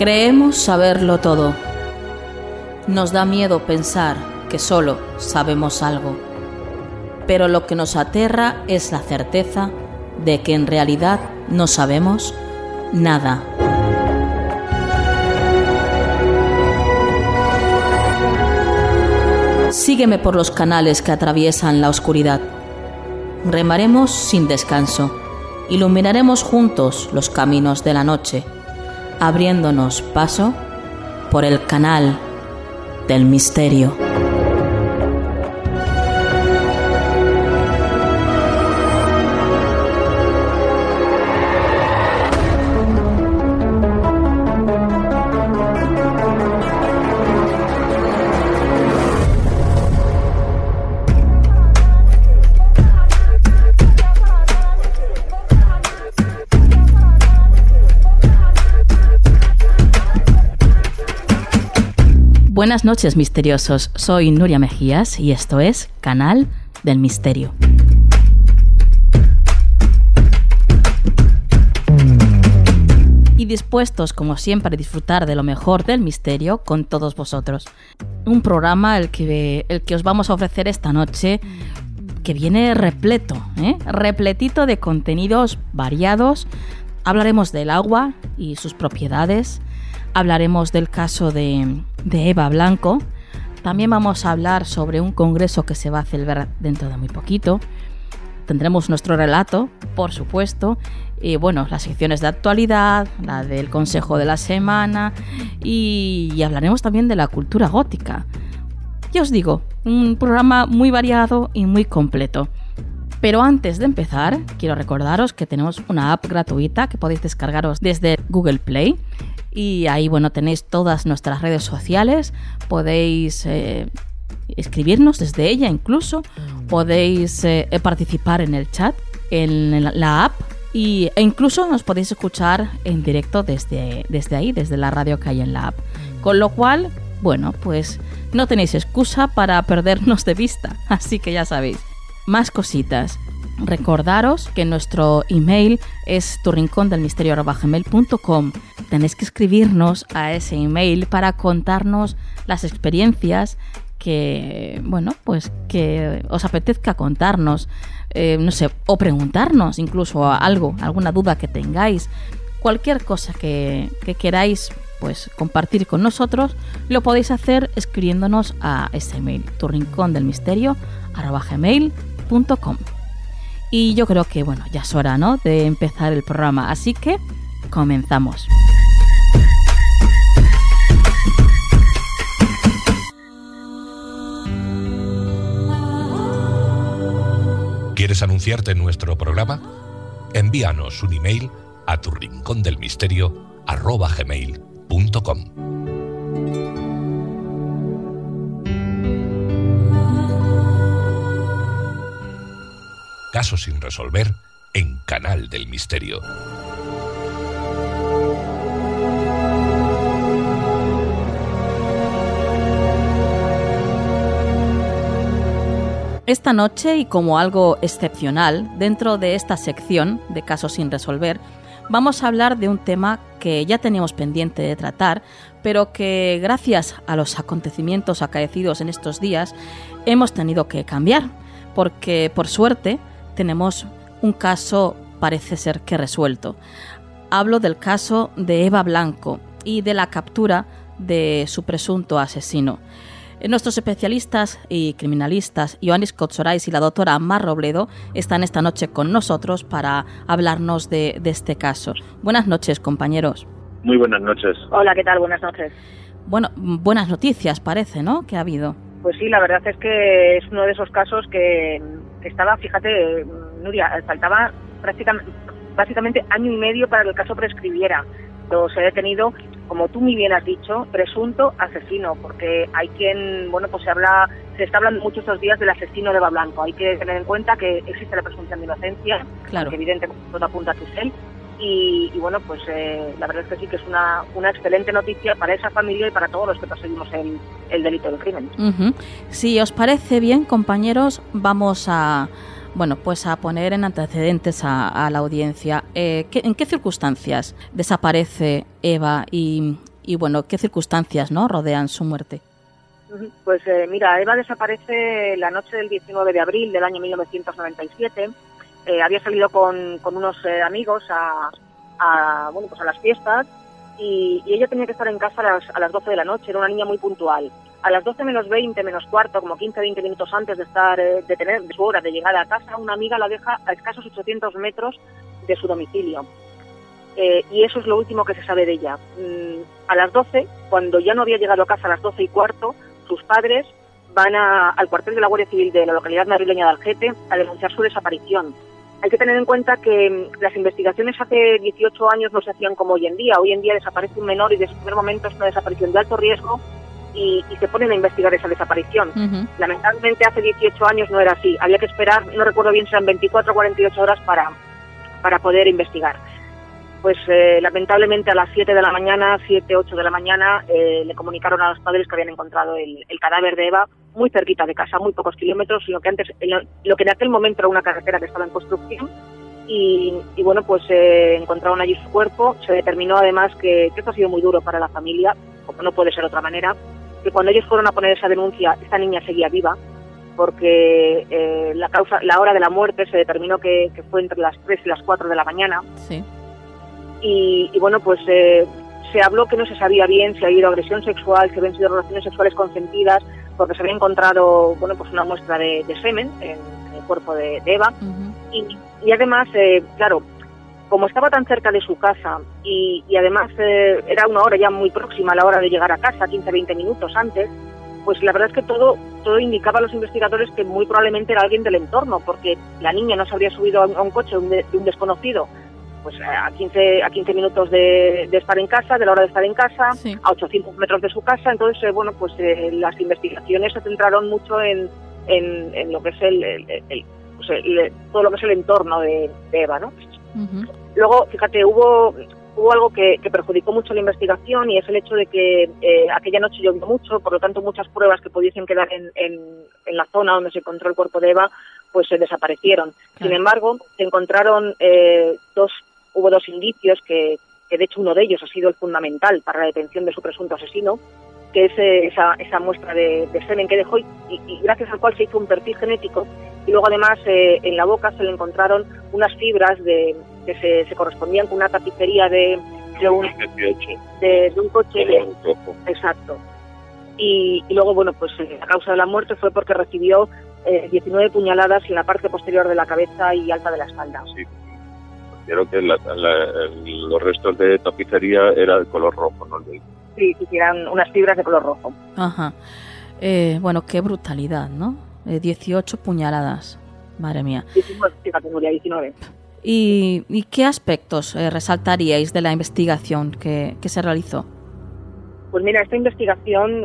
Creemos saberlo todo. Nos da miedo pensar que solo sabemos algo. Pero lo que nos aterra es la certeza de que en realidad no sabemos nada. Sígueme por los canales que atraviesan la oscuridad. Remaremos sin descanso. Iluminaremos juntos los caminos de la noche, abriéndonos paso por el canal del misterio. Buenas noches, misteriosos. Soy Nuria Mejías y esto es Canal del Misterio. Y dispuestos, como siempre, a disfrutar de lo mejor del misterio con todos vosotros. Un programa el que os vamos a ofrecer esta noche que viene repletito de contenidos variados. Hablaremos del agua y sus propiedades. Hablaremos del caso de Eva Blanco. También vamos a hablar sobre un congreso que se va a celebrar dentro de muy poquito. Tendremos nuestro relato, por supuesto. Y bueno, las secciones de actualidad, la del consejo de la semana. Y hablaremos también de la cultura gótica. Ya os digo, un programa muy variado y muy completo. Pero antes de empezar, quiero recordaros que tenemos una app gratuita que podéis descargaros desde Google Play. Y ahí, bueno, tenéis todas nuestras redes sociales, podéis escribirnos desde ella incluso, podéis participar en el chat, en la app, e incluso nos podéis escuchar en directo desde ahí, desde la radio que hay en la app. Con lo cual, bueno, pues no tenéis excusa para perdernos de vista, así que ya sabéis. Más cositas. Recordaros que nuestro email es turrincondelmisterio@gmail.com. Tenéis que escribirnos a ese email para contarnos las experiencias que, bueno, pues que os apetezca contarnos, no sé, o preguntarnos incluso algo, alguna duda que tengáis, cualquier cosa que queráis, pues compartir con nosotros, lo podéis hacer escribiéndonos a ese email, turrincondelmisterio@gmail.com. Y yo creo que, bueno, ya es hora, ¿no?, de empezar el programa. Así que comenzamos. ¿Quieres anunciarte en nuestro programa? Envíanos un email a turrincondelmisterio@gmail.com. Casos sin resolver en Canal del Misterio. Esta noche, y como algo excepcional, dentro de esta sección de Casos sin resolver, vamos a hablar de un tema que ya teníamos pendiente de tratar, pero que gracias a los acontecimientos acaecidos en estos días hemos tenido que cambiar, porque por suerte tenemos un caso, parece ser que resuelto. Hablo del caso de Eva Blanco y de la captura de su presunto asesino. Nuestros especialistas y criminalistas, Ioannis Kotsorais y la doctora Mar Robledo, están esta noche con nosotros para hablarnos de este caso. Buenas noches, compañeros. Muy buenas noches. Hola, ¿qué tal? Buenas noches. Bueno, buenas noticias parece, ¿no?, que ha habido. Pues sí, la verdad es que es uno de esos casos que estaba, fíjate, Nuria, faltaba básicamente año y medio para que el caso prescribiera. Se ha detenido, como tú muy bien has dicho, presunto asesino, porque hay quien, bueno, pues se está hablando mucho estos días del asesino de Eva Blanco. Hay que tener en cuenta que existe la presunción de inocencia, claro, que evidentemente todo apunta a que es él. Y bueno, pues la verdad es que sí que es una excelente noticia para esa familia y para todos los que perseguimos el delito del crimen. Uh-huh. Si os parece bien, compañeros, vamos a poner en antecedentes a la audiencia. ¿En qué circunstancias desaparece Eva y y bueno, ¿qué circunstancias, ¿no?, rodean su muerte? Pues mira, Eva desaparece la noche del 19 de abril del año 1997. Había salido con unos amigos a las fiestas y ella tenía que estar en casa a las 12 de la noche. Era una niña muy puntual. A las 12 menos 20, menos cuarto, como 15-20 minutos antes de tener su hora de llegada a casa, una amiga la deja a escasos 800 metros de su domicilio. Y eso es lo último que se sabe de ella. A las 12, cuando ya no había llegado a casa a las 12 y cuarto, sus padres van al cuartel de la Guardia Civil de la localidad madrileña de Algete a denunciar su desaparición. Hay que tener en cuenta que las investigaciones hace 18 años no se hacían como hoy en día. Hoy en día desaparece un menor y desde el primer momento es una desaparición de alto riesgo y se ponen a investigar esa desaparición. Uh-huh. Lamentablemente hace 18 años no era así. Había que esperar, no recuerdo bien si eran 24 o 48 horas para poder investigar. Pues lamentablemente a las 7 de la mañana, 8 de la mañana, le comunicaron a los padres que habían encontrado el cadáver de Eva muy cerquita de casa, muy pocos kilómetros, lo que en aquel momento era una carretera que estaba en construcción. Y bueno, pues encontraron allí su cuerpo. Se determinó además que esto ha sido muy duro para la familia, como no puede ser de otra manera, que cuando ellos fueron a poner esa denuncia, esta niña seguía viva, porque la hora de la muerte se determinó que fue entre las 3 y las 4 de la mañana. Sí. Y bueno, pues se habló que no se sabía bien si había habido agresión sexual, si habían sido relaciones sexuales consentidas, porque se había encontrado, bueno, pues una muestra de semen en el cuerpo de Eva. Uh-huh. Y además, claro, como estaba tan cerca de su casa y además era una hora ya muy próxima a la hora de llegar a casa, 15-20 minutos antes, pues la verdad es que todo indicaba a los investigadores que muy probablemente era alguien del entorno, porque la niña no se habría subido a un coche de un desconocido pues a 15 minutos de estar en casa, de la hora de estar en casa, sí, a 800 metros de su casa. Entonces, bueno, pues las investigaciones se centraron mucho en lo que es todo lo que es el entorno de Eva, ¿no? Uh-huh. Luego, fíjate, hubo algo que perjudicó mucho la investigación, y es el hecho de que aquella noche llovió mucho, por lo tanto muchas pruebas que pudiesen quedar en la zona donde se encontró el cuerpo de Eva pues se desaparecieron. Claro. Sin embargo, se encontraron hubo dos indicios que de hecho uno de ellos ha sido el fundamental para la detención de su presunto asesino, que es esa muestra de semen que dejó y gracias al cual se hizo un perfil genético. Y luego además en la boca se le encontraron unas fibras que se correspondían con una tapicería de un coche. Exacto. Y luego, bueno, pues la causa de la muerte fue porque recibió 19 puñaladas en la parte posterior de la cabeza y alta de la espalda. Sí. Creo que los restos de tapicería era de color rojo, ¿no? Sí, eran unas fibras de color rojo. Ajá. Bueno, qué brutalidad, ¿no? 18 puñaladas. Madre mía. 19, fíjate, Nuria, 19. ¿Y qué aspectos resaltaríais de la investigación que se realizó? Pues mira, esta investigación,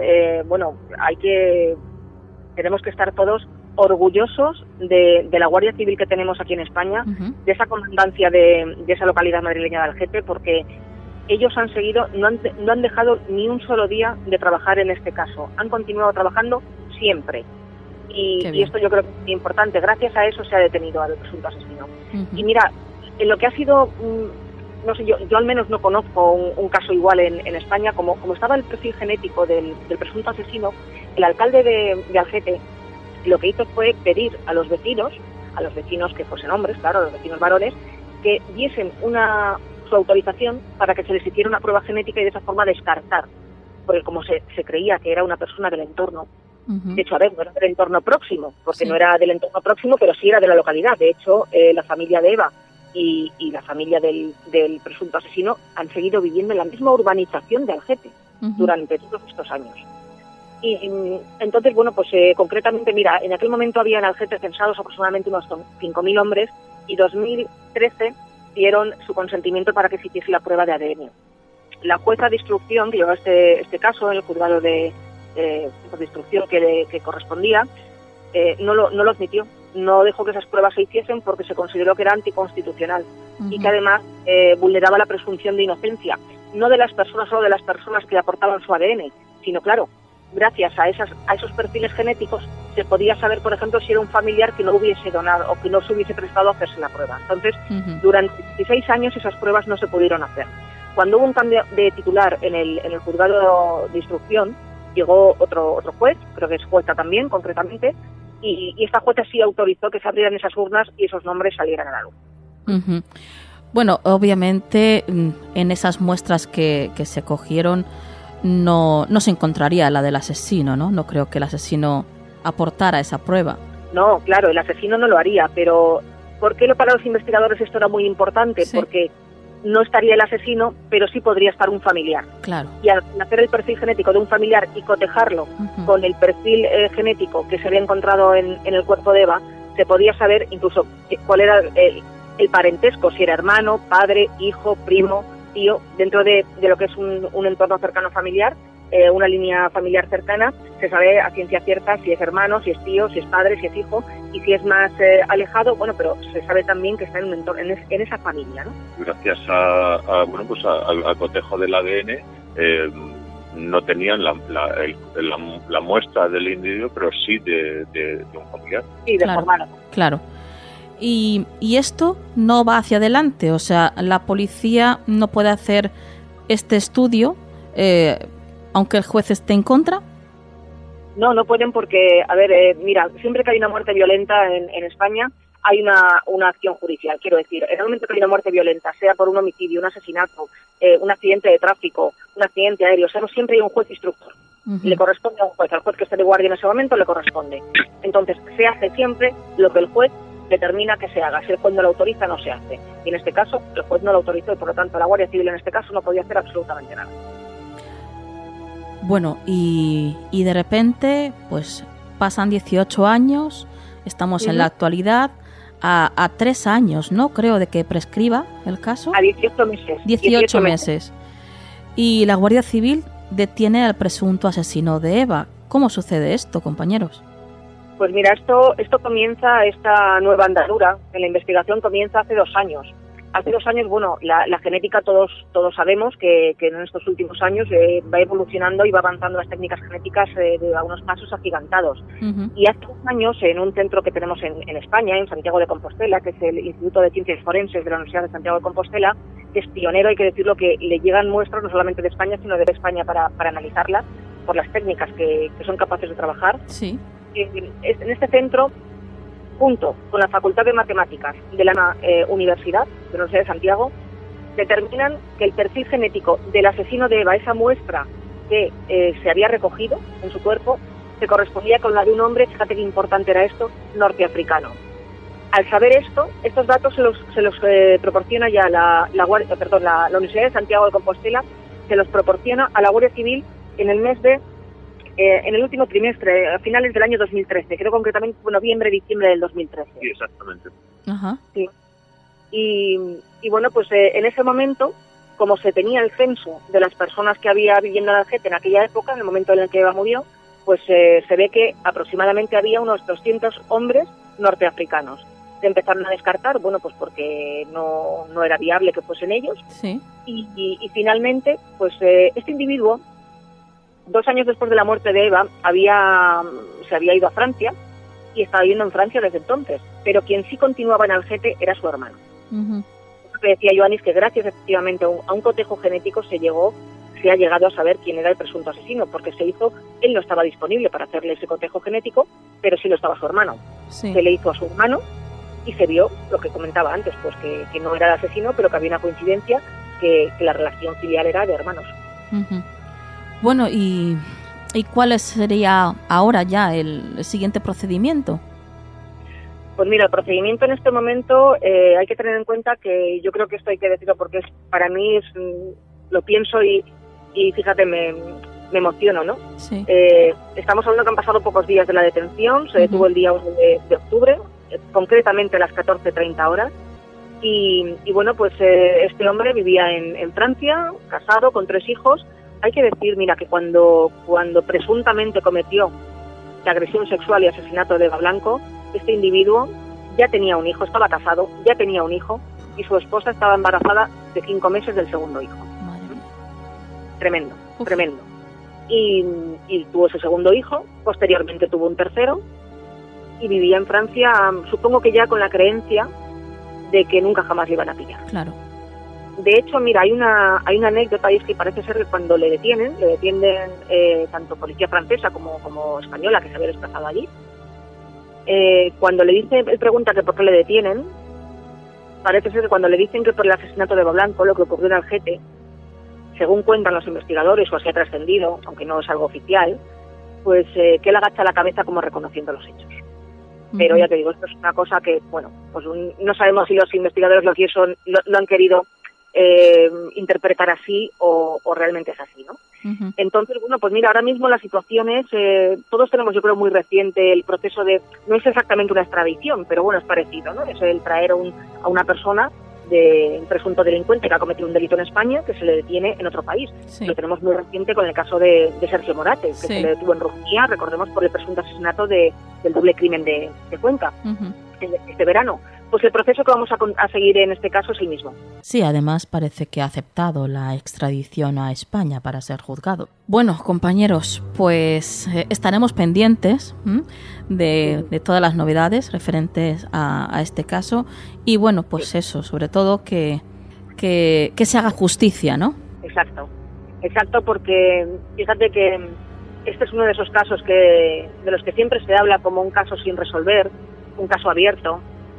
tenemos que estar todos orgullosos de la Guardia Civil que tenemos aquí en España, uh-huh, de esa comandancia de esa localidad madrileña de Algete, porque ellos han seguido, no han dejado ni un solo día de trabajar en este caso, han continuado trabajando siempre. Y esto yo creo que es muy importante. Gracias a eso se ha detenido al presunto asesino. Uh-huh. Y mira, en lo que ha sido, no sé, yo al menos no conozco un caso igual en España, como estaba el perfil genético del presunto asesino, el alcalde de Algete lo que hizo fue pedir a los vecinos que fuesen hombres, claro, a los vecinos varones, que diesen su autorización para que se les hiciera una prueba genética y de esa forma descartar, porque como se creía que era una persona del entorno. Uh-huh. De hecho, no era del entorno próximo, porque sí, no era del entorno próximo, pero sí era de la localidad. De hecho, la familia de Eva y la familia del presunto asesino han seguido viviendo en la misma urbanización de Algete, uh-huh, durante todos estos años. Y entonces, bueno, pues concretamente, mira, en aquel momento había en Algete censados aproximadamente unos 5.000 hombres y 2013 dieron su consentimiento para que se hiciese la prueba de ADN. La jueza de instrucción que llevó este caso en el juzgado de instrucción que correspondía, no lo admitió, no dejó que esas pruebas se hiciesen porque se consideró que era anticonstitucional, uh-huh, y que además vulneraba la presunción de inocencia, no de las personas, solo de las personas que aportaban su ADN, sino, claro, gracias a esos perfiles genéticos se podía saber, por ejemplo, si era un familiar que no hubiese donado o que no se hubiese prestado a hacerse la prueba. Entonces, uh-huh, durante 16 años esas pruebas no se pudieron hacer. Cuando hubo un cambio de titular en el juzgado de instrucción, llegó otro juez, creo que es jueza también, concretamente, y esta jueza sí autorizó que se abrieran esas urnas y esos nombres salieran a la luz. Uh-huh. Bueno, obviamente en esas muestras que se cogieron no se encontraría la del asesino, ¿no? No creo que el asesino aportara esa prueba. No, claro, el asesino no lo haría, pero ¿por qué para los investigadores esto era muy importante? Sí. Porque no estaría el asesino, pero sí podría estar un familiar. Claro. Y al hacer el perfil genético de un familiar y cotejarlo con el perfil genético que se había encontrado en el cuerpo de Eva, se podía saber incluso cuál era el parentesco, si era hermano, padre, hijo, primo, tío, dentro de lo que es un entorno cercano familiar, una línea familiar cercana, se sabe a ciencia cierta si es hermano, si es tío, si es padre, si es hijo, y si es más alejado, bueno, pero se sabe también que está en un entorno, en esa familia, ¿no? Gracias al cotejo del ADN, no tenían la muestra del individuo, pero sí de un familiar. Sí, de formado. Claro. Y esto no va hacia adelante, o sea, la policía no puede hacer este estudio, aunque el juez esté en contra. No pueden porque, a ver, mira, siempre que hay una muerte violenta en España hay una acción judicial, quiero decir, en el momento que hay una muerte violenta, sea por un homicidio, un asesinato, un accidente de tráfico, un accidente aéreo, siempre hay un juez instructor. Uh-huh. Le corresponde a un juez, al juez que esté de guardia en ese momento le corresponde. Entonces, se hace siempre lo que el juez determina que se haga. Si el juez no lo autoriza, no se hace. Y en este caso, el juez no lo autorizó y por lo tanto la Guardia Civil en este caso no podía hacer absolutamente nada. Bueno, y de repente, pues pasan 18 años, estamos en la actualidad, a 3 años, ¿no? Creo, de que prescriba el caso. A 18 meses. 18 meses. Y la Guardia Civil detiene al presunto asesino de Eva. ¿Cómo sucede esto, compañeros? Pues mira, esto comienza, esta nueva andadura en la investigación comienza hace 2 años. Hace 2 años, bueno, la genética todos sabemos que en estos últimos años va evolucionando y va avanzando las técnicas genéticas de algunos pasos agigantados. Uh-huh. Y hace 2 años, en un centro que tenemos en España, en Santiago de Compostela, que es el Instituto de Ciencias Forenses de la Universidad de Santiago de Compostela, que es pionero, hay que decirlo, que le llegan muestras no solamente de España, sino de España para analizarlas por las técnicas que son capaces de trabajar. Sí. En este centro, junto con la Facultad de Matemáticas de la Universidad de la Universidad de Santiago, determinan que el perfil genético del asesino de Eva, esa muestra que se había recogido en su cuerpo, se correspondía con la de un hombre, fíjate qué importante era esto, norteafricano. Al saber esto, estos datos se los proporciona ya la Universidad de Santiago de Compostela, se los proporciona a la Guardia Civil en el mes de en el último trimestre, a finales del año 2013, creo concretamente noviembre, diciembre del 2013. Sí, exactamente. Ajá. Sí. Y bueno, pues en ese momento, como se tenía el censo de las personas que había viviendo en Algete en aquella época, en el momento en el que Eva murió, pues se ve que aproximadamente había unos 200 hombres norteafricanos. Se empezaron a descartar, bueno, pues porque no era viable que fuesen ellos. Sí. Y finalmente, pues este individuo, 2 años después de la muerte de Eva, se había ido a Francia y estaba viviendo en Francia desde entonces. Pero quien sí continuaba en Algete era su hermano. Uh-huh. Porque decía Ioannis que gracias efectivamente a un cotejo genético se ha llegado a saber quién era el presunto asesino, porque él no estaba disponible para hacerle ese cotejo genético, pero sí lo estaba su hermano. Sí. Se le hizo a su hermano y se vio lo que comentaba antes, pues que no era el asesino, pero que había una coincidencia que la relación filial era de hermanos. Uh-huh. Bueno, ¿y cuál sería ahora ya el siguiente procedimiento? Pues mira, el procedimiento en este momento hay que tener en cuenta que yo creo que esto hay que decirlo porque para mí lo pienso y fíjate, me emociono, ¿no? Sí. Estamos hablando que han pasado pocos días de la detención, se detuvo el día 1 de octubre, concretamente a las 14:30 horas. Y bueno, pues este hombre vivía en Francia, casado, con 3 hijos. Hay que decir, mira, que cuando presuntamente cometió la agresión sexual y asesinato de Eva Blanco, este individuo ya tenía un hijo, estaba casado, ya tenía un hijo, y su esposa estaba embarazada de 5 meses del segundo hijo. Madre mía. Tremendo, Uf. tremendo. Y tuvo su segundo hijo, posteriormente tuvo un tercero, y vivía en Francia, supongo que ya con la creencia de que nunca jamás le iban a pillar. Claro. De hecho, mira, hay una anécdota, y es que parece ser que cuando le detienen tanto policía francesa como española, que se había desplazado allí. Cuando él pregunta que por qué le detienen, parece ser que cuando le dicen que por el asesinato de Eva Blanco, lo que ocurrió en Algete, según cuentan los investigadores, o así ha trascendido, aunque no es algo oficial, pues que él agacha la cabeza como reconociendo los hechos. Pero ya te digo, esto es una cosa que, bueno, pues no sabemos si los investigadores lo han querido interpretar así o realmente es así, ¿no? Entonces, bueno, pues mira, ahora mismo la situación es, todos tenemos, yo creo, muy reciente el proceso de, no es exactamente una extradición, pero bueno, es parecido, ¿no? Es el traer a una persona un presunto delincuente que ha cometido un delito en España, que se le detiene en otro país. Sí. Lo tenemos muy reciente con el caso de Sergio Morate, que se le detuvo en Rumanía, recordemos, por el presunto asesinato del doble crimen de Cuenca, este verano. Pues el proceso que vamos a seguir en este caso es el mismo. Sí, además parece que ha aceptado la extradición a España para ser juzgado. Bueno, compañeros, pues estaremos pendientes de todas las novedades referentes a este caso y bueno, pues eso, sobre todo que se haga justicia, ¿no? Exacto, porque fíjate que este es uno de esos casos de los que siempre se habla como un caso sin resolver, un caso abierto,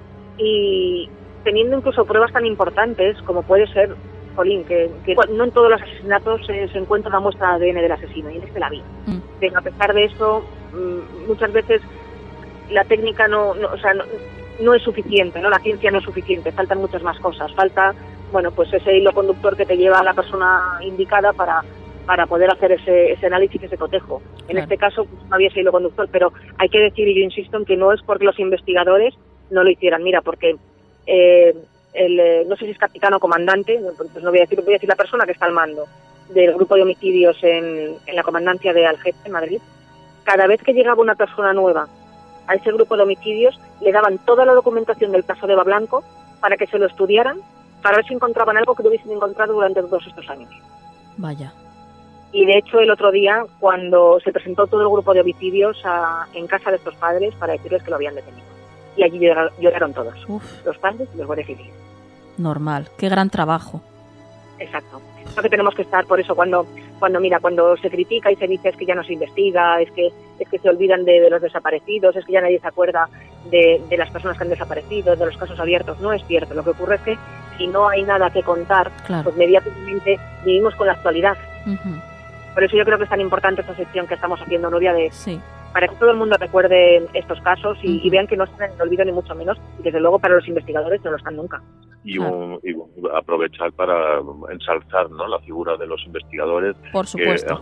y teniendo incluso pruebas tan importantes como puede ser, Jolín, que no en todos los asesinatos se encuentra una muestra de ADN del asesino, y en este la vi. Pero a pesar de eso, muchas veces la técnica no es suficiente, ¿no? La ciencia no es suficiente, faltan muchas más cosas. Falta, bueno, pues ese hilo conductor que te lleva a la persona indicada para poder hacer ese análisis, ese cotejo. En este caso pues, no había ese hilo conductor, pero hay que decir, y yo insisto en que no es porque los investigadores no lo hicieran. Mira, porque no sé si es capitán o comandante, pues no voy a decir la persona que está al mando del grupo de homicidios en la comandancia de Algete, en Madrid. Cada vez que llegaba una persona nueva a ese grupo de homicidios, le daban toda la documentación del caso de Eva Blanco para que se lo estudiaran, para ver si encontraban algo que no hubiesen encontrado durante todos estos años. Vaya. Y de hecho el otro día, cuando se presentó todo el grupo de homicidios en casa de estos padres para decirles que lo habían detenido. Y allí lloraron todos, los padres y los guardias civiles. Normal, qué gran trabajo. Exacto. Es lo que tenemos que estar, por eso cuando se critica y se dice es que ya no se investiga, es que se olvidan de los desaparecidos, es que ya nadie se acuerda de las personas que han desaparecido, de los casos abiertos, no es cierto. Lo que ocurre es que si no hay nada que contar, pues mediáticamente vivimos con la actualidad. Por eso yo creo que es tan importante esta sección que estamos haciendo, Nuria, para que todo el mundo recuerde estos casos y vean que no están en el olvido ni mucho menos, y desde luego para los investigadores no lo están nunca. Y aprovechar para ensalzar, ¿no?, la figura de los investigadores. Por supuesto.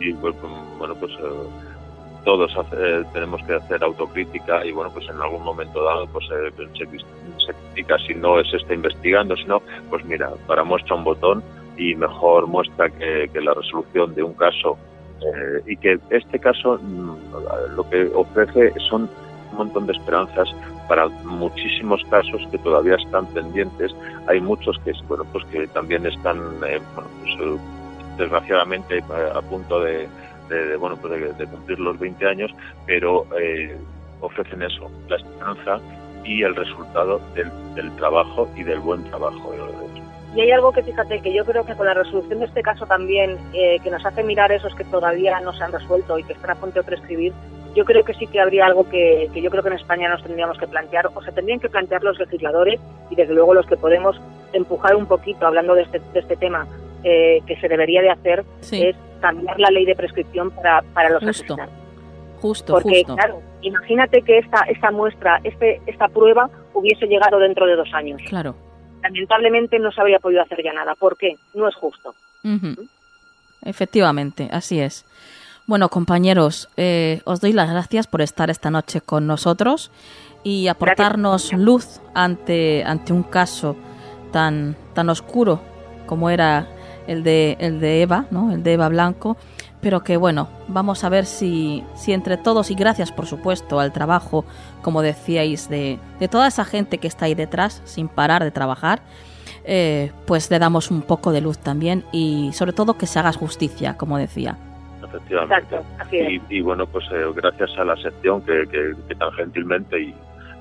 Todos tenemos que hacer autocrítica y bueno, pues en algún momento dado pues se critica si no se está investigando, sino pues mira, para muestra un botón y mejor muestra que la resolución de un caso. Y que este caso lo que ofrece son un montón de esperanzas para muchísimos casos que todavía están pendientes. Hay muchos que también están desgraciadamente a punto de cumplir los 20 años, pero ofrecen eso, la esperanza y el resultado del trabajo y del buen trabajo. Y hay algo que, fíjate, que yo creo que con la resolución de este caso también, que nos hace mirar esos que todavía no se han resuelto y que están a punto de prescribir, yo creo que sí que habría algo que yo creo que en España nos tendríamos que plantear, o se tendrían que plantear los legisladores y desde luego los que podemos empujar un poquito, hablando de este tema, que se debería de hacer, es cambiar la ley de prescripción para los asesinatos. Porque, claro, imagínate que esta muestra, esta prueba hubiese llegado dentro de 2 años. Claro. Lamentablemente no se habría podido hacer ya nada. ¿Por qué? No es justo. Efectivamente, así es. Bueno, compañeros, os doy las gracias por estar esta noche con nosotros y aportarnos luz ante un caso tan oscuro como era el de Eva, ¿no? El de Eva Blanco, pero que bueno, vamos a ver si entre todos, y gracias por supuesto al trabajo, como decíais, de toda esa gente que está ahí detrás sin parar de trabajar, pues le damos un poco de luz también y sobre todo que se haga justicia, como decía. Efectivamente. Exacto, así es. Y bueno, pues gracias a la sección que tan gentilmente y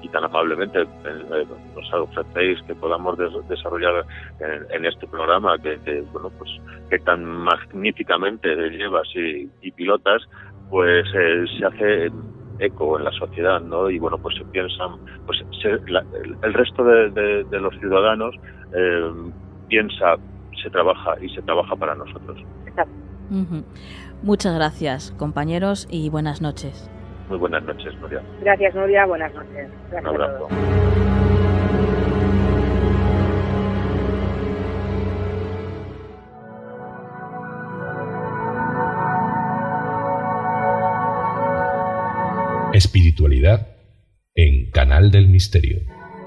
y tan amablemente nos ofrecéis que podamos desarrollar en este programa que bueno, pues que tan magníficamente llevas y pilotas, pues se hace eco en la sociedad, ¿no? Y bueno, pues se piensan, pues el resto de los ciudadanos piensa, se trabaja para nosotros. Exacto. Muchas gracias, compañeros, y buenas noches. Muy buenas noches, Nuria. Gracias, Nuria. Buenas noches. Gracias. Un abrazo. Espiritualidad en Canal del Misterio.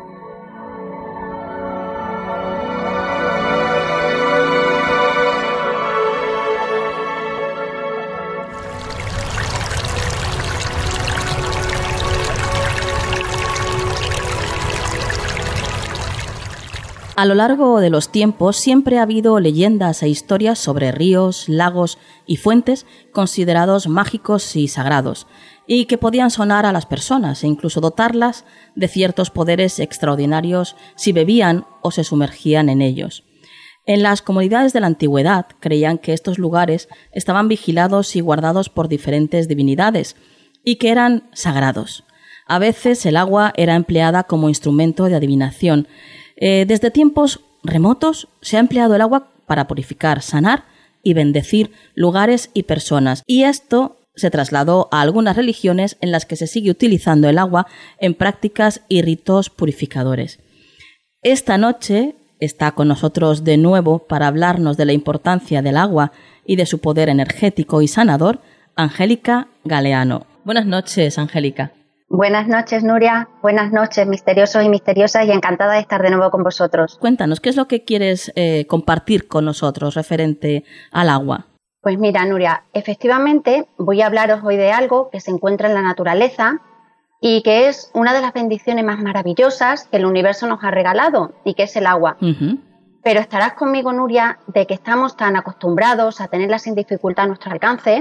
A lo largo de los tiempos siempre ha habido leyendas e historias sobre ríos, lagos y fuentes considerados mágicos y sagrados, y que podían sonar a las personas e incluso dotarlas de ciertos poderes extraordinarios si bebían o se sumergían en ellos. En las comunidades de la antigüedad creían que estos lugares estaban vigilados y guardados por diferentes divinidades y que eran sagrados. A veces el agua era empleada como instrumento de adivinación. Desde tiempos remotos se ha empleado el agua para purificar, sanar y bendecir lugares y personas. Y esto se trasladó a algunas religiones en las que se sigue utilizando el agua en prácticas y ritos purificadores. Esta noche está con nosotros de nuevo para hablarnos de la importancia del agua y de su poder energético y sanador, Angélica Galeano. Buenas noches, Angélica. Buenas noches, Nuria. Buenas noches, misteriosos y misteriosas, y encantada de estar de nuevo con vosotros. Cuéntanos, ¿qué es lo que quieres compartir con nosotros referente al agua? Pues mira, Nuria, efectivamente voy a hablaros hoy de algo que se encuentra en la naturaleza y que es una de las bendiciones más maravillosas que el universo nos ha regalado, y que es el agua. Uh-huh. Pero estarás conmigo, Nuria, de que estamos tan acostumbrados a tenerla sin dificultad a nuestro alcance,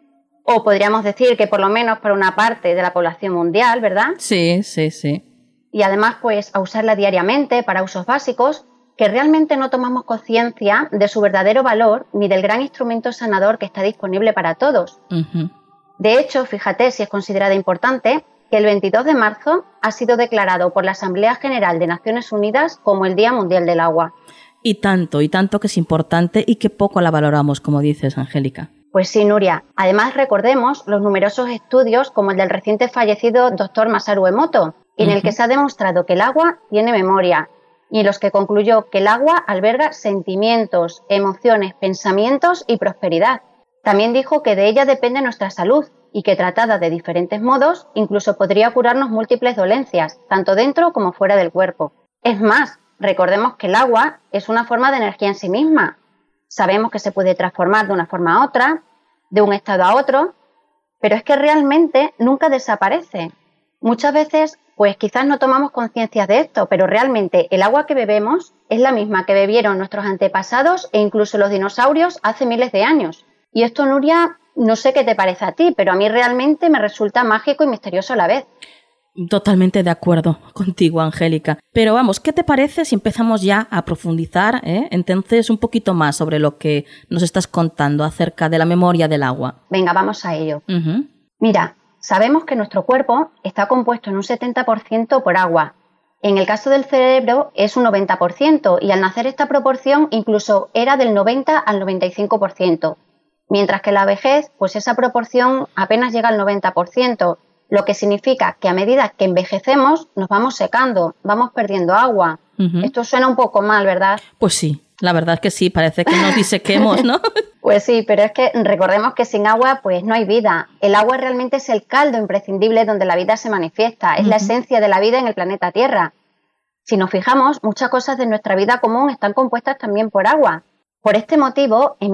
o podríamos decir que por lo menos para una parte de la población mundial, ¿verdad? Sí, sí, sí. Y además, pues, a usarla diariamente para usos básicos, que realmente no tomamos conciencia de su verdadero valor ni del gran instrumento sanador que está disponible para todos. Uh-huh. De hecho, fíjate si es considerada importante que el 22 de marzo ha sido declarado por la Asamblea General de Naciones Unidas como el Día Mundial del Agua. Y tanto que es importante y que poco la valoramos, como dices, Angélica. Pues sí, Nuria. Además, recordemos los numerosos estudios como el del reciente fallecido Dr. Masaru Emoto, en el que se ha demostrado que el agua tiene memoria, y en los que concluyó que el agua alberga sentimientos, emociones, pensamientos y prosperidad. También dijo que de ella depende nuestra salud y que tratada de diferentes modos incluso podría curarnos múltiples dolencias, tanto dentro como fuera del cuerpo. Es más, recordemos que el agua es una forma de energía en sí misma. Sabemos que se puede transformar de una forma a otra, de un estado a otro, pero es que realmente nunca desaparece. Muchas veces, pues quizás no tomamos conciencia de esto, pero realmente el agua que bebemos es la misma que bebieron nuestros antepasados e incluso los dinosaurios hace miles de años. Y esto, Nuria, no sé qué te parece a ti, pero a mí realmente me resulta mágico y misterioso a la vez. Totalmente de acuerdo contigo, Angélica. Pero vamos, ¿qué te parece si empezamos ya a profundizar, entonces un poquito más sobre lo que nos estás contando acerca de la memoria del agua? Venga, vamos a ello. Uh-huh. Mira, sabemos que nuestro cuerpo está compuesto en un 70% por agua. En el caso del cerebro es un 90%, y al nacer esta proporción incluso era del 90 al 95%. Mientras que en la vejez, pues esa proporción apenas llega al 90%. Lo que significa que a medida que envejecemos nos vamos secando, vamos perdiendo agua. Uh-huh. Esto suena un poco mal, ¿verdad? Pues sí, la verdad es que sí, parece que nos disequemos, ¿no? Pues sí, pero es que recordemos que sin agua pues no hay vida. El agua realmente es el caldo imprescindible donde la vida se manifiesta, es la esencia de la vida en el planeta Tierra. Si nos fijamos, muchas cosas de nuestra vida común están compuestas también por agua. Por este motivo, en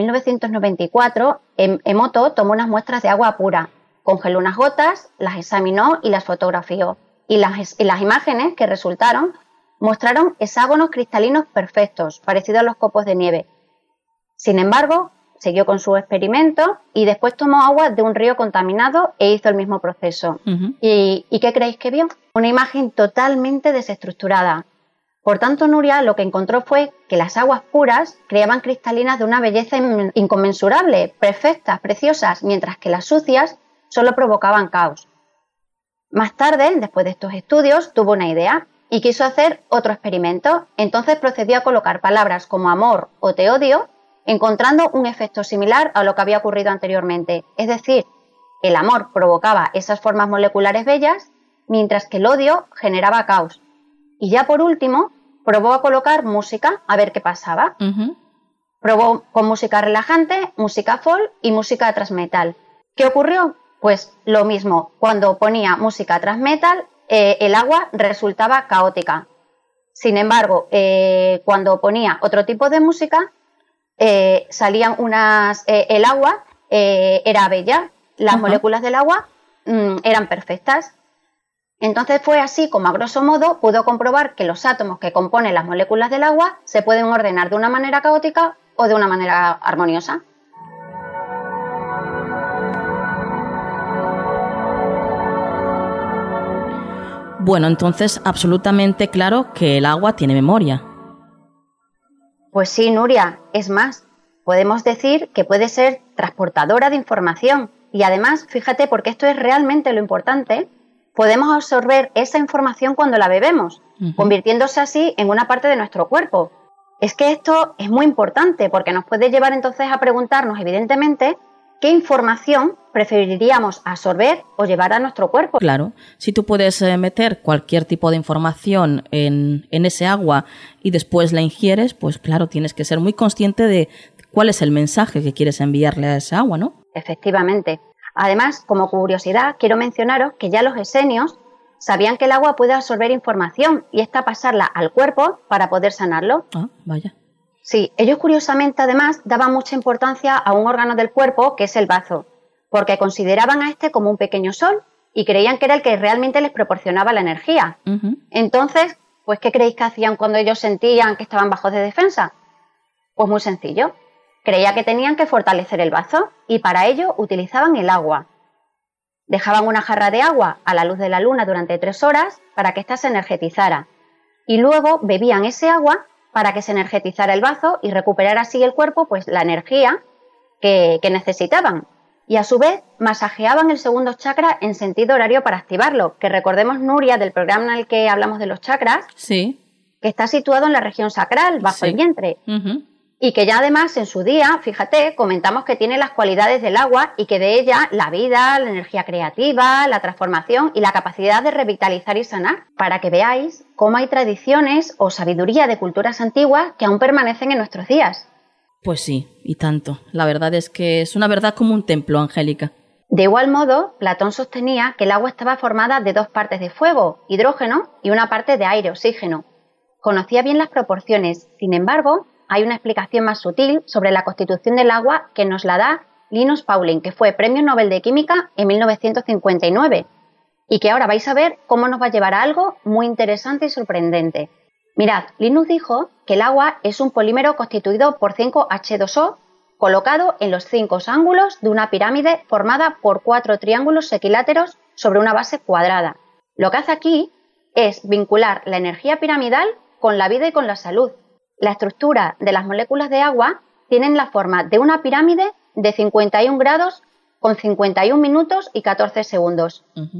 1994, Emoto tomó unas muestras de agua pura. Congeló unas gotas, las examinó y las fotografió. Y las imágenes que resultaron mostraron hexágonos cristalinos perfectos, parecidos a los copos de nieve. Sin embargo, siguió con su experimento y después tomó agua de un río contaminado e hizo el mismo proceso. ¿Y qué creéis que vio? Una imagen totalmente desestructurada. Por tanto, Nuria lo que encontró fue que las aguas puras creaban cristalinas de una belleza inconmensurable, perfectas, preciosas, mientras que las sucias solo provocaban caos. Más tarde, después de estos estudios, tuvo una idea y quiso hacer otro experimento. Entonces procedió a colocar palabras como amor o te odio, encontrando un efecto similar a lo que había ocurrido anteriormente. Es decir, el amor provocaba esas formas moleculares bellas, mientras que el odio generaba caos. Y ya por último, probó a colocar música a ver qué pasaba. Probó con música relajante, música folk y música thrash metal. ¿Qué ocurrió? Pues lo mismo, cuando ponía música thrash metal, el agua resultaba caótica. Sin embargo, cuando ponía otro tipo de música, salían el agua era bella, las moléculas del agua eran perfectas. Entonces fue así como a grosso modo pudo comprobar que los átomos que componen las moléculas del agua se pueden ordenar de una manera caótica o de una manera armoniosa. Bueno, entonces absolutamente claro que el agua tiene memoria. Pues sí, Nuria, es más, podemos decir que puede ser transportadora de información y además, fíjate, porque esto es realmente lo importante, podemos absorber esa información cuando la bebemos, convirtiéndose así en una parte de nuestro cuerpo. Es que esto es muy importante porque nos puede llevar entonces a preguntarnos, evidentemente, ¿qué información preferiríamos absorber o llevar a nuestro cuerpo? Claro, si tú puedes meter cualquier tipo de información en ese agua y después la ingieres, pues claro, tienes que ser muy consciente de cuál es el mensaje que quieres enviarle a esa agua, ¿no? Efectivamente. Además, como curiosidad, quiero mencionaros que ya los esenios sabían que el agua puede absorber información y esta pasarla al cuerpo para poder sanarlo. Ah, vaya. Sí, ellos curiosamente además daban mucha importancia a un órgano del cuerpo que es el bazo, porque consideraban a este como un pequeño sol y creían que era el que realmente les proporcionaba la energía. Entonces, pues ¿qué creéis que hacían cuando ellos sentían que estaban bajos de defensa? Pues muy sencillo, creía que tenían que fortalecer el bazo y para ello utilizaban el agua. Dejaban una jarra de agua a la luz de la luna durante 3 horas para que ésta se energetizara y luego bebían ese agua para que se energetizara el bazo y recuperara así el cuerpo pues la energía que necesitaban. Y a su vez masajeaban el segundo chakra en sentido horario para activarlo, que recordemos, Nuria, del programa en el que hablamos de los chakras, sí, que está situado en la región sacral, bajo el vientre. Y que ya además en su día, fíjate, comentamos que tiene las cualidades del agua y que de ella la vida, la energía creativa, la transformación y la capacidad de revitalizar y sanar, para que veáis cómo hay tradiciones o sabiduría de culturas antiguas que aún permanecen en nuestros días. Pues sí, y tanto. La verdad es que es una verdad como un templo, Angélica. De igual modo, Platón sostenía que el agua estaba formada de 2 partes de fuego, hidrógeno, y una parte de aire, oxígeno. Conocía bien las proporciones, sin embargo, hay una explicación más sutil sobre la constitución del agua que nos la da Linus Pauling, que fue Premio Nobel de Química en 1959, y que ahora vais a ver cómo nos va a llevar a algo muy interesante y sorprendente. Mirad, Linus dijo que el agua es un polímero constituido por 5H2O colocado en los 5 ángulos de una pirámide formada por 4 triángulos equiláteros sobre una base cuadrada. Lo que hace aquí es vincular la energía piramidal con la vida y con la salud. La estructura de las moléculas de agua tienen la forma de una pirámide de 51 grados con 51 minutos y 14 segundos.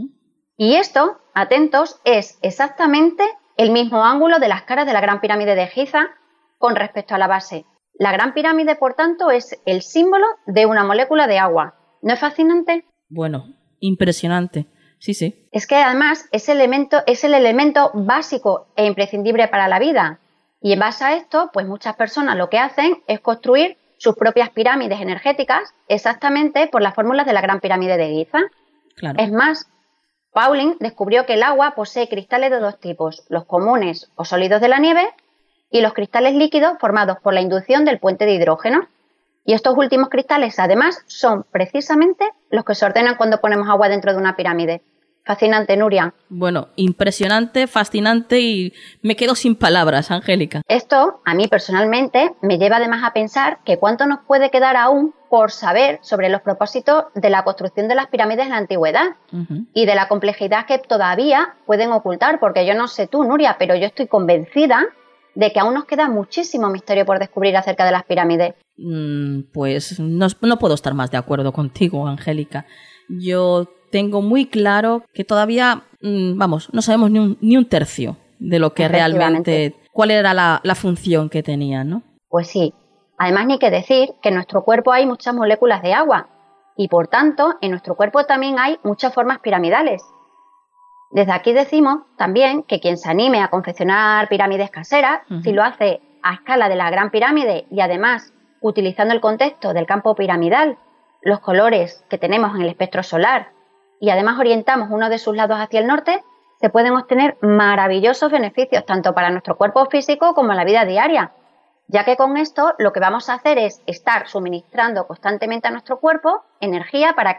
Y esto, atentos, es exactamente el mismo ángulo de las caras de la Gran Pirámide de Giza con respecto a la base. La Gran Pirámide, por tanto, es el símbolo de una molécula de agua. ¿No es fascinante? Bueno, impresionante. Sí, sí. Es que además es el elemento básico e imprescindible para la vida. Y en base a esto, pues muchas personas lo que hacen es construir sus propias pirámides energéticas exactamente por las fórmulas de la Gran Pirámide de Giza. Claro. Es más, Pauling descubrió que el agua posee cristales de 2 tipos, los comunes o sólidos de la nieve y los cristales líquidos formados por la inducción del puente de hidrógeno. Y estos últimos cristales, además, son precisamente los que se ordenan cuando ponemos agua dentro de una pirámide. Fascinante, Nuria. Bueno, impresionante, fascinante y me quedo sin palabras, Angélica. Esto, a mí personalmente, me lleva además a pensar que cuánto nos puede quedar aún por saber sobre los propósitos de la construcción de las pirámides en la antigüedad y de la complejidad que todavía pueden ocultar, porque yo no sé tú, Nuria, pero yo estoy convencida de que aún nos queda muchísimo misterio por descubrir acerca de las pirámides. Pues no puedo estar más de acuerdo contigo, Angélica. Yo tengo muy claro que todavía, no sabemos ni un tercio de lo que realmente, cuál era la función que tenían, ¿no? Pues sí. Además, ni que decir que en nuestro cuerpo hay muchas moléculas de agua y, por tanto, en nuestro cuerpo también hay muchas formas piramidales. Desde aquí decimos también que quien se anime a confeccionar pirámides caseras, si lo hace a escala de la Gran Pirámide y además utilizando el contexto del campo piramidal, los colores que tenemos en el espectro solar y además orientamos uno de sus lados hacia el norte, se pueden obtener maravillosos beneficios tanto para nuestro cuerpo físico como en la vida diaria, ya que con esto lo que vamos a hacer es estar suministrando constantemente a nuestro cuerpo energía para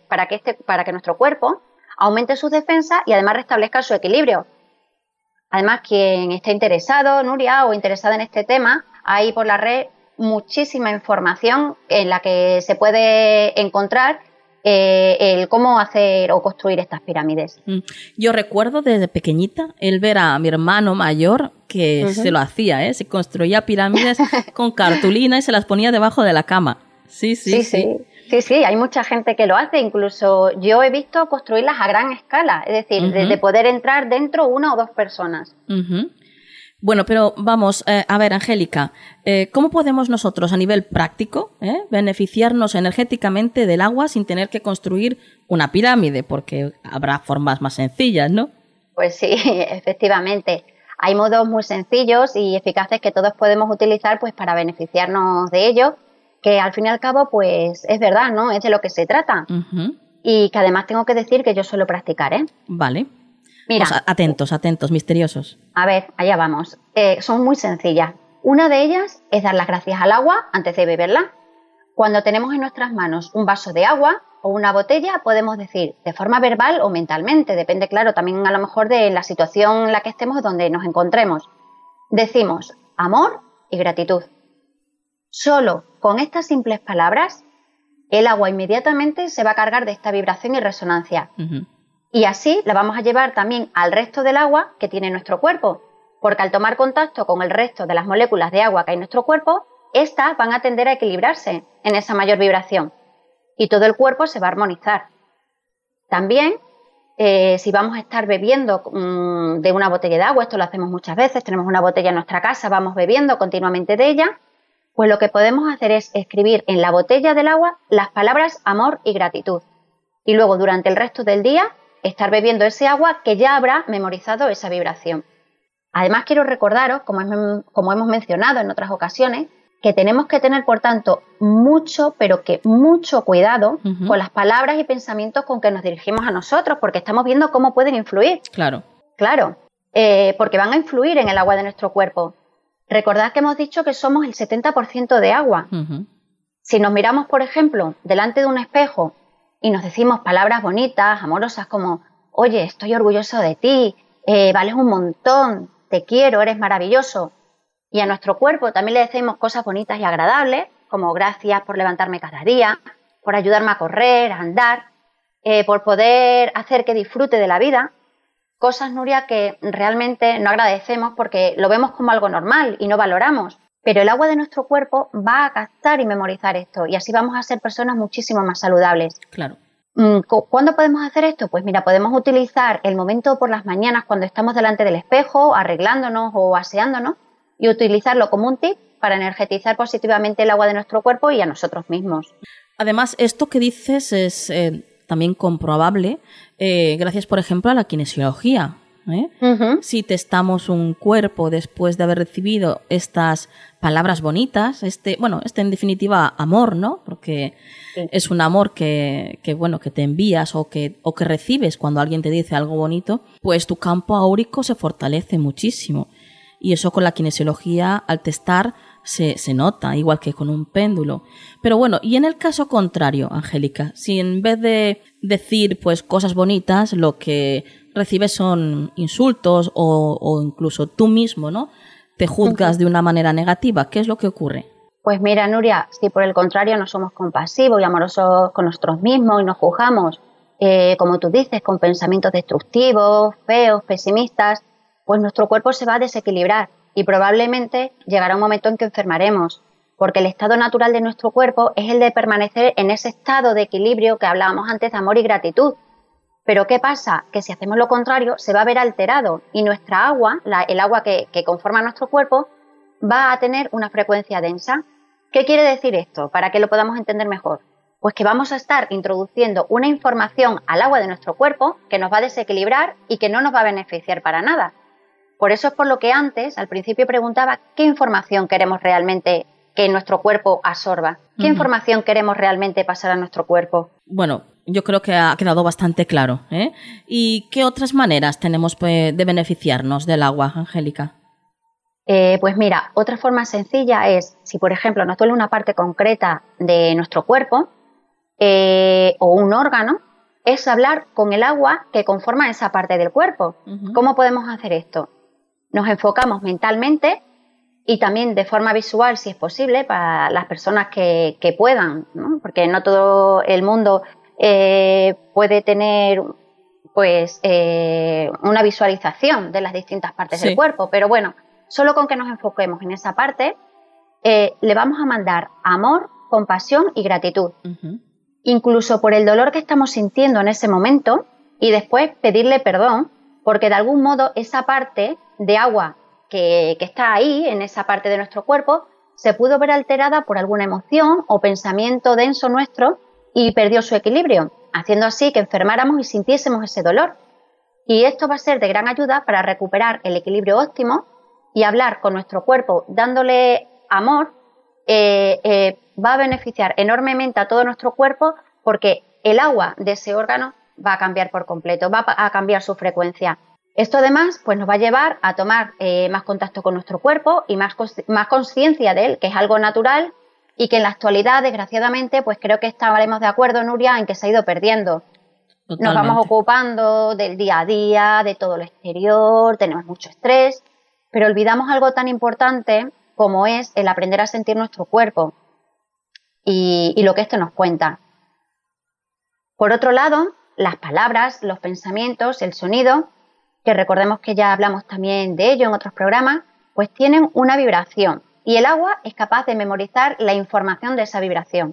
que nuestro cuerpo aumente sus defensas y además restablezca su equilibrio. Además, quien esté interesado, Nuria, o interesada en este tema, hay por la red muchísima información en la que se puede encontrar el cómo hacer o construir estas pirámides. Yo recuerdo desde pequeñita el ver a mi hermano mayor que se lo hacía, se construía pirámides con cartulina y se las ponía debajo de la cama. Sí. Sí, hay mucha gente que lo hace, incluso yo he visto construirlas a gran escala, es decir, de poder entrar dentro 1 o 2 personas. Bueno, pero vamos, a ver, Angélica, ¿cómo podemos nosotros a nivel práctico beneficiarnos energéticamente del agua sin tener que construir una pirámide? Porque habrá formas más sencillas, ¿no? Pues sí, efectivamente. Hay modos muy sencillos y eficaces que todos podemos utilizar pues para beneficiarnos de ello, que al fin y al cabo pues es verdad, ¿no? Es de lo que se trata. Y que además tengo que decir que yo suelo practicar, ¿eh? Vale. Mira, pues atentos, misteriosos. A ver, allá vamos. Son muy sencillas. Una de ellas es dar las gracias al agua antes de beberla. Cuando tenemos en nuestras manos un vaso de agua o una botella, podemos decir de forma verbal o mentalmente, depende, claro, también a lo mejor de la situación en la que estemos, donde nos encontremos. Decimos amor y gratitud. Solo con estas simples palabras, el agua inmediatamente se va a cargar de esta vibración y resonancia. Y así la vamos a llevar también al resto del agua que tiene nuestro cuerpo, porque al tomar contacto con el resto de las moléculas de agua que hay en nuestro cuerpo, estas van a tender a equilibrarse en esa mayor vibración y todo el cuerpo se va a armonizar. También, si vamos a estar bebiendo de una botella de agua, esto lo hacemos muchas veces, tenemos una botella en nuestra casa, vamos bebiendo continuamente de ella, pues lo que podemos hacer es escribir en la botella del agua las palabras amor y gratitud. Y luego durante el resto del día estar bebiendo ese agua que ya habrá memorizado esa vibración. Además quiero recordaros, como hemos mencionado en otras ocasiones, que tenemos que tener, por tanto, mucho, pero que mucho cuidado con las palabras y pensamientos con que nos dirigimos a nosotros, porque estamos viendo cómo pueden influir. Claro, porque van a influir en el agua de nuestro cuerpo. Recordad que hemos dicho que somos el 70% de agua. Si nos miramos, por ejemplo, delante de un espejo y nos decimos palabras bonitas, amorosas, como oye, estoy orgulloso de ti, vales un montón, te quiero, eres maravilloso. Y a nuestro cuerpo también le decimos cosas bonitas y agradables, como gracias por levantarme cada día, por ayudarme a correr, a andar, por poder hacer que disfrute de la vida. Cosas, Nuria, que realmente no agradecemos porque lo vemos como algo normal y no valoramos. Pero el agua de nuestro cuerpo va a captar y memorizar esto y así vamos a ser personas muchísimo más saludables. Claro. ¿Cuándo podemos hacer esto? Pues mira, podemos utilizar el momento por las mañanas cuando estamos delante del espejo, arreglándonos o aseándonos y utilizarlo como un tip para energetizar positivamente el agua de nuestro cuerpo y a nosotros mismos. Además, esto que dices es también comprobable gracias, por ejemplo, a la kinesiología. Si testamos un cuerpo después de haber recibido estas palabras bonitas, en definitiva amor, ¿no? Porque es un amor que te envías o que recibes cuando alguien te dice algo bonito, pues tu campo áurico se fortalece muchísimo. Y eso con la kinesiología, al testar, se nota, igual que con un péndulo. Pero bueno, y en el caso contrario, Angélica, si en vez de decir pues cosas bonitas, lo que recibes son insultos o incluso tú mismo, ¿no?, te juzgas de una manera negativa, ¿qué es lo que ocurre? Pues mira, Nuria, si por el contrario no somos compasivos y amorosos con nosotros mismos y nos juzgamos, como tú dices, con pensamientos destructivos, feos, pesimistas, pues nuestro cuerpo se va a desequilibrar y probablemente llegará un momento en que enfermaremos, porque el estado natural de nuestro cuerpo es el de permanecer en ese estado de equilibrio que hablábamos antes de amor y gratitud. Pero ¿qué pasa? Que si hacemos lo contrario se va a ver alterado y nuestra agua, el agua que conforma nuestro cuerpo, va a tener una frecuencia densa. ¿Qué quiere decir esto? Para que lo podamos entender mejor. Pues que vamos a estar introduciendo una información al agua de nuestro cuerpo que nos va a desequilibrar y que no nos va a beneficiar para nada. Por eso es por lo que antes, al principio, preguntaba qué información queremos realmente que nuestro cuerpo absorba. ¿Qué información queremos realmente pasar a nuestro cuerpo? Bueno, yo creo que ha quedado bastante claro, ¿eh? ¿Y qué otras maneras tenemos de beneficiarnos del agua, Angélica? Pues mira, otra forma sencilla es, si por ejemplo nos duele una parte concreta de nuestro cuerpo o un órgano, es hablar con el agua que conforma esa parte del cuerpo. ¿Cómo podemos hacer esto? Nos enfocamos mentalmente y también de forma visual, si es posible, para las personas que puedan, ¿no? Porque no todo el mundo puede tener pues una visualización de las distintas partes del cuerpo, pero bueno, solo con que nos enfoquemos en esa parte, le vamos a mandar amor, compasión y gratitud. Incluso por el dolor que estamos sintiendo en ese momento y después pedirle perdón, porque de algún modo esa parte de agua que está ahí, en esa parte de nuestro cuerpo, se pudo ver alterada por alguna emoción o pensamiento denso nuestro y perdió su equilibrio, haciendo así que enfermáramos y sintiésemos ese dolor. Y esto va a ser de gran ayuda para recuperar el equilibrio óptimo y hablar con nuestro cuerpo dándole amor va a beneficiar enormemente a todo nuestro cuerpo porque el agua de ese órgano va a cambiar por completo, va a cambiar su frecuencia. Esto además pues nos va a llevar a tomar más contacto con nuestro cuerpo y más conciencia de él, que es algo natural y que en la actualidad, desgraciadamente, pues creo que estaremos de acuerdo, Nuria, en que se ha ido perdiendo. Totalmente. Nos vamos ocupando del día a día, de todo lo exterior, tenemos mucho estrés, pero olvidamos algo tan importante como es el aprender a sentir nuestro cuerpo y lo que esto nos cuenta. Por otro lado, las palabras, los pensamientos, el sonido, que recordemos que ya hablamos también de ello en otros programas, pues tienen una vibración y el agua es capaz de memorizar la información de esa vibración.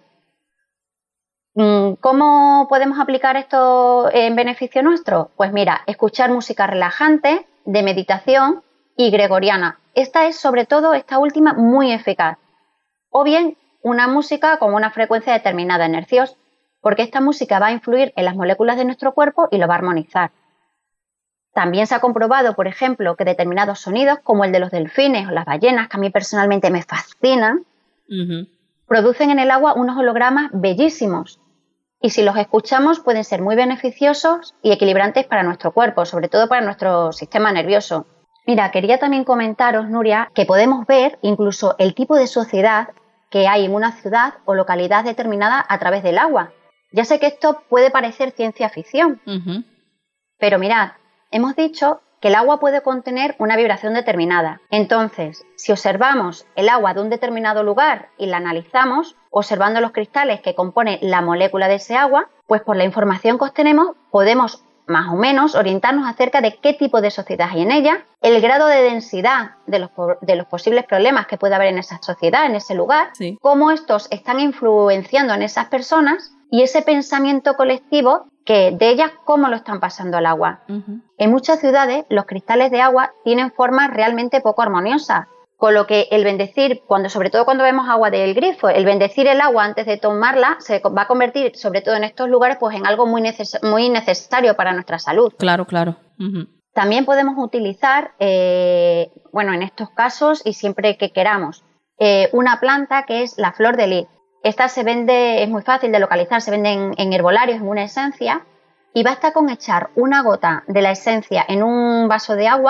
¿Cómo podemos aplicar esto en beneficio nuestro? Pues mira, escuchar música relajante, de meditación y gregoriana. Esta es sobre todo, esta última, muy eficaz. O bien una música con una frecuencia determinada en hercios, porque esta música va a influir en las moléculas de nuestro cuerpo y lo va a armonizar. También se ha comprobado, por ejemplo, que determinados sonidos, como el de los delfines o las ballenas, que a mí personalmente me fascinan, producen en el agua unos hologramas bellísimos. Y si los escuchamos pueden ser muy beneficiosos y equilibrantes para nuestro cuerpo, sobre todo para nuestro sistema nervioso. Mira, quería también comentaros, Nuria, que podemos ver incluso el tipo de sociedad que hay en una ciudad o localidad determinada a través del agua. Ya sé que esto puede parecer ciencia ficción, pero mirad, hemos dicho que el agua puede contener una vibración determinada. Entonces, si observamos el agua de un determinado lugar y la analizamos, observando los cristales que componen la molécula de ese agua, pues por la información que obtenemos podemos más o menos orientarnos acerca de qué tipo de sociedad hay en ella, el grado de densidad de los posibles problemas que puede haber en esa sociedad, en ese lugar, cómo estos están influenciando en esas personas y ese pensamiento colectivo que de ellas cómo lo están pasando al agua. En muchas ciudades los cristales de agua tienen formas realmente poco armoniosas, con lo que el bendecir, sobre todo cuando vemos agua del grifo, el bendecir el agua antes de tomarla se va a convertir, sobre todo en estos lugares, pues en algo muy necesario para nuestra salud. Claro. También podemos utilizar, en estos casos y siempre que queramos, una planta que es la flor de lis. Esta se vende, es muy fácil de localizar, se vende en herbolarios, en una esencia, y basta con echar una gota de la esencia en un vaso de agua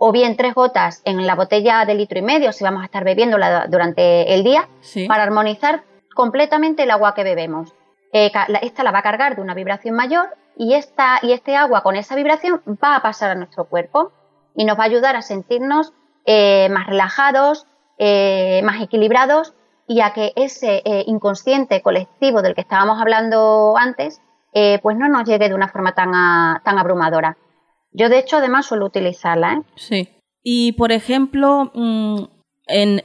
o bien 3 gotas en la botella de 1,5 litros si vamos a estar bebiéndola durante el día, para armonizar completamente el agua que bebemos. Esta la va a cargar de una vibración mayor y este agua con esa vibración va a pasar a nuestro cuerpo y nos va a ayudar a sentirnos más relajados, más equilibrados, y a que ese inconsciente colectivo del que estábamos hablando antes pues no nos llegue de una forma tan abrumadora. Yo, de hecho, además suelo utilizarla, ¿eh? Sí. Y, por ejemplo, en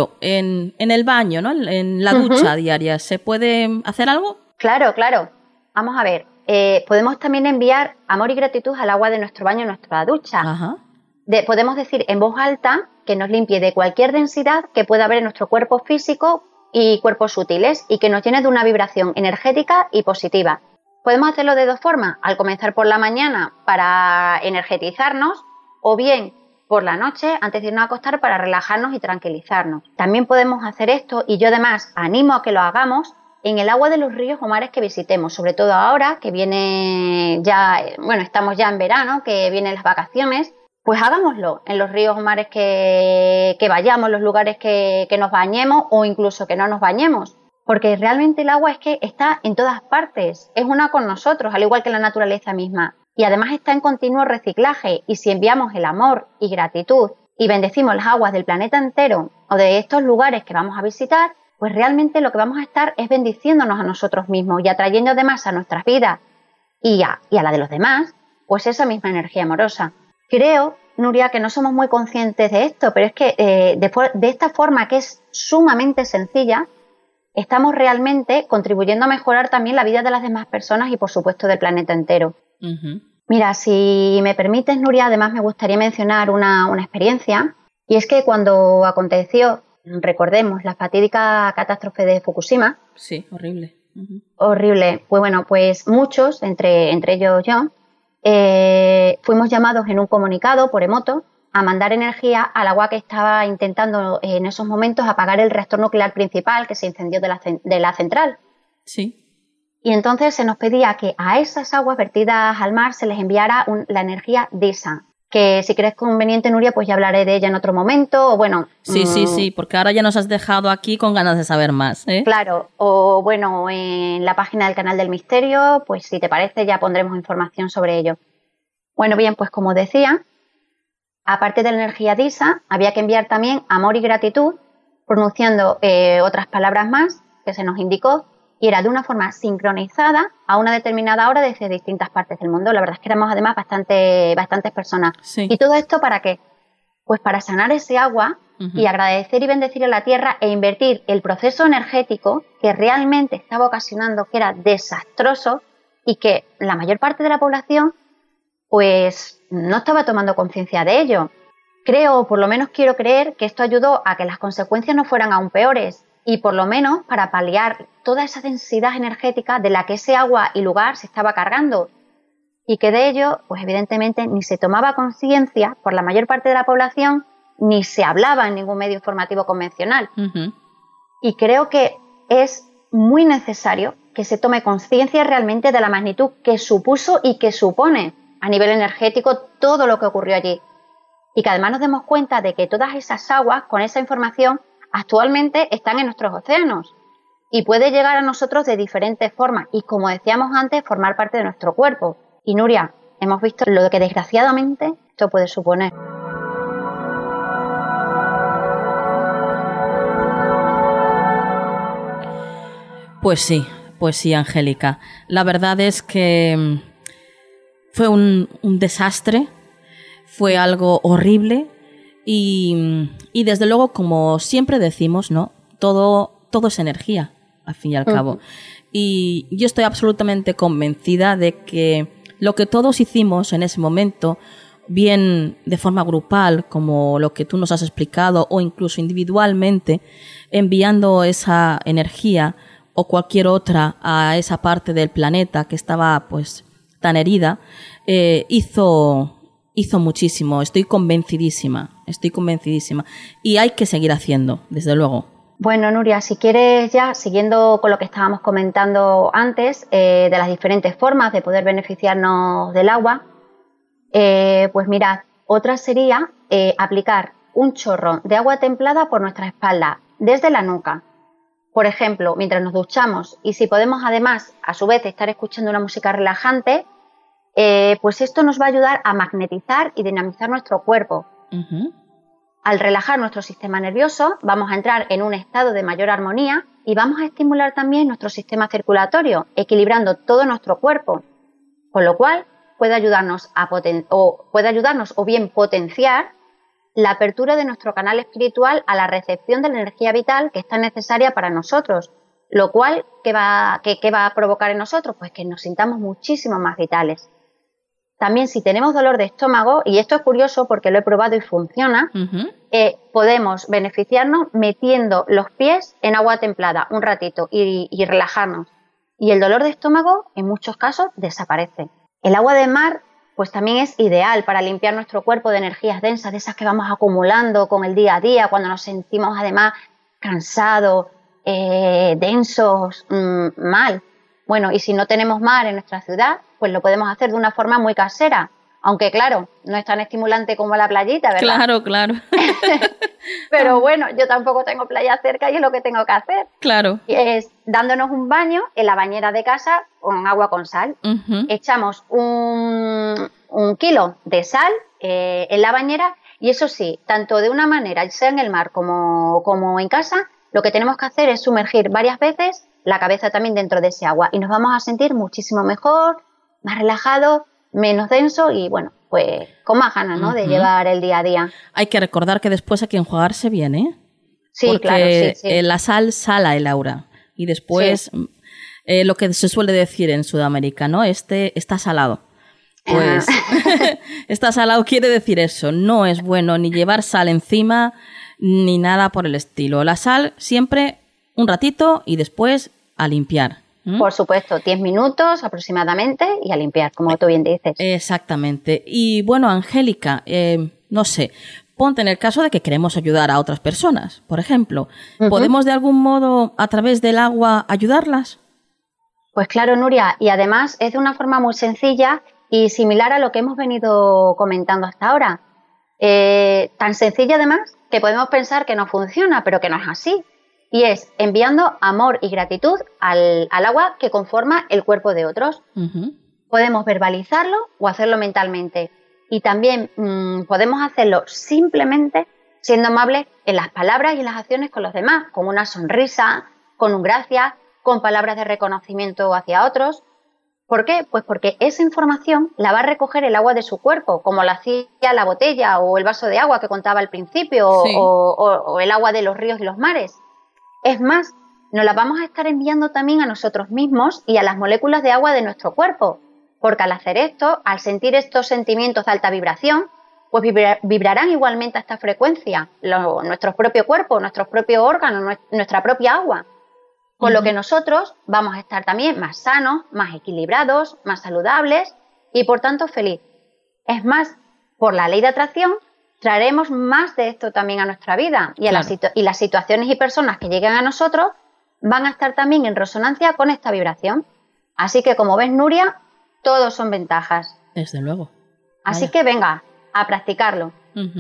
el baño, ¿no? En la ducha diaria, ¿se puede hacer algo? Claro. Vamos a ver. Podemos también enviar amor y gratitud al agua de nuestro baño, nuestra ducha. Ajá. Podemos decir en voz alta que nos limpie de cualquier densidad que pueda haber en nuestro cuerpo físico y cuerpos sutiles, y que nos llene de una vibración energética y positiva. Podemos hacerlo de 2 formas: al comenzar por la mañana para energetizarnos, o bien por la noche antes de irnos a acostar para relajarnos y tranquilizarnos. También podemos hacer esto, y yo además animo a que lo hagamos, en el agua de los ríos o mares que visitemos, sobre todo ahora que viene ya, estamos ya en verano, que vienen las vacaciones. Pues hagámoslo en los ríos o mares que vayamos, los lugares que nos bañemos, o incluso que no nos bañemos. Porque realmente el agua es que está en todas partes, es una con nosotros, al igual que la naturaleza misma. Y además está en continuo reciclaje, y si enviamos el amor y gratitud y bendecimos las aguas del planeta entero o de estos lugares que vamos a visitar, pues realmente lo que vamos a estar es bendiciéndonos a nosotros mismos y atrayendo además a nuestras vidas y a la de los demás, pues esa misma energía amorosa. Creo, Nuria, que no somos muy conscientes de esto, pero es que de esta forma, que es sumamente sencilla, estamos realmente contribuyendo a mejorar también la vida de las demás personas y, por supuesto, del planeta entero. Uh-huh. Mira, si me permites, Nuria, además me gustaría mencionar una experiencia, y es que cuando aconteció, recordemos, la fatídica catástrofe de Fukushima. Sí, horrible. Uh-huh. Horrible. Pues muchos, entre ellos yo, fuimos llamados en un comunicado por Emoto a mandar energía al agua que estaba intentando en esos momentos apagar el reactor nuclear principal que se incendió de la central. Sí. Y entonces se nos pedía que a esas aguas vertidas al mar se les enviara la energía DISA, que si crees conveniente, Nuria, pues ya hablaré de ella en otro momento, o bueno... Sí, porque ahora ya nos has dejado aquí con ganas de saber más, ¿eh? Claro, o bueno, en la página del Canal del Misterio, pues si te parece ya pondremos información sobre ello. Bueno, bien, pues como decía, aparte de la energía DISA, había que enviar también amor y gratitud, pronunciando otras palabras más que se nos indicó, y era de una forma sincronizada a una determinada hora desde distintas partes del mundo. La verdad es que éramos además bastantes personas. Sí. ¿Y todo esto para qué? Pues para sanar ese agua y agradecer y bendecir a la tierra e invertir el proceso energético que realmente estaba ocasionando, que era desastroso y que la mayor parte de la población pues no estaba tomando conciencia de ello. Creo, o por lo menos quiero creer, que esto ayudó a que las consecuencias no fueran aún peores, y por lo menos para paliar toda esa densidad energética de la que ese agua y lugar se estaba cargando, y que de ello, pues evidentemente, ni se tomaba conciencia por la mayor parte de la población, ni se hablaba en ningún medio informativo convencional. Uh-huh. Y creo que es muy necesario que se tome conciencia realmente de la magnitud que supuso y que supone a nivel energético todo lo que ocurrió allí. Y que además nos demos cuenta de que todas esas aguas, con esa información, actualmente están en nuestros océanos y puede llegar a nosotros de diferentes formas y, como decíamos antes, formar parte de nuestro cuerpo. Y Nuria, hemos visto lo que desgraciadamente esto puede suponer. Pues sí, Angélica. La verdad es que fue un desastre, fue algo horrible. Y desde luego, como siempre decimos, ¿no? Todo es energía, al fin y al cabo. Y yo estoy absolutamente convencida de que lo que todos hicimos en ese momento, bien de forma grupal, como lo que tú nos has explicado, o incluso individualmente, enviando esa energía o cualquier otra a esa parte del planeta que estaba pues tan herida, hizo muchísimo. Estoy convencidísima. Y hay que seguir haciendo, desde luego. Bueno, Nuria, si quieres ya, siguiendo con lo que estábamos comentando antes, de las diferentes formas de poder beneficiarnos del agua, pues mirad, Otra sería aplicar un chorro de agua templada por nuestra espalda, desde la nuca. Por ejemplo, mientras nos duchamos, y si podemos además, a su vez, estar escuchando una música relajante, pues esto nos va a ayudar a magnetizar y dinamizar nuestro cuerpo. Ujú. Al relajar nuestro sistema nervioso, vamos a entrar en un estado de mayor armonía y vamos a estimular también nuestro sistema circulatorio, equilibrando todo nuestro cuerpo, con lo cual puede ayudarnos o bien potenciar la apertura de nuestro canal espiritual a la recepción de la energía vital que es tan necesaria para nosotros, lo cual, ¿qué va a provocar en nosotros? Pues que nos sintamos muchísimo más vitales. También si tenemos dolor de estómago, y esto es curioso porque lo he probado y funciona, Ujú. podemos beneficiarnos metiendo los pies en agua templada un ratito y relajarnos. Y el dolor de estómago en muchos casos desaparece. El agua de mar pues también es ideal para limpiar nuestro cuerpo de energías densas, de esas que vamos acumulando con el día a día, cuando nos sentimos además cansados, densos, mal. Bueno, y si no tenemos mar en nuestra ciudad, pues lo podemos hacer de una forma muy casera. Aunque claro, no es tan estimulante como la playita, ¿verdad? Claro, claro. Pero bueno, yo tampoco tengo playa cerca y es lo que tengo que hacer. Claro. Y es dándonos un baño en la bañera de casa con agua con sal. Ujú. Echamos un kilo de sal en la bañera y eso sí, tanto de una manera, sea en el mar como en casa, lo que tenemos que hacer es sumergir varias veces la cabeza también dentro de ese agua y nos vamos a sentir muchísimo mejor, más relajados, menos denso y bueno, pues con más ganas, ¿no? De llevar el día a día. Hay que recordar que después hay que enjuagarse bien, ¿eh? Sí, porque claro, sí. La sal sala el aura. Y después, lo que se suele decir en Sudamérica, ¿no? Está salado. Pues está salado quiere decir eso. No es bueno ni llevar sal encima ni nada por el estilo. La sal siempre un ratito y después a limpiar. Por supuesto, 10 minutos aproximadamente y a limpiar, como tú bien dices. Exactamente. Y bueno, Angélica, no sé, ponte en el caso de que queremos ayudar a otras personas, por ejemplo. ¿Podemos de algún modo, a través del agua, ayudarlas? Pues claro, Nuria, y además es de una forma muy sencilla y similar a lo que hemos venido comentando hasta ahora. Tan sencilla además que podemos pensar que no funciona, pero que no es así. Y es enviando amor y gratitud al agua que conforma el cuerpo de otros. Podemos verbalizarlo o hacerlo mentalmente. Y también podemos hacerlo simplemente siendo amables en las palabras y en las acciones con los demás, con una sonrisa, con un gracias, con palabras de reconocimiento hacia otros. ¿Por qué? Pues porque esa información la va a recoger el agua de su cuerpo, como la hacía la botella o el vaso de agua que contaba al principio, sí. o el agua de los ríos y los mares. Es más, nos la vamos a estar enviando también a nosotros mismos y a las moléculas de agua de nuestro cuerpo, porque al hacer esto, al sentir estos sentimientos de alta vibración, pues vibrarán igualmente a esta frecuencia nuestro propio cuerpo, nuestros propios órganos, nuestra propia agua. Con lo que nosotros vamos a estar también más sanos, más equilibrados, más saludables y por tanto feliz. Es más, por la ley de atracción, traeremos más de esto también a nuestra vida y, claro. y las situaciones y personas que lleguen a nosotros van a estar también en resonancia con esta vibración. Así que, como ves, Nuria, todos son ventajas. Desde luego. Así que venga, a practicarlo.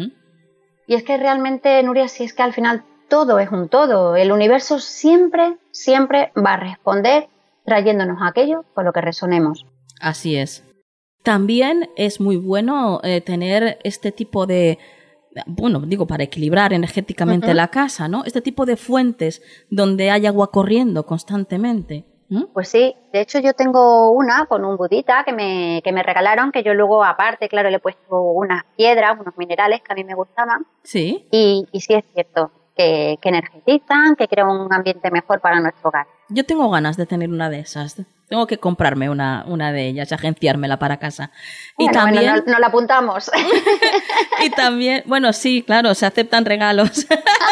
Y es que realmente, Nuria, si es que al final todo es un todo. El universo siempre, siempre va a responder trayéndonos aquello con lo que resonemos. Así es. También es muy bueno tener este tipo de, bueno, digo, para equilibrar energéticamente la casa, ¿no? Este tipo de fuentes donde hay agua corriendo constantemente. Pues sí, de hecho yo tengo una con un budita que me regalaron, que yo luego aparte, claro, le he puesto unas piedras, unos minerales que a mí me gustaban. Sí. Y sí es cierto que energetizan, que crean un ambiente mejor para nuestro hogar. Yo tengo ganas de tener una de esas. Tengo que comprarme una de ellas, agenciármela para casa. Bueno, y también bueno, no la apuntamos. Y también, bueno, sí, claro, se aceptan regalos.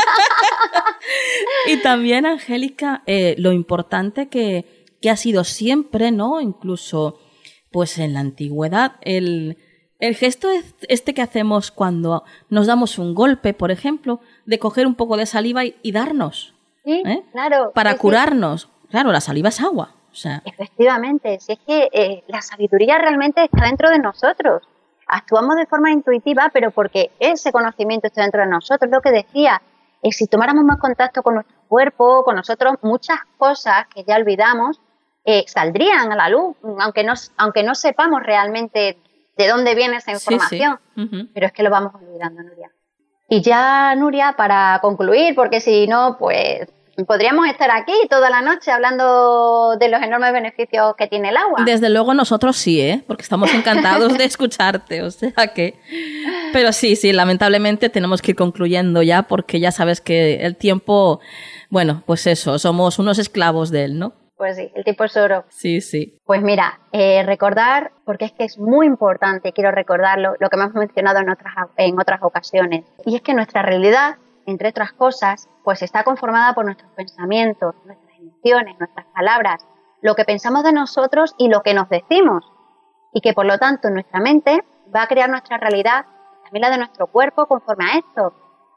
Y también, Angélica, lo importante que ha sido siempre, ¿no? Incluso, pues en la antigüedad, el gesto este que hacemos cuando nos damos un golpe, por ejemplo, de coger un poco de saliva y darnos. Sí, claro. Para curarnos. Sí. Claro, la saliva es agua. O sea. Efectivamente, si es que la sabiduría realmente está dentro de nosotros. Actuamos de forma intuitiva, pero porque ese conocimiento está dentro de nosotros. Lo que decía, si tomáramos más contacto con nuestro cuerpo, con nosotros, muchas cosas que ya olvidamos saldrían a la luz, aunque no sepamos realmente de dónde viene esa información. Sí. Uh-huh. Pero es que lo vamos olvidando, Nuria. Y ya, Nuria, para concluir, porque si no, pues podríamos estar aquí toda la noche hablando de los enormes beneficios que tiene el agua. Desde luego nosotros sí, porque estamos encantados de escucharte, o sea que... Pero sí, lamentablemente tenemos que ir concluyendo ya, porque ya sabes que el tiempo, bueno, pues eso, somos unos esclavos de él, ¿no? Pues sí, el tiempo es oro. Sí, sí. Pues mira, recordar, porque es que es muy importante, quiero recordarlo, lo que hemos mencionado en otras ocasiones, y es que nuestra realidad, entre otras cosas, pues está conformada por nuestros pensamientos, nuestras emociones, nuestras palabras, lo que pensamos de nosotros y lo que nos decimos, y que por lo tanto nuestra mente va a crear nuestra realidad, también la de nuestro cuerpo, conforme a esto,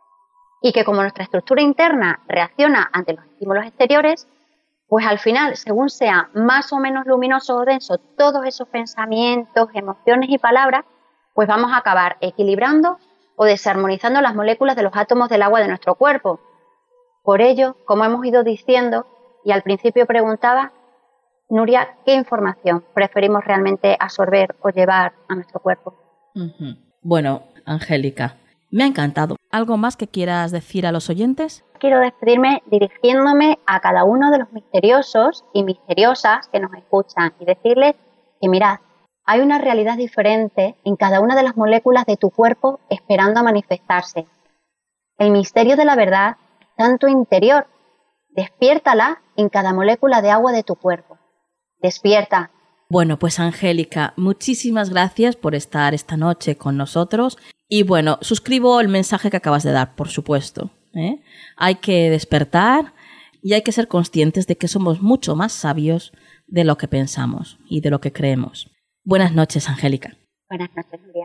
y que como nuestra estructura interna reacciona ante los estímulos exteriores, pues al final, según sea más o menos luminoso o denso todos esos pensamientos, emociones y palabras, pues vamos a acabar equilibrando o desarmonizando las moléculas de los átomos del agua de nuestro cuerpo. Por ello, como hemos ido diciendo, y al principio preguntaba, Nuria, ¿qué información preferimos realmente absorber o llevar a nuestro cuerpo? Uh-huh. Bueno, Angélica, me ha encantado. ¿Algo más que quieras decir a los oyentes? Quiero despedirme dirigiéndome a cada uno de los misteriosos y misteriosas que nos escuchan y decirles que mirad, hay una realidad diferente en cada una de las moléculas de tu cuerpo esperando a manifestarse. El misterio de la verdad está en tu interior. Despiértala en cada molécula de agua de tu cuerpo. Despierta. Bueno, pues Angélica, muchísimas gracias por estar esta noche con nosotros. Y bueno, suscribo el mensaje que acabas de dar, por supuesto. Hay que despertar y hay que ser conscientes de que somos mucho más sabios de lo que pensamos y de lo que creemos. Buenas noches, Angélica. Buenas noches, Nuria.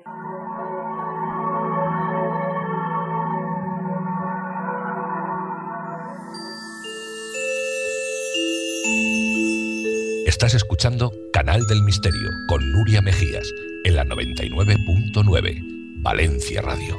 Estás escuchando Canal del Misterio con Nuria Mejías en la 99.9 Valencia Radio.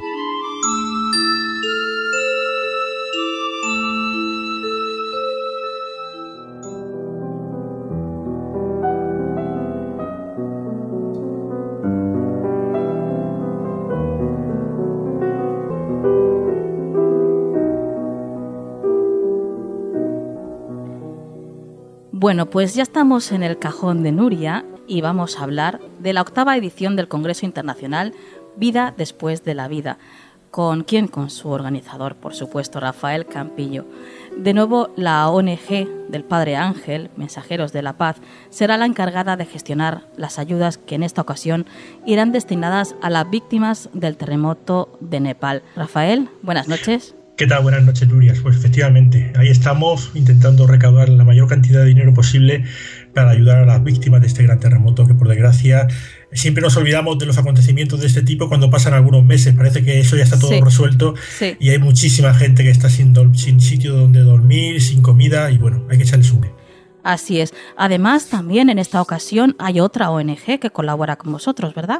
Bueno, pues ya estamos en el cajón de Nuria y vamos a hablar de la 8ª edición del Congreso Internacional Vida después de la vida. ¿Con quién? Con su organizador, por supuesto, Rafael Campillo. De nuevo, la ONG del Padre Ángel, Mensajeros de la Paz, será la encargada de gestionar las ayudas que en esta ocasión irán destinadas a las víctimas del terremoto de Nepal. Rafael, buenas noches. ¿Qué tal? Buenas noches, Nuria. Pues efectivamente, ahí estamos intentando recaudar la mayor cantidad de dinero posible para ayudar a las víctimas de este gran terremoto, que por desgracia siempre nos olvidamos de los acontecimientos de este tipo cuando pasan algunos meses. Parece que eso ya está todo resuelto y hay muchísima gente que está sin sitio donde dormir, sin comida y bueno, hay que echarle sube. Así es. Además, también en esta ocasión hay otra ONG que colabora con vosotros, ¿verdad?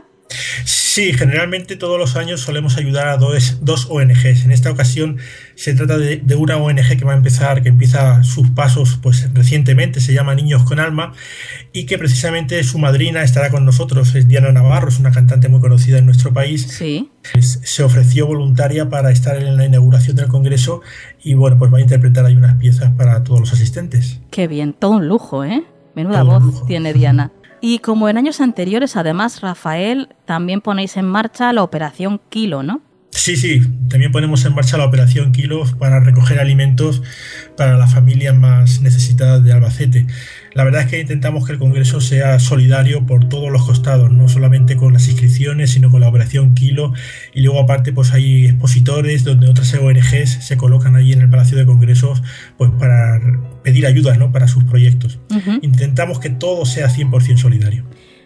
Sí, generalmente todos los años solemos ayudar a dos ONGs. En esta ocasión se trata de una ONG que empieza sus pasos pues recientemente, se llama Niños con Alma, y que precisamente su madrina estará con nosotros, es Diana Navarro, es una cantante muy conocida en nuestro país. Sí. Se ofreció voluntaria para estar en la inauguración del Congreso y bueno, pues va a interpretar ahí unas piezas para todos los asistentes. Qué bien, todo un lujo, ¿eh? Menuda voz tiene Diana. Y como en años anteriores, además, Rafael, también ponéis en marcha la Operación Kilo, ¿no? Sí, también ponemos en marcha la Operación Kilo para recoger alimentos para las familias más necesitadas de Albacete. La verdad es que intentamos que el Congreso sea solidario por todos los costados, no solamente con las inscripciones, sino con la Operación Kilo. Y luego aparte pues hay expositores donde otras ONGs se colocan allí en el Palacio de Congresos pues para pedir ayuda, ¿no?, para sus proyectos. Uh-huh. Intentamos que todo sea 100% solidario.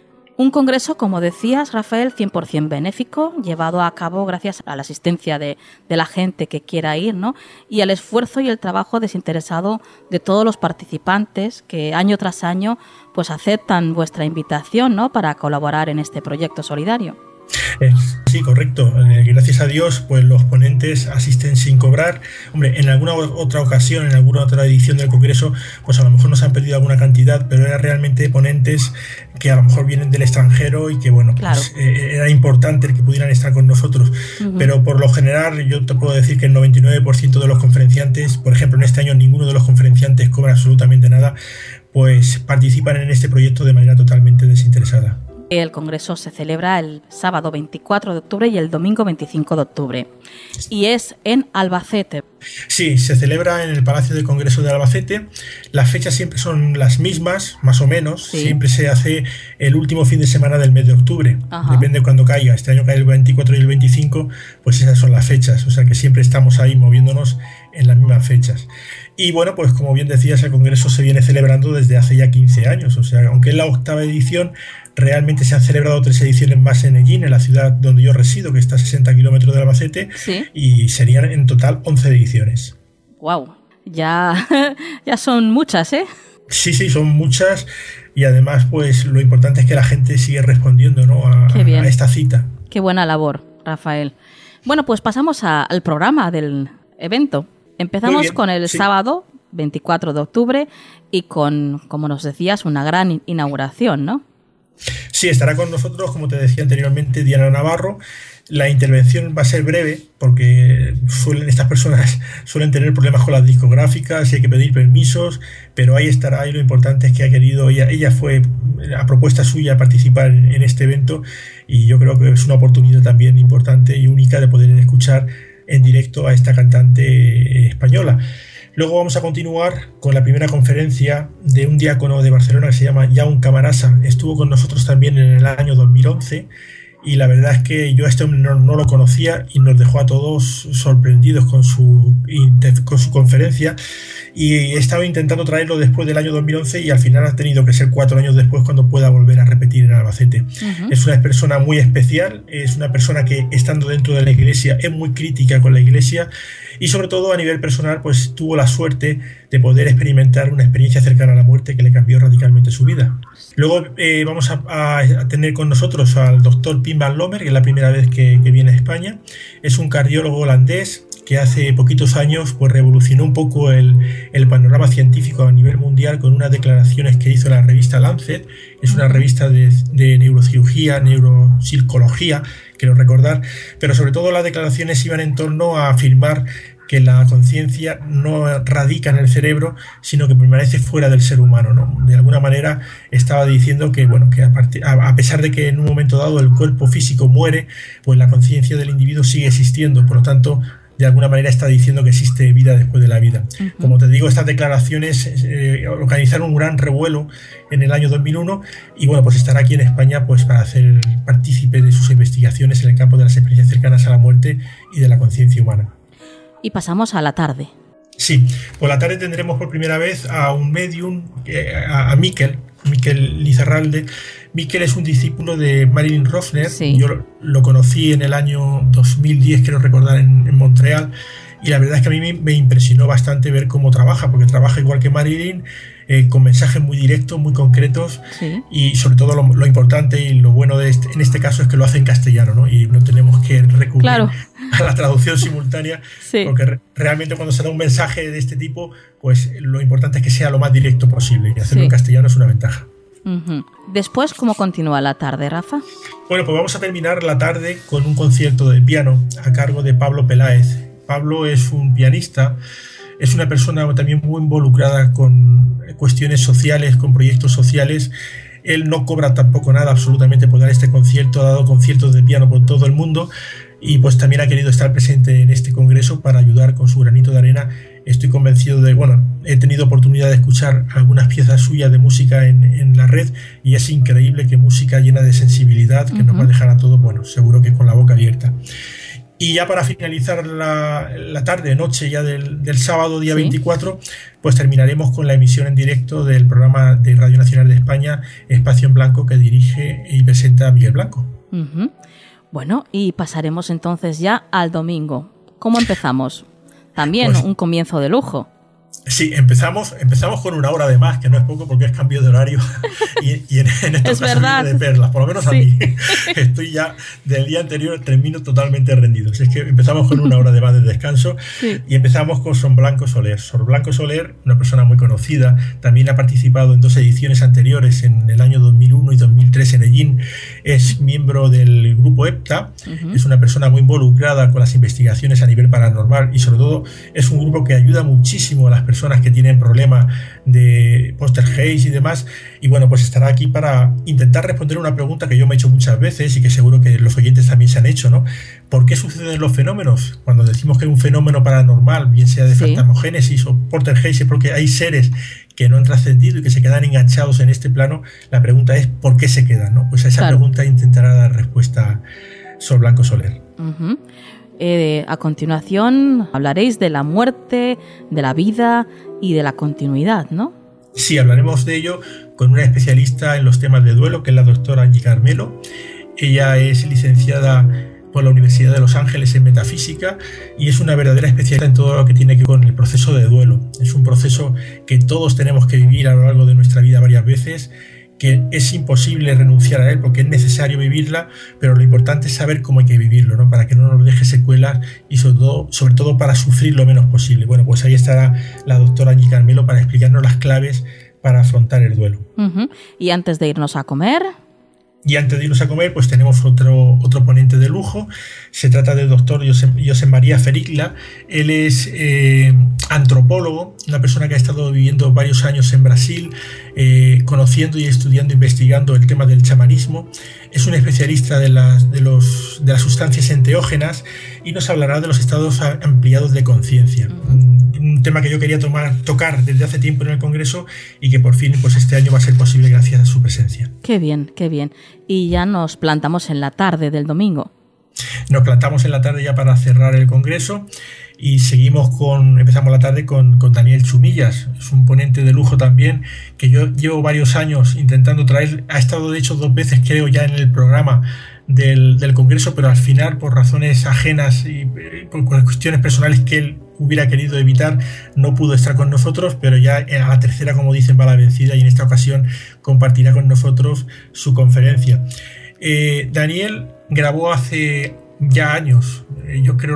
Un congreso, como decías, Rafael, 100% benéfico, llevado a cabo gracias a la asistencia de la gente que quiera ir, ¿no?, y al esfuerzo y el trabajo desinteresado de todos los participantes que año tras año pues aceptan vuestra invitación, ¿no?, para colaborar en este proyecto solidario. Sí, correcto. Gracias a Dios, pues los ponentes asisten sin cobrar. Hombre, en alguna otra ocasión, en alguna otra edición del Congreso, pues a lo mejor nos han pedido alguna cantidad, pero eran realmente ponentes que a lo mejor vienen del extranjero y que, bueno, claro, pues, era importante el que pudieran estar con nosotros. Pero por lo general, yo te puedo decir que el 99% de los conferenciantes, por ejemplo, en este año ninguno de los conferenciantes cobra absolutamente nada, pues participan en este proyecto de manera totalmente desinteresada. El Congreso se celebra el sábado 24 de octubre y el domingo 25 de octubre. Y es en Albacete. Sí, se celebra en el Palacio de Congreso de Albacete. Las fechas siempre son las mismas, más o menos. Sí. Siempre se hace el último fin de semana del mes de octubre. Ajá. Depende de cuándo caiga. Este año cae el 24 y el 25, pues esas son las fechas. O sea que siempre estamos ahí moviéndonos en las mismas fechas. Y bueno, pues como bien decías, el Congreso se viene celebrando desde hace ya 15 años. O sea, aunque es la 8ª edición, realmente se han celebrado 3 ediciones más en Ellín, en la ciudad donde yo resido, que está a 60 kilómetros de Albacete, ¿sí? Y serían en total 11 ediciones. ¡Wow! Ya son muchas, ¿eh? Sí, son muchas, y además pues lo importante es que la gente sigue respondiendo, ¿no? a esta cita. Qué buena labor, Rafael. Bueno, pues pasamos al programa del evento. Empezamos con el sábado 24 de octubre y con, como nos decías, una gran inauguración, ¿no? Sí, estará con nosotros, como te decía anteriormente, Diana Navarro. La intervención va a ser breve porque estas personas suelen tener problemas con las discográficas y hay que pedir permisos, pero ahí estará, y lo importante es que ha querido, ella fue a propuesta suya participar en este evento, y yo creo que es una oportunidad también importante y única de poder escuchar en directo a esta cantante española. Luego vamos a continuar con la primera conferencia de un diácono de Barcelona que se llama Jaume Camarasa. Estuvo con nosotros también en el año 2011 y la verdad es que yo a este hombre no lo conocía y nos dejó a todos sorprendidos con su conferencia, y he estado intentando traerlo después del año 2011 y al final ha tenido que ser 4 años después cuando pueda volver a repetir en Albacete. Es una persona muy especial, es una persona que estando dentro de la iglesia es muy crítica con la iglesia, y sobre todo a nivel personal pues tuvo la suerte de poder experimentar una experiencia cercana a la muerte que le cambió radicalmente su vida. Luego vamos a tener con nosotros al doctor Pim van Lommers, que es la primera vez que viene a España. Es un cardiólogo holandés que hace poquitos años pues revolucionó un poco el panorama científico a nivel mundial con unas declaraciones que hizo en la revista Lancet. Es una revista de neurocirugía, neuropsicología, quiero recordar, pero sobre todo las declaraciones iban en torno a afirmar que la conciencia no radica en el cerebro, sino que permanece fuera del ser humano, ¿no? De alguna manera estaba diciendo que, bueno, que a pesar de que en un momento dado el cuerpo físico muere, pues la conciencia del individuo sigue existiendo, por lo tanto, de alguna manera está diciendo que existe vida después de la vida. Como te digo, estas declaraciones organizaron un gran revuelo en el año 2001 y bueno, pues estará aquí en España pues para hacer partícipe de sus investigaciones en el campo de las experiencias cercanas a la muerte y de la conciencia humana. Y pasamos a la tarde. Sí, por la tarde tendremos por primera vez a un medium, a Miquel Lizarralde. Miquel es un discípulo de Marilyn Rovner. Sí. Yo lo conocí en el año 2010, quiero recordar, en Montreal, y la verdad es que a mí me impresionó bastante ver cómo trabaja, porque trabaja igual que Marilyn, con mensajes muy directos, muy concretos, sí. Y sobre todo lo importante y lo bueno en este caso es que lo hace en castellano, ¿no? Y no tenemos que recurrir a la traducción simultánea, sí. Porque realmente cuando se da un mensaje de este tipo, pues lo importante es que sea lo más directo posible, y hacerlo en castellano es una ventaja. Después, ¿cómo continúa la tarde, Rafa? Bueno, pues vamos a terminar la tarde con un concierto de piano a cargo de Pablo Peláez. Pablo es un pianista, es una persona también muy involucrada con cuestiones sociales, con proyectos sociales. Él no cobra tampoco nada absolutamente por dar este concierto, ha dado conciertos de piano por todo el mundo y pues también ha querido estar presente en este congreso para ayudar con su granito de arena. Estoy convencido he tenido oportunidad de escuchar algunas piezas suyas de música en la red y es increíble, qué música llena de sensibilidad que nos va a dejar a todos, bueno, seguro que con la boca abierta. Y ya para finalizar la tarde, noche ya del sábado, día 24, pues terminaremos con la emisión en directo del programa de Radio Nacional de España, Espacio en Blanco, que dirige y presenta Miguel Blanco. Bueno, y pasaremos entonces ya al domingo. ¿Cómo empezamos? También pues, un comienzo de lujo. Sí, empezamos con una hora de más, que no es poco porque es cambio de horario y en estos es casos verdad. viene de perlas, por lo menos a mí. Estoy ya del día anterior, termino totalmente rendido. Si es que empezamos con una hora de más de descanso y empezamos con Sor Blanco Soler. Sor Blanco Soler, una persona muy conocida, también ha participado en 2 ediciones anteriores, en el año 2001 y 2003 en Ellín, es miembro del grupo EPTA, es una persona muy involucrada con las investigaciones a nivel paranormal y sobre todo es un grupo que ayuda muchísimo a las personas que tienen problemas de poltergeist y demás, y bueno, pues estará aquí para intentar responder una pregunta que yo me he hecho muchas veces y que seguro que los oyentes también se han hecho, ¿no? ¿Por qué suceden los fenómenos? Cuando decimos que hay un fenómeno paranormal, bien sea de fantasmogénesis o poltergeist, es porque hay seres que no han trascendido y que se quedan enganchados en este plano. La pregunta es ¿por qué se quedan? ¿No? Pues a esa pregunta intentará dar respuesta Sor Blanco Soler. A continuación hablaréis de la muerte, de la vida y de la continuidad, ¿no? Sí, hablaremos de ello con una especialista en los temas de duelo, que es la doctora Angie Carmelo. Ella es licenciada por la Universidad de Los Ángeles en Metafísica y es una verdadera especialista en todo lo que tiene que ver con el proceso de duelo. Es un proceso que todos tenemos que vivir a lo largo de nuestra vida varias veces, que es imposible renunciar a él porque es necesario vivirla, pero lo importante es saber cómo hay que vivirlo, ¿no? Para que no nos deje secuelas y sobre todo para sufrir lo menos posible. Bueno, pues ahí estará la doctora Angie Carmelo para explicarnos las claves para afrontar el duelo. Y antes de irnos a comer... Y antes de irnos a comer, pues tenemos otro ponente de lujo. Se trata del doctor José María Fericla. Él es antropólogo, una persona que ha estado viviendo varios años en Brasil, conociendo y estudiando, investigando el tema del chamanismo. Es un especialista de las sustancias enteógenas y nos hablará de los estados ampliados de conciencia. Un tema que yo quería tocar desde hace tiempo en el Congreso y que por fin pues este año va a ser posible gracias a su presencia. Qué bien, qué bien. Y ya nos plantamos en la tarde del domingo. Nos plantamos en la tarde ya para cerrar el Congreso y empezamos la tarde con Daniel Chumillas. Es un ponente de lujo también que yo llevo varios años intentando traer. Ha estado de hecho 2 veces creo ya en el programa del Congreso, pero al final por razones ajenas y por cuestiones personales que él hubiera querido evitar, no pudo estar con nosotros, pero ya a la tercera, como dicen, va la vencida y en esta ocasión compartirá con nosotros su conferencia. Daniel grabó hace ya años, yo creo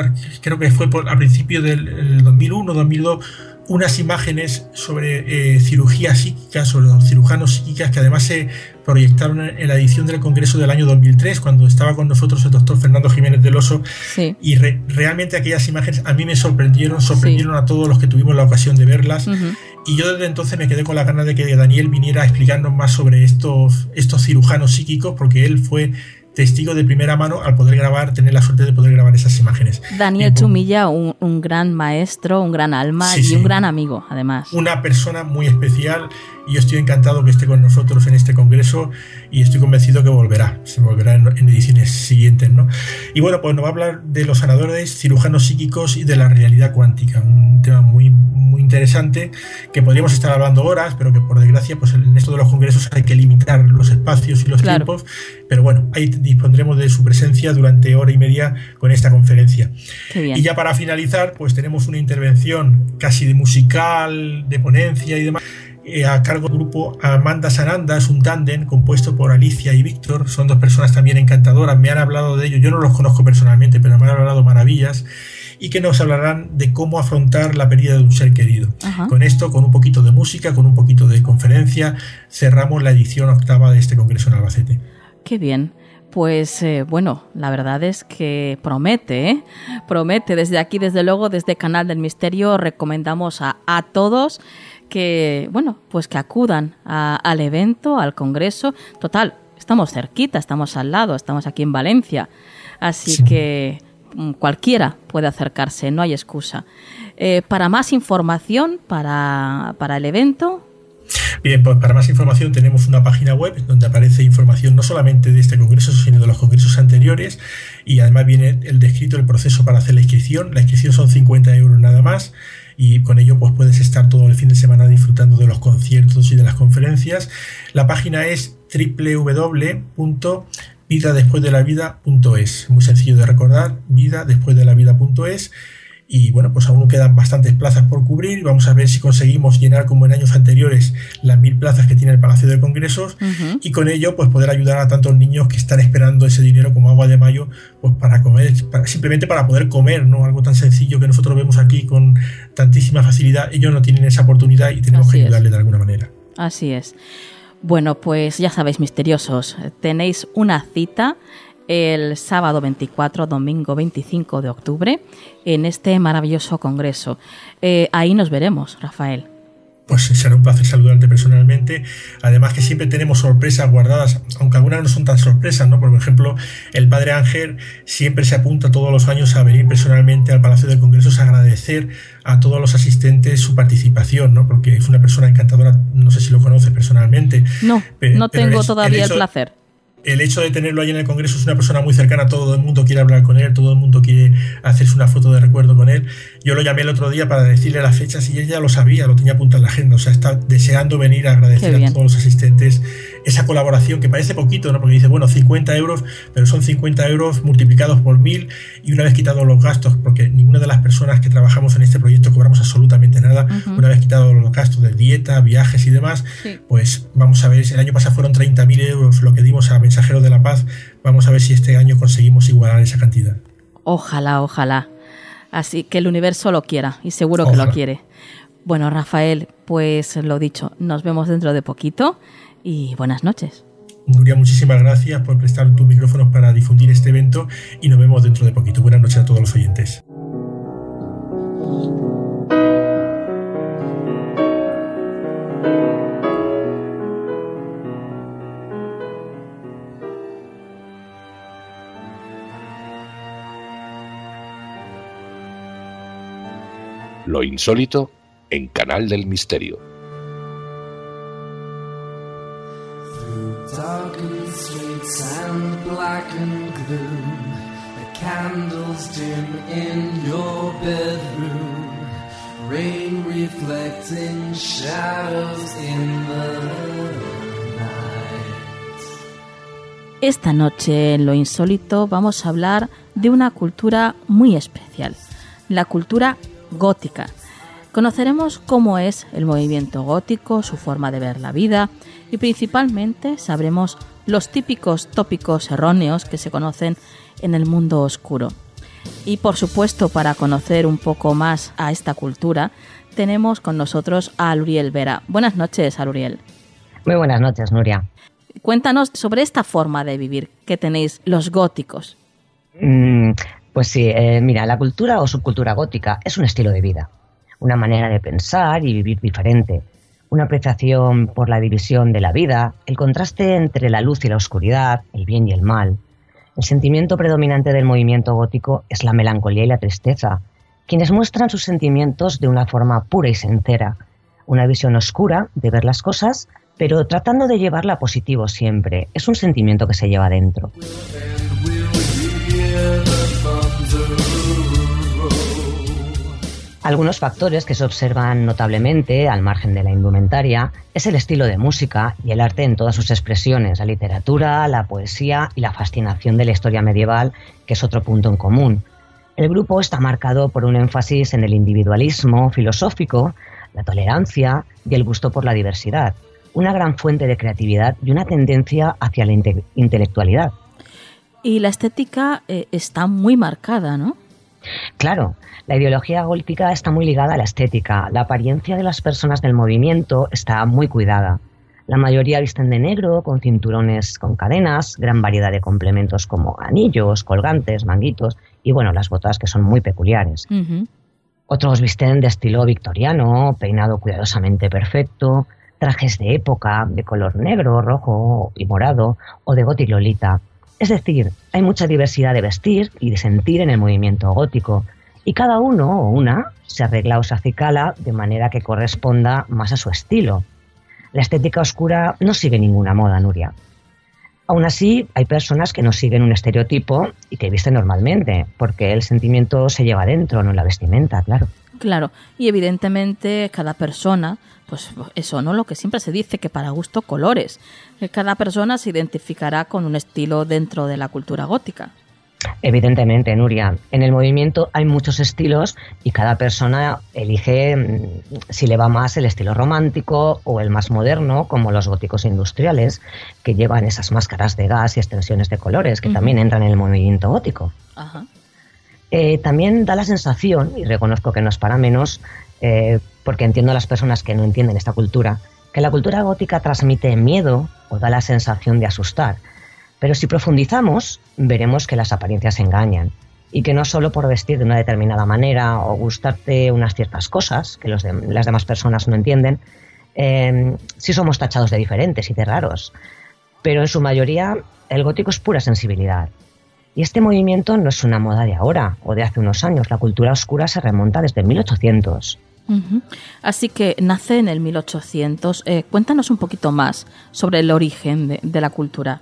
que fue a principios del 2001, 2002, unas imágenes sobre cirugía psíquica, sobre los cirujanos psíquicas, que además se proyectaron en la edición del Congreso del año 2003, cuando estaba con nosotros el doctor Fernando Jiménez del Oso, y realmente aquellas imágenes a mí me sorprendieron a todos los que tuvimos la ocasión de verlas, y yo desde entonces me quedé con la gana de que Daniel viniera a explicarnos más sobre estos cirujanos psíquicos, porque él fue testigo de primera mano al poder tener la suerte de poder grabar esas imágenes. Daniel Chumilla, un gran maestro, un gran alma un gran amigo, además. Una persona muy especial y yo estoy encantado que esté con nosotros en este congreso y estoy convencido que se volverá en ediciones siguientes, ¿no? Y bueno, pues nos va a hablar de los sanadores, cirujanos psíquicos y de la realidad cuántica, un tema muy, muy interesante que podríamos estar hablando horas, pero que por desgracia pues en esto de los congresos hay que limitar los espacios y los tiempos, pero bueno, ahí dispondremos de su presencia durante hora y media con esta conferencia. Qué bien. Y ya para finalizar, pues tenemos una intervención casi de musical, de ponencia y demás, a cargo del grupo Amanda Sananda. Es un tándem compuesto por Alicia y Víctor, son 2 personas también encantadoras, me han hablado de ello, yo no los conozco personalmente, pero me han hablado maravillas, y que nos hablarán de cómo afrontar la pérdida de un ser querido. Con esto, con un poquito de música, con un poquito de conferencia, cerramos la edición 8ª de este Congreso en Albacete. Qué bien. Pues bueno, la verdad es que promete. Desde aquí, desde luego, desde Canal del Misterio, recomendamos a todos que, bueno, pues que acudan al evento, al Congreso. Total, estamos cerquita, estamos al lado, estamos aquí en Valencia. Así que cualquiera puede acercarse, no hay excusa. Para más información, para el evento... Bien, pues para más información tenemos una página web donde aparece información no solamente de este congreso, sino de los congresos anteriores, y además viene el descrito el proceso para hacer la inscripción. La inscripción son 50 euros nada más, y con ello pues puedes estar todo el fin de semana disfrutando de los conciertos y de las conferencias. La página es www.vidadespuesdelavida.es, muy sencillo de recordar, vidadespuesdelavida.es. y bueno, pues aún quedan bastantes plazas por cubrir. Vamos a ver si conseguimos llenar, como en años anteriores, las 1000 plazas que tiene el Palacio de Congresos, y con ello pues poder ayudar a tantos niños que están esperando ese dinero como agua de mayo, pues para comer, simplemente para poder comer, ¿no? Algo tan sencillo que nosotros vemos aquí con tantísima facilidad. Ellos no tienen esa oportunidad y tenemos que ayudarles de alguna manera. Así es. Bueno, pues ya sabéis, misteriosos, tenéis una cita el sábado 24, domingo 25 de octubre en este maravilloso congreso. Ahí nos veremos, Rafael. Pues será un placer saludarte personalmente. Además que siempre tenemos sorpresas guardadas, aunque algunas no son tan sorpresas, ¿no? Por ejemplo, el Padre Ángel siempre se apunta todos los años a venir personalmente al Palacio de Congresos a agradecer a todos los asistentes su participación, ¿no? Porque es una persona encantadora, no sé si lo conoces personalmente. No tengo todavía el placer. El hecho de tenerlo ahí en el Congreso, es una persona muy cercana, todo el mundo quiere hablar con él, todo el mundo quiere hacerse una foto de recuerdo con él. Yo lo llamé el otro día para decirle las fechas y ella lo sabía, lo tenía apuntado en la agenda, o sea, está deseando venir a agradecer a todos los asistentes esa colaboración, que parece poquito, ¿no? Porque dice, bueno, 50 euros, pero son 50 euros multiplicados por 1000, y una vez quitados los gastos, porque ninguna de las personas que trabajamos en este proyecto cobramos absolutamente nada, una vez quitados los gastos de dieta, viajes y demás, pues vamos a ver, el año pasado fueron 30.000 euros lo que dimos a Mensajeros de la Paz. Vamos a ver si este año conseguimos igualar esa cantidad. Ojalá. Así que el universo lo quiera, y seguro que lo quiere. Bueno, Rafael, pues lo dicho, nos vemos dentro de poquito y buenas noches. Nuria, muchísimas gracias por prestar tus micrófonos para difundir este evento y nos vemos dentro de poquito. Buenas noches a todos los oyentes. Lo insólito en Canal del Misterio. Darkened streets and blackened gloom, the candles dim in your bedroom, rain reflecting shadows in the night. Esta noche en Lo Insólito vamos a hablar de una cultura muy especial, la cultura gótica. Conoceremos cómo es el movimiento gótico, su forma de ver la vida y principalmente sabremos los típicos tópicos erróneos que se conocen en el mundo oscuro. Y por supuesto, para conocer un poco más a esta cultura, tenemos con nosotros a Aluriel Vera. Buenas noches, Aluriel. Muy buenas noches, Nuria. Cuéntanos sobre esta forma de vivir que tenéis los góticos. Pues sí, mira, la cultura o subcultura gótica es un estilo de vida, una manera de pensar y vivir diferente, una apreciación por la división de la vida, el contraste entre la luz y la oscuridad, el bien y el mal. El sentimiento predominante del movimiento gótico es la melancolía y la tristeza, quienes muestran sus sentimientos de una forma pura y sincera, una visión oscura de ver las cosas, pero tratando de llevarla a positivo siempre. Es un sentimiento que se lleva dentro. Algunos factores que se observan notablemente al margen de la indumentaria es el estilo de música y el arte en todas sus expresiones, la literatura, la poesía y la fascinación de la historia medieval, que es otro punto en común. El grupo está marcado por un énfasis en el individualismo filosófico, la tolerancia y el gusto por la diversidad, una gran fuente de creatividad y una tendencia hacia la intelectualidad. Y la estética está muy marcada, ¿no? Claro, la ideología gótica está muy ligada a la estética. La apariencia de las personas del movimiento está muy cuidada. La mayoría visten de negro, con cinturones con cadenas, gran variedad de complementos como anillos, colgantes, manguitos y, bueno, las botas, que son muy peculiares. Otros visten de estilo victoriano, peinado cuidadosamente perfecto, trajes de época, de color negro, rojo y morado, o de gothic lolita. Es decir, hay mucha diversidad de vestir y de sentir en el movimiento gótico, y cada uno o una se arregla o se acicala de manera que corresponda más a su estilo. La estética oscura no sigue ninguna moda, Nuria. Aún así, hay personas que no siguen un estereotipo y que visten normalmente, porque el sentimiento se lleva dentro, no en la vestimenta, claro. Claro, y evidentemente cada persona, pues eso, ¿no? Lo que siempre se dice, que para gusto colores. Que cada persona se identificará con un estilo dentro de la cultura gótica. Evidentemente, Nuria. En el movimiento hay muchos estilos y cada persona elige si le va más el estilo romántico o el más moderno, como los góticos industriales, que llevan esas máscaras de gas y extensiones de colores, que también entran en el movimiento gótico. Ajá. También da la sensación, y reconozco que no es para menos, porque entiendo a las personas que no entienden esta cultura, que la cultura gótica transmite miedo o da la sensación de asustar. Pero si profundizamos, veremos que las apariencias engañan y que no solo por vestir de una determinada manera o gustarte unas ciertas cosas que las demás personas no entienden, sí somos tachados de diferentes y de raros. Pero en su mayoría el gótico es pura sensibilidad. Y este movimiento no es una moda de ahora o de hace unos años. La cultura oscura se remonta desde 1800. Así que nace en el 1800. Cuéntanos un poquito más sobre el origen de la cultura.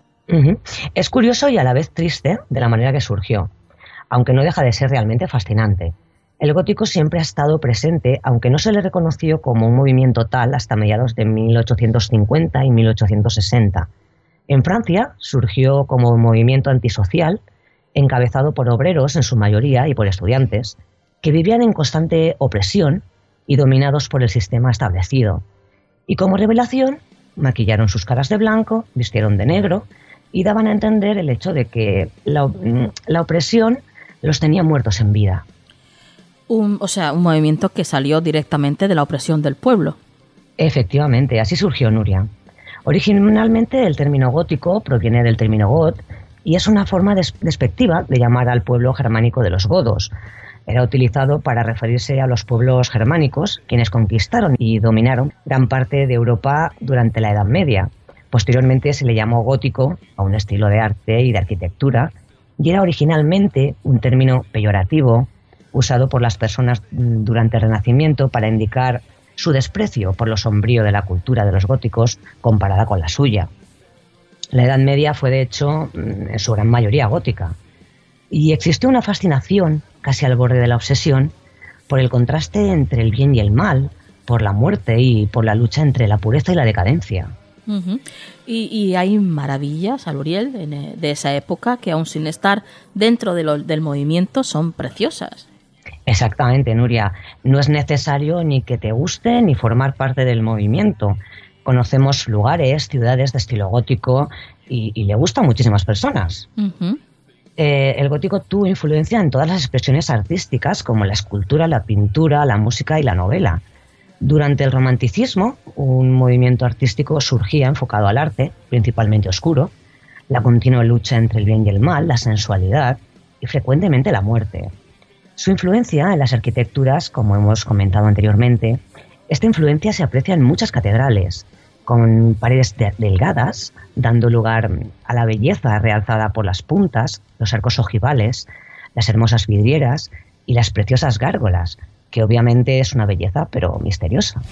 Es curioso y a la vez triste de la manera que surgió, aunque no deja de ser realmente fascinante. El gótico siempre ha estado presente, aunque no se le reconoció como un movimiento tal hasta mediados de 1850 y 1860. En Francia surgió como un movimiento antisocial, encabezado por obreros en su mayoría y por estudiantes, que vivían en constante opresión y dominados por el sistema establecido. Y como revelación, maquillaron sus caras de blanco, vistieron de negro y daban a entender el hecho de que la opresión los tenía muertos en vida. Un movimiento que salió directamente de la opresión del pueblo. Efectivamente, así surgió, Nuria. Originalmente el término gótico proviene del término goth y es una forma despectiva de llamar al pueblo germánico de los godos. Era utilizado para referirse a los pueblos germánicos, quienes conquistaron y dominaron gran parte de Europa durante la Edad Media. Posteriormente se le llamó gótico a un estilo de arte y de arquitectura, y era originalmente un término peyorativo usado por las personas durante el Renacimiento para indicar su desprecio por lo sombrío de la cultura de los góticos comparada con la suya. La Edad Media fue, de hecho, en su gran mayoría gótica, y existió una fascinación, casi al borde de la obsesión, por el contraste entre el bien y el mal, por la muerte y por la lucha entre la pureza y la decadencia. Y hay maravillas, Aluriel, de esa época que aún sin estar dentro del movimiento son preciosas. Exactamente, Nuria. No es necesario ni que te guste ni formar parte del movimiento. Conocemos lugares, ciudades de estilo gótico y le gusta a muchísimas personas. El gótico tuvo influencia en todas las expresiones artísticas como la escultura, la pintura, la música y la novela. Durante el romanticismo, un movimiento artístico surgía enfocado al arte, principalmente oscuro, la continua lucha entre el bien y el mal, la sensualidad y frecuentemente la muerte. Su influencia en las arquitecturas, como hemos comentado anteriormente, esta influencia se aprecia en muchas catedrales, con paredes delgadas, dando lugar a la belleza realzada por las puntas, los arcos ojivales, las hermosas vidrieras y las preciosas gárgolas, que obviamente es una belleza, pero misteriosa.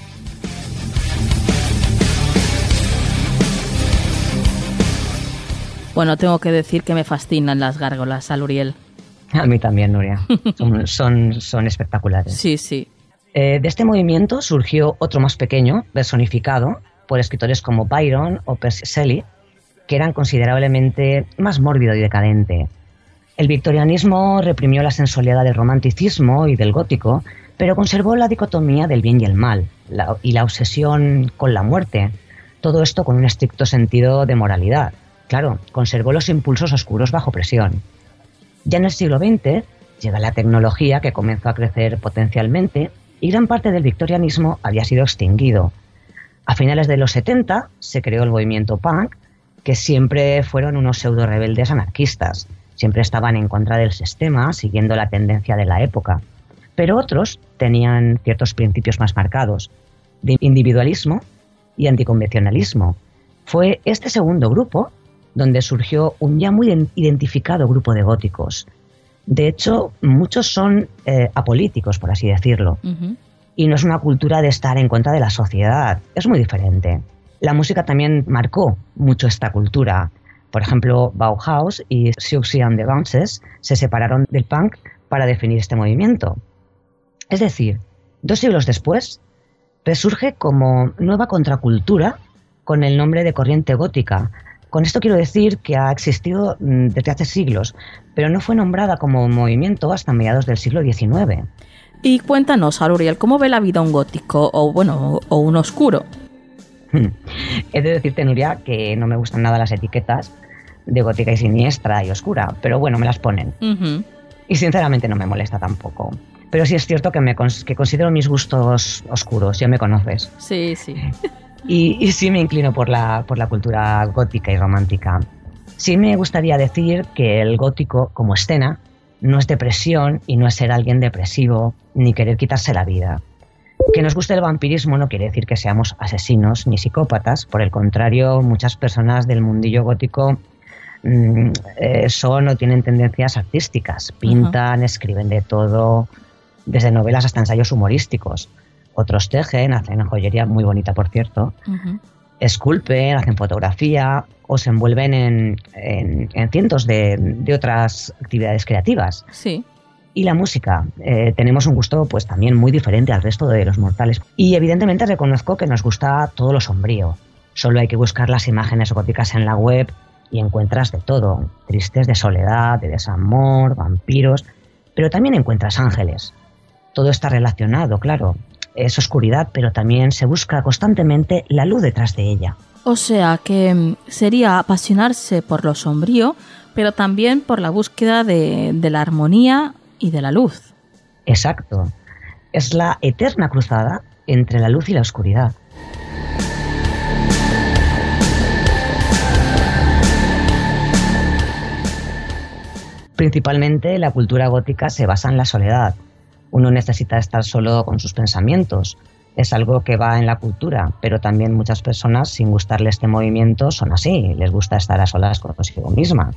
Bueno, tengo que decir que me fascinan las gárgolas, Aluriel. A mí también, Nuria. Son espectaculares. Sí, sí. De este movimiento surgió otro más pequeño, personificado por escritores como Byron o Percy Shelley, que eran considerablemente más mórbido y decadente. El victorianismo reprimió la sensualidad del romanticismo y del gótico, pero conservó la dicotomía del bien y el mal, y la obsesión con la muerte, todo esto con un estricto sentido de moralidad. Claro, conservó los impulsos oscuros bajo presión. Ya en el siglo XX llega la tecnología, que comenzó a crecer potencialmente, y gran parte del victorianismo había sido extinguido. A finales de los 70 se creó el movimiento punk, que siempre fueron unos pseudo rebeldes anarquistas. Siempre estaban en contra del sistema, siguiendo la tendencia de la época. Pero otros tenían ciertos principios más marcados, de individualismo y anticonvencionalismo. Fue este segundo grupo donde surgió un ya muy identificado grupo de góticos. De hecho, muchos son apolíticos, por así decirlo. Y no es una cultura de estar en contra de la sociedad, es muy diferente. La música también marcó mucho esta cultura. Por ejemplo, Bauhaus y Siouxsie and the Banshees se separaron del punk para definir este movimiento. Es decir, 2 siglos después, resurge como nueva contracultura con el nombre de corriente gótica, Con esto quiero decir que ha existido desde hace siglos, pero no fue nombrada como movimiento hasta mediados del siglo XIX. Y cuéntanos, Aluriel, ¿cómo ve la vida un gótico o un oscuro? He de decirte, Nuria, que no me gustan nada las etiquetas de gótica y siniestra y oscura, pero bueno, me las ponen. Uh-huh. Y sinceramente no me molesta tampoco. Pero sí es cierto que considero mis gustos oscuros, ya me conoces. Sí, sí. Y sí me inclino por la cultura gótica y romántica. Sí me gustaría decir que el gótico, como escena, no es depresión y no es ser alguien depresivo ni querer quitarse la vida. Que nos guste el vampirismo no quiere decir que seamos asesinos ni psicópatas. Por el contrario, muchas personas del mundillo gótico son o tienen tendencias artísticas. Pintan, escriben de todo, desde novelas hasta ensayos humorísticos. Otros tejen, hacen joyería muy bonita, por cierto. Esculpen, hacen fotografía o se envuelven en cientos de otras actividades creativas. Sí. Y la música. Tenemos un gusto pues también muy diferente al resto de los mortales. Y evidentemente reconozco que nos gusta todo lo sombrío. Solo hay que buscar las imágenes góticas en la web y encuentras de todo. Tristes de soledad, de desamor, vampiros, pero también encuentras ángeles. Todo está relacionado, claro. Es oscuridad, pero también se busca constantemente la luz detrás de ella. O sea que sería apasionarse por lo sombrío, pero también por la búsqueda de la armonía y de la luz. Exacto. Es la eterna cruzada entre la luz y la oscuridad. Principalmente la cultura gótica se basa en la soledad. Uno necesita estar solo con sus pensamientos. Es algo que va en la cultura, pero también muchas personas, sin gustarle este movimiento, son así. Les gusta estar a solas consigo misma.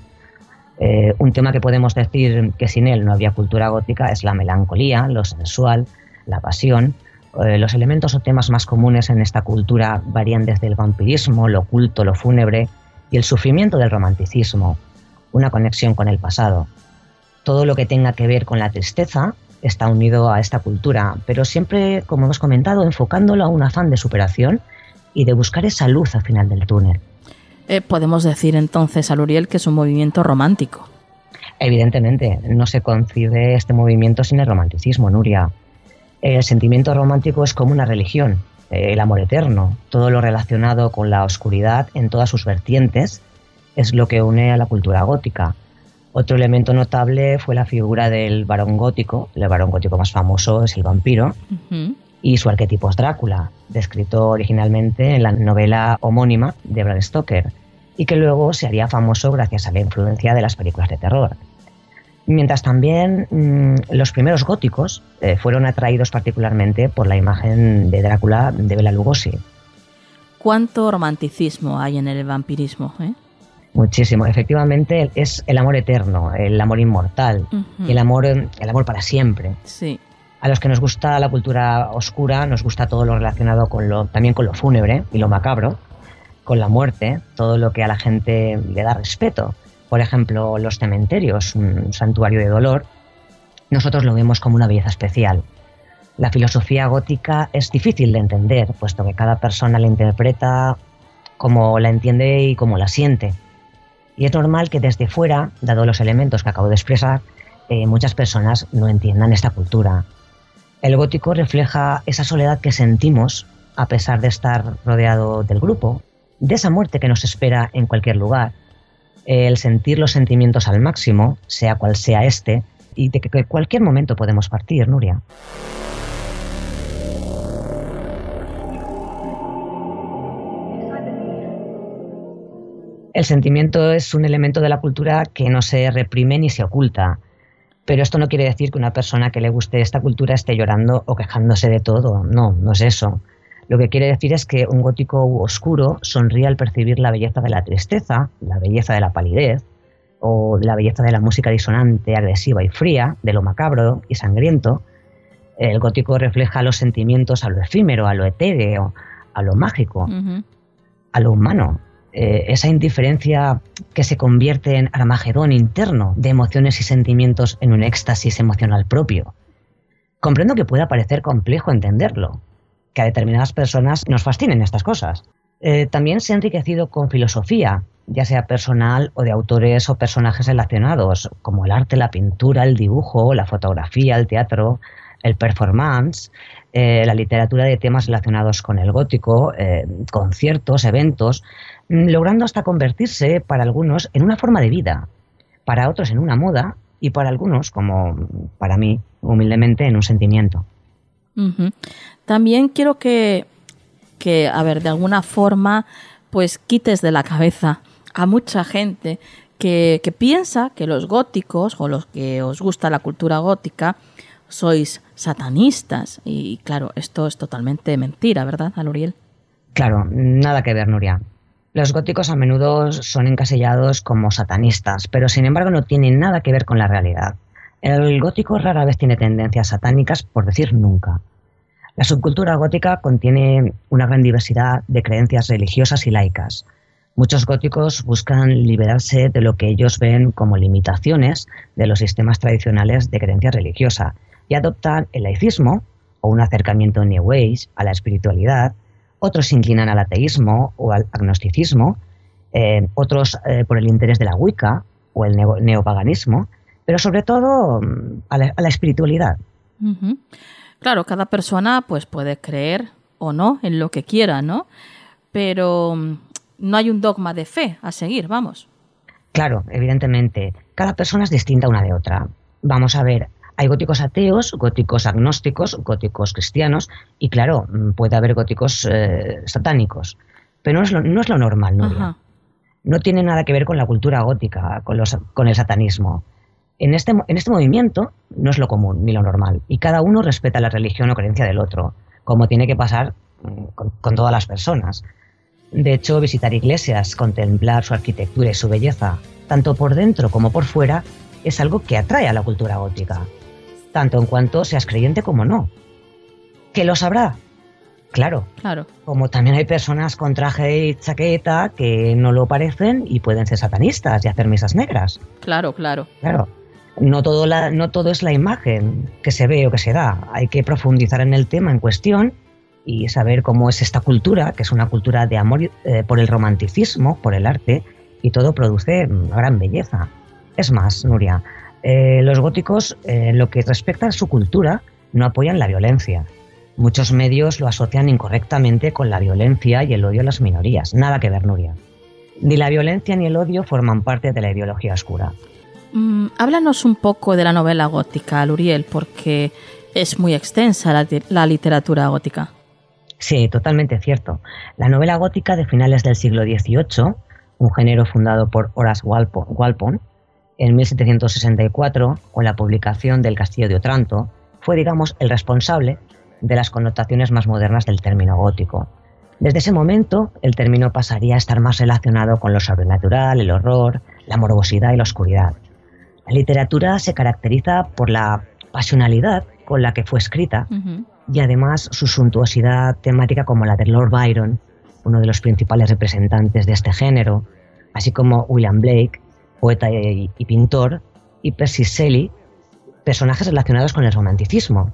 Un tema que podemos decir que sin él no había cultura gótica es la melancolía, lo sensual, la pasión. Los elementos o temas más comunes en esta cultura varían desde el vampirismo, lo oculto, lo fúnebre y el sufrimiento del romanticismo, una conexión con el pasado. Todo lo que tenga que ver con la tristeza está unido a esta cultura, pero siempre, como hemos comentado, enfocándolo a un afán de superación y de buscar esa luz al final del túnel. Podemos decir entonces, Aluriel, que es un movimiento romántico. Evidentemente, no se concibe este movimiento sin el romanticismo, Nuria. El sentimiento romántico es como una religión, el amor eterno, todo lo relacionado con la oscuridad en todas sus vertientes es lo que une a la cultura gótica. Otro elemento notable fue la figura del varón gótico. El varón gótico más famoso es el vampiro. Uh-huh. Y su arquetipo es Drácula, descrito originalmente en la novela homónima de Bram Stoker, y que luego se haría famoso gracias a la influencia de las películas de terror. Mientras también los primeros góticos fueron atraídos particularmente por la imagen de Drácula de Bela Lugosi. ¿Cuánto romanticismo hay en el vampirismo? Muchísimo. Efectivamente, es el amor eterno, el amor inmortal, y el amor para siempre. Sí. A los que nos gusta la cultura oscura, nos gusta todo lo relacionado también con lo fúnebre y lo macabro, con la muerte, todo lo que a la gente le da respeto. Por ejemplo, los cementerios, un santuario de dolor, nosotros lo vemos como una belleza especial. La filosofía gótica es difícil de entender, puesto que cada persona la interpreta como la entiende y como la siente. Y es normal que desde fuera, dado los elementos que acabo de expresar, muchas personas no entiendan esta cultura. El gótico refleja esa soledad que sentimos a pesar de estar rodeado del grupo, de esa muerte que nos espera en cualquier lugar, el sentir los sentimientos al máximo, sea cual sea este, y de que en cualquier momento podemos partir, Nuria. El sentimiento es un elemento de la cultura que no se reprime ni se oculta. Pero esto no quiere decir que una persona que le guste esta cultura esté llorando o quejándose de todo. No, no es eso. Lo que quiere decir es que un gótico oscuro sonríe al percibir la belleza de la tristeza, la belleza de la palidez, o la belleza de la música disonante, agresiva y fría, de lo macabro y sangriento. El gótico refleja los sentimientos a lo efímero, a lo etéreo, a lo mágico, a lo humano. Esa indiferencia que se convierte en Armagedón interno de emociones y sentimientos en un éxtasis emocional propio. Comprendo que pueda parecer complejo entenderlo, que a determinadas personas nos fascinen estas cosas. También se ha enriquecido con filosofía, ya sea personal o de autores o personajes relacionados, como el arte, la pintura, el dibujo, la fotografía, el teatro, el performance, la literatura de temas relacionados con el gótico, conciertos, eventos, logrando hasta convertirse para algunos en una forma de vida, para otros en una moda y para algunos, como para mí, humildemente, en un sentimiento. Uh-huh. También quiero que, a ver, de alguna forma, pues quites de la cabeza a mucha gente que piensa que los góticos o los que os gusta la cultura gótica sois satanistas. Y claro, esto es totalmente mentira, ¿verdad, Aluriel? Claro, nada que ver, Nuria. Los góticos a menudo son encasillados como satanistas, pero sin embargo no tienen nada que ver con la realidad. El gótico rara vez tiene tendencias satánicas, por decir nunca. La subcultura gótica contiene una gran diversidad de creencias religiosas y laicas. Muchos góticos buscan liberarse de lo que ellos ven como limitaciones de los sistemas tradicionales de creencia religiosa y adoptan el laicismo o un acercamiento New Age a la espiritualidad. Otros se inclinan al ateísmo o al agnosticismo, otros por el interés de la Wicca o el neopaganismo, pero sobre todo a la espiritualidad. Uh-huh. Claro, cada persona pues puede creer o no en lo que quiera, ¿no? Pero no hay un dogma de fe a seguir, vamos. Claro, evidentemente. Cada persona es distinta una de otra. Vamos a ver, hay góticos ateos, góticos agnósticos, góticos cristianos y, claro, puede haber góticos satánicos. Pero no es lo normal, Nuria. Ajá. No tiene nada que ver con la cultura gótica, con el satanismo. En este movimiento no es lo común ni lo normal, y cada uno respeta la religión o creencia del otro, como tiene que pasar con todas las personas. De hecho, visitar iglesias, contemplar su arquitectura y su belleza, tanto por dentro como por fuera, es algo que atrae a la cultura gótica, tanto en cuanto seas creyente como no. ¿Que lo sabrá? Claro. Como también hay personas con traje y chaqueta que no lo parecen y pueden ser satanistas y hacer misas negras. Claro. No todo es la imagen que se ve o que se da. Hay que profundizar en el tema en cuestión y saber cómo es esta cultura, que es una cultura de amor por el romanticismo, por el arte, y todo produce gran belleza. Es más, Nuria, los góticos, en lo que respecta a su cultura, no apoyan la violencia. Muchos medios lo asocian incorrectamente con la violencia y el odio a las minorías. Nada que ver, Nuria. Ni la violencia ni el odio forman parte de la ideología oscura. Háblanos un poco de la novela gótica, Aluriel, porque es muy extensa la literatura gótica. Sí, totalmente cierto. La novela gótica de finales del siglo XVIII, un género fundado por Horace Walpole, en 1764, con la publicación del Castillo de Otranto, fue, digamos, el responsable de las connotaciones más modernas del término gótico. Desde ese momento, el término pasaría a estar más relacionado con lo sobrenatural, el horror, la morbosidad y la oscuridad. La literatura se caracteriza por la pasionalidad con la que fue escrita, uh-huh, y además su suntuosidad temática, como la de Lord Byron, uno de los principales representantes de este género, así como William Blake, poeta y pintor, y Percy Shelley, personajes relacionados con el romanticismo.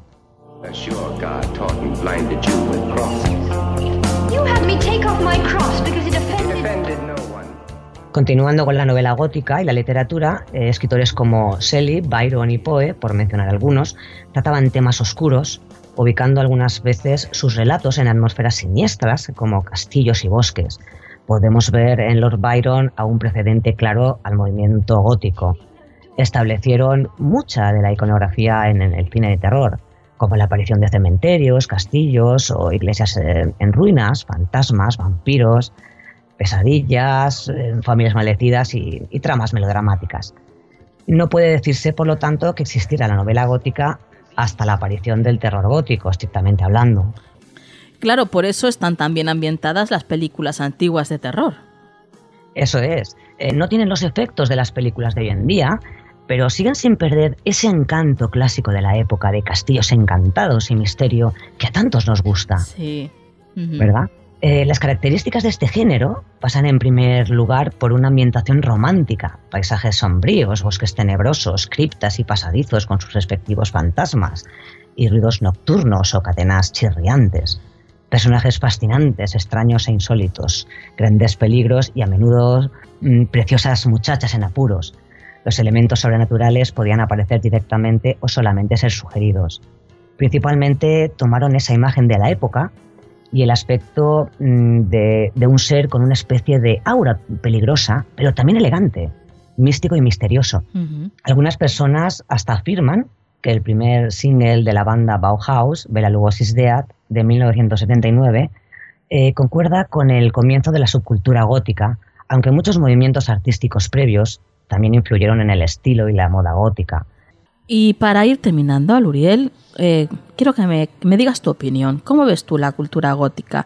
Continuando con la novela gótica y la literatura, escritores como Shelley, Byron y Poe, por mencionar algunos, trataban temas oscuros, ubicando algunas veces sus relatos en atmósferas siniestras, como castillos y bosques. Podemos ver en Lord Byron a un precedente claro al movimiento gótico. Establecieron mucha de la iconografía en el cine de terror, como la aparición de cementerios, castillos o iglesias en ruinas, fantasmas, vampiros, pesadillas, familias maldecidas y tramas melodramáticas. No puede decirse, por lo tanto, que existiera la novela gótica hasta la aparición del terror gótico, estrictamente hablando. Claro, por eso están tan bien ambientadas las películas antiguas de terror. Eso es. No tienen los efectos de las películas de hoy en día, pero siguen sin perder ese encanto clásico de la época, de castillos encantados y misterio que a tantos nos gusta. Sí. Uh-huh. ¿Verdad? Las características de este género pasan en primer lugar por una ambientación romántica, paisajes sombríos, bosques tenebrosos, criptas y pasadizos con sus respectivos fantasmas, y ruidos nocturnos o cadenas chirriantes. Personajes fascinantes, extraños e insólitos, grandes peligros y a menudo preciosas muchachas en apuros. Los elementos sobrenaturales podían aparecer directamente o solamente ser sugeridos. Principalmente tomaron esa imagen de la época y el aspecto de un ser con una especie de aura peligrosa, pero también elegante, místico y misterioso. Uh-huh. Algunas personas hasta afirman que el primer single de la banda Bauhaus, Bela Lugosi's Dead, de 1979, concuerda con el comienzo de la subcultura gótica, aunque muchos movimientos artísticos previos también influyeron en el estilo y la moda gótica. Y para ir terminando, Aluriel, quiero que me digas tu opinión. ¿Cómo ves tú la cultura gótica?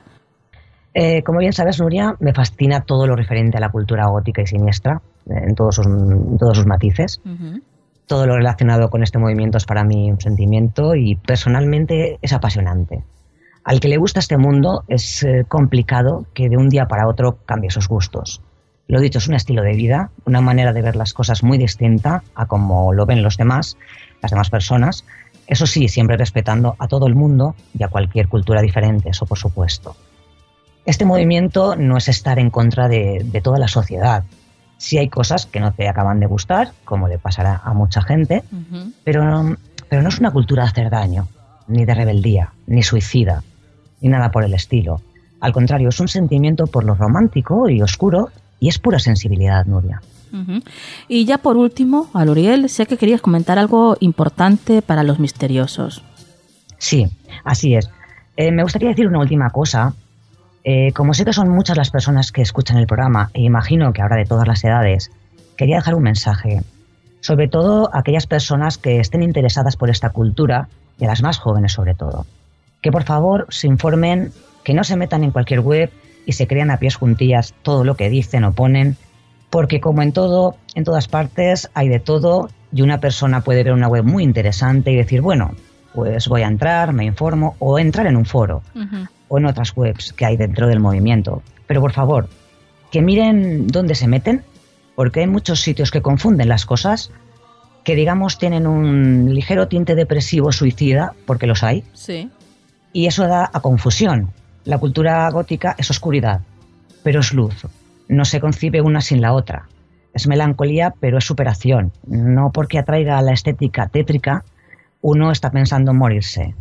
Como bien sabes, Nuria, me fascina todo lo referente a la cultura gótica y siniestra, en todos sus matices. Uh-huh. Todo lo relacionado con este movimiento es para mí un sentimiento y personalmente es apasionante. Al que le gusta este mundo es complicado que de un día para otro cambie sus gustos. Lo dicho, es un estilo de vida, una manera de ver las cosas muy distinta a como lo ven las demás personas. Eso sí, siempre respetando a todo el mundo y a cualquier cultura diferente, eso por supuesto. Este movimiento no es estar en contra de toda la sociedad. Sí hay cosas que no te acaban de gustar, como le pasará a mucha gente, uh-huh. pero no es una cultura de hacer daño, ni de rebeldía, ni suicida, ni nada por el estilo. Al contrario, es un sentimiento por lo romántico y oscuro, y es pura sensibilidad, Nuria. Uh-huh. Y ya por último, Aluriel, sé que querías comentar algo importante para los misteriosos. Sí, así es. Me gustaría decir una última cosa. Como sé que son muchas las personas que escuchan el programa, e imagino que ahora de todas las edades, quería dejar un mensaje. Sobre todo a aquellas personas que estén interesadas por esta cultura, y a las más jóvenes sobre todo. Que por favor se informen, que no se metan en cualquier web y se crean a pies juntillas todo lo que dicen o ponen, porque como en todo, en todas partes hay de todo, y una persona puede ver una web muy interesante y decir, bueno, pues voy a entrar, me informo, o entrar en un foro, uh-huh. o en otras webs que hay dentro del movimiento. Pero por favor, que miren dónde se meten, porque hay muchos sitios que confunden las cosas, que digamos tienen un ligero tinte depresivo suicida, porque los hay, sí. Y eso da a confusión. La cultura gótica es oscuridad, pero es luz. No se concibe una sin la otra. Es melancolía, pero es superación. No porque atraiga a la estética tétrica, uno está pensando en morirse.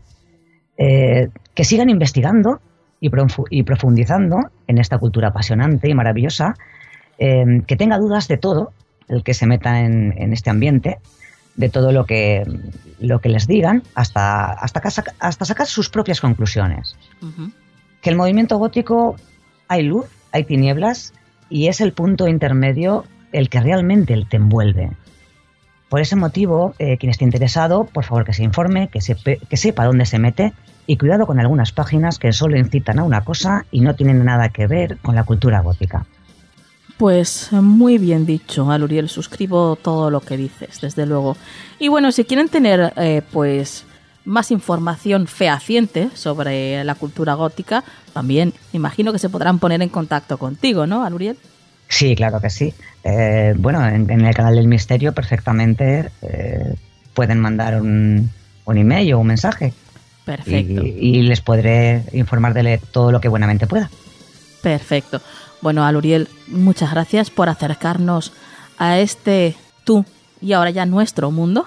Que sigan investigando y profundizando en esta cultura apasionante y maravillosa, que tenga dudas de todo, el que se meta en este ambiente, de todo lo que les digan, hasta sacar sus propias conclusiones. Uh-huh. Que el movimiento gótico hay luz, hay tinieblas, y es el punto intermedio el que realmente te envuelve. Por ese motivo, quien esté interesado, por favor que se informe, que sepa dónde se mete, y cuidado con algunas páginas que solo incitan a una cosa y no tienen nada que ver con la cultura gótica. Pues muy bien dicho, Aluriel, suscribo todo lo que dices, desde luego. Y bueno, si quieren tener pues más información fehaciente sobre la cultura gótica, también imagino que se podrán poner en contacto contigo, ¿no, Aluriel? Sí, claro que sí. Bueno, en el canal del Misterio perfectamente pueden mandar un email o un mensaje. Perfecto. Y les podré informar de todo lo que buenamente pueda. Perfecto. Bueno, Aluriel, muchas gracias por acercarnos a este tú y ahora ya nuestro mundo.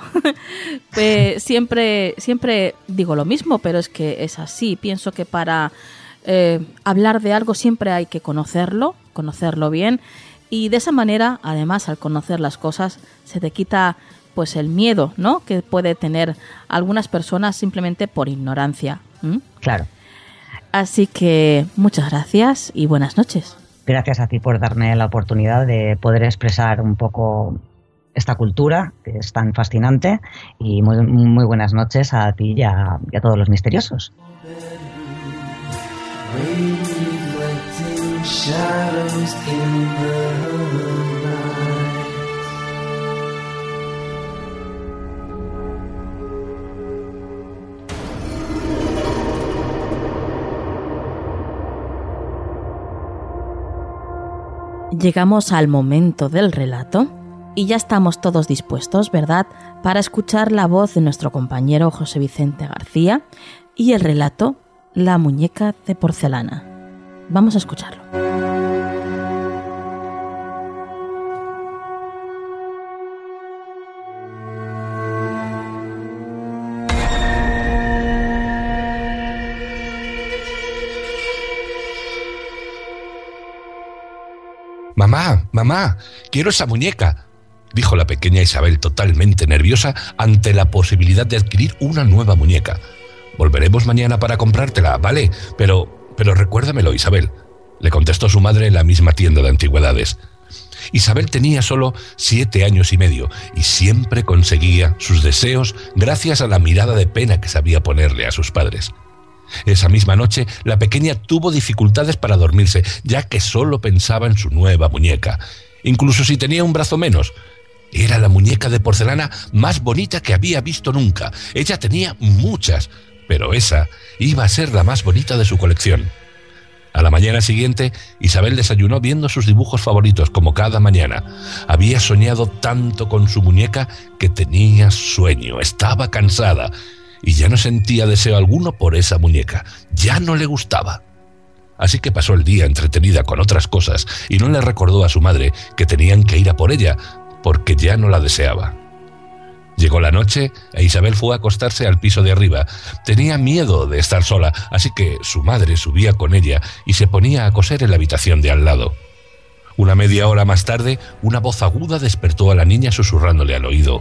Siempre digo lo mismo, pero es que es así. Pienso que para hablar de algo siempre hay que conocerlo bien, y de esa manera, además, al conocer las cosas, se te quita pues el miedo, ¿no?, que puede tener algunas personas simplemente por ignorancia. Claro. Así que muchas gracias y buenas noches. Gracias a ti por darme la oportunidad de poder expresar un poco esta cultura que es tan fascinante, y muy buenas noches a ti y a todos los misteriosos. Llegamos al momento del relato y ya estamos todos dispuestos, ¿verdad?, para escuchar la voz de nuestro compañero José Vicente García y el relato La muñeca de porcelana. Vamos a escucharlo. «Mamá, mamá, quiero esa muñeca», dijo la pequeña Isabel totalmente nerviosa ante la posibilidad de adquirir una nueva muñeca. «Volveremos mañana para comprártela, ¿vale? Pero recuérdamelo, Isabel», le contestó su madre en la misma tienda de antigüedades. Isabel tenía solo 7 años y medio y siempre conseguía sus deseos gracias a la mirada de pena que sabía ponerle a sus padres. Esa misma noche, la pequeña tuvo dificultades para dormirse, ya que solo pensaba en su nueva muñeca, incluso si tenía un brazo menos. Era la muñeca de porcelana más bonita que había visto nunca. Ella tenía muchas, pero esa iba a ser la más bonita de su colección. A la mañana siguiente, Isabel desayunó viendo sus dibujos favoritos, como cada mañana. Había soñado tanto con su muñeca que tenía sueño, estaba cansada y ya no sentía deseo alguno por esa muñeca. Ya no le gustaba. Así que pasó el día entretenida con otras cosas y no le recordó a su madre que tenían que ir a por ella, porque ya no la deseaba. Llegó la noche e Isabel fue a acostarse al piso de arriba. Tenía miedo de estar sola, así que su madre subía con ella y se ponía a coser en la habitación de al lado. Una media hora más tarde, una voz aguda despertó a la niña susurrándole al oído: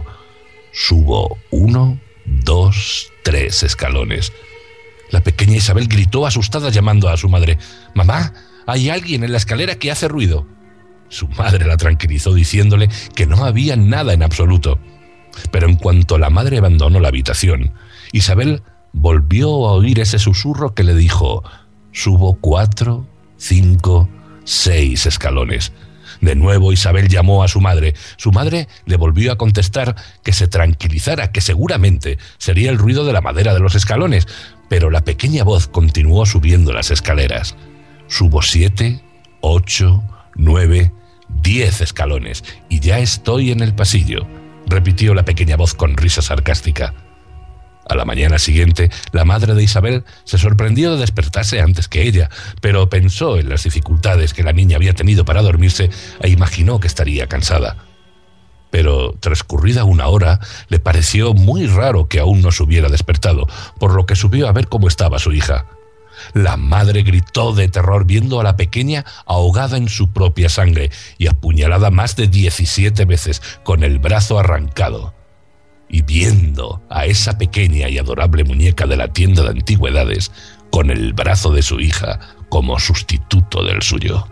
«Subo 1, 2, 3 escalones». La pequeña Isabel gritó asustada llamando a su madre: «Mamá, hay alguien en la escalera que hace ruido». Su madre la tranquilizó diciéndole que no había nada en absoluto. Pero en cuanto la madre abandonó la habitación, Isabel volvió a oír ese susurro que le dijo: «Subo 4, 5, 6 escalones». De nuevo Isabel llamó a su madre. Su madre le volvió a contestar que se tranquilizara, que seguramente sería el ruido de la madera de los escalones, pero la pequeña voz continuó subiendo las escaleras. «Subo 7, 8, 9, 10 escalones y ya estoy en el pasillo», repitió la pequeña voz con risa sarcástica. A la mañana siguiente, la madre de Isabel se sorprendió de despertarse antes que ella, pero pensó en las dificultades que la niña había tenido para dormirse e imaginó que estaría cansada. Pero transcurrida una hora, le pareció muy raro que aún no se hubiera despertado, por lo que subió a ver cómo estaba su hija. La madre gritó de terror viendo a la pequeña ahogada en su propia sangre y apuñalada más de 17 veces con el brazo arrancado. Y viendo a esa pequeña y adorable muñeca de la tienda de antigüedades con el brazo de su hija como sustituto del suyo.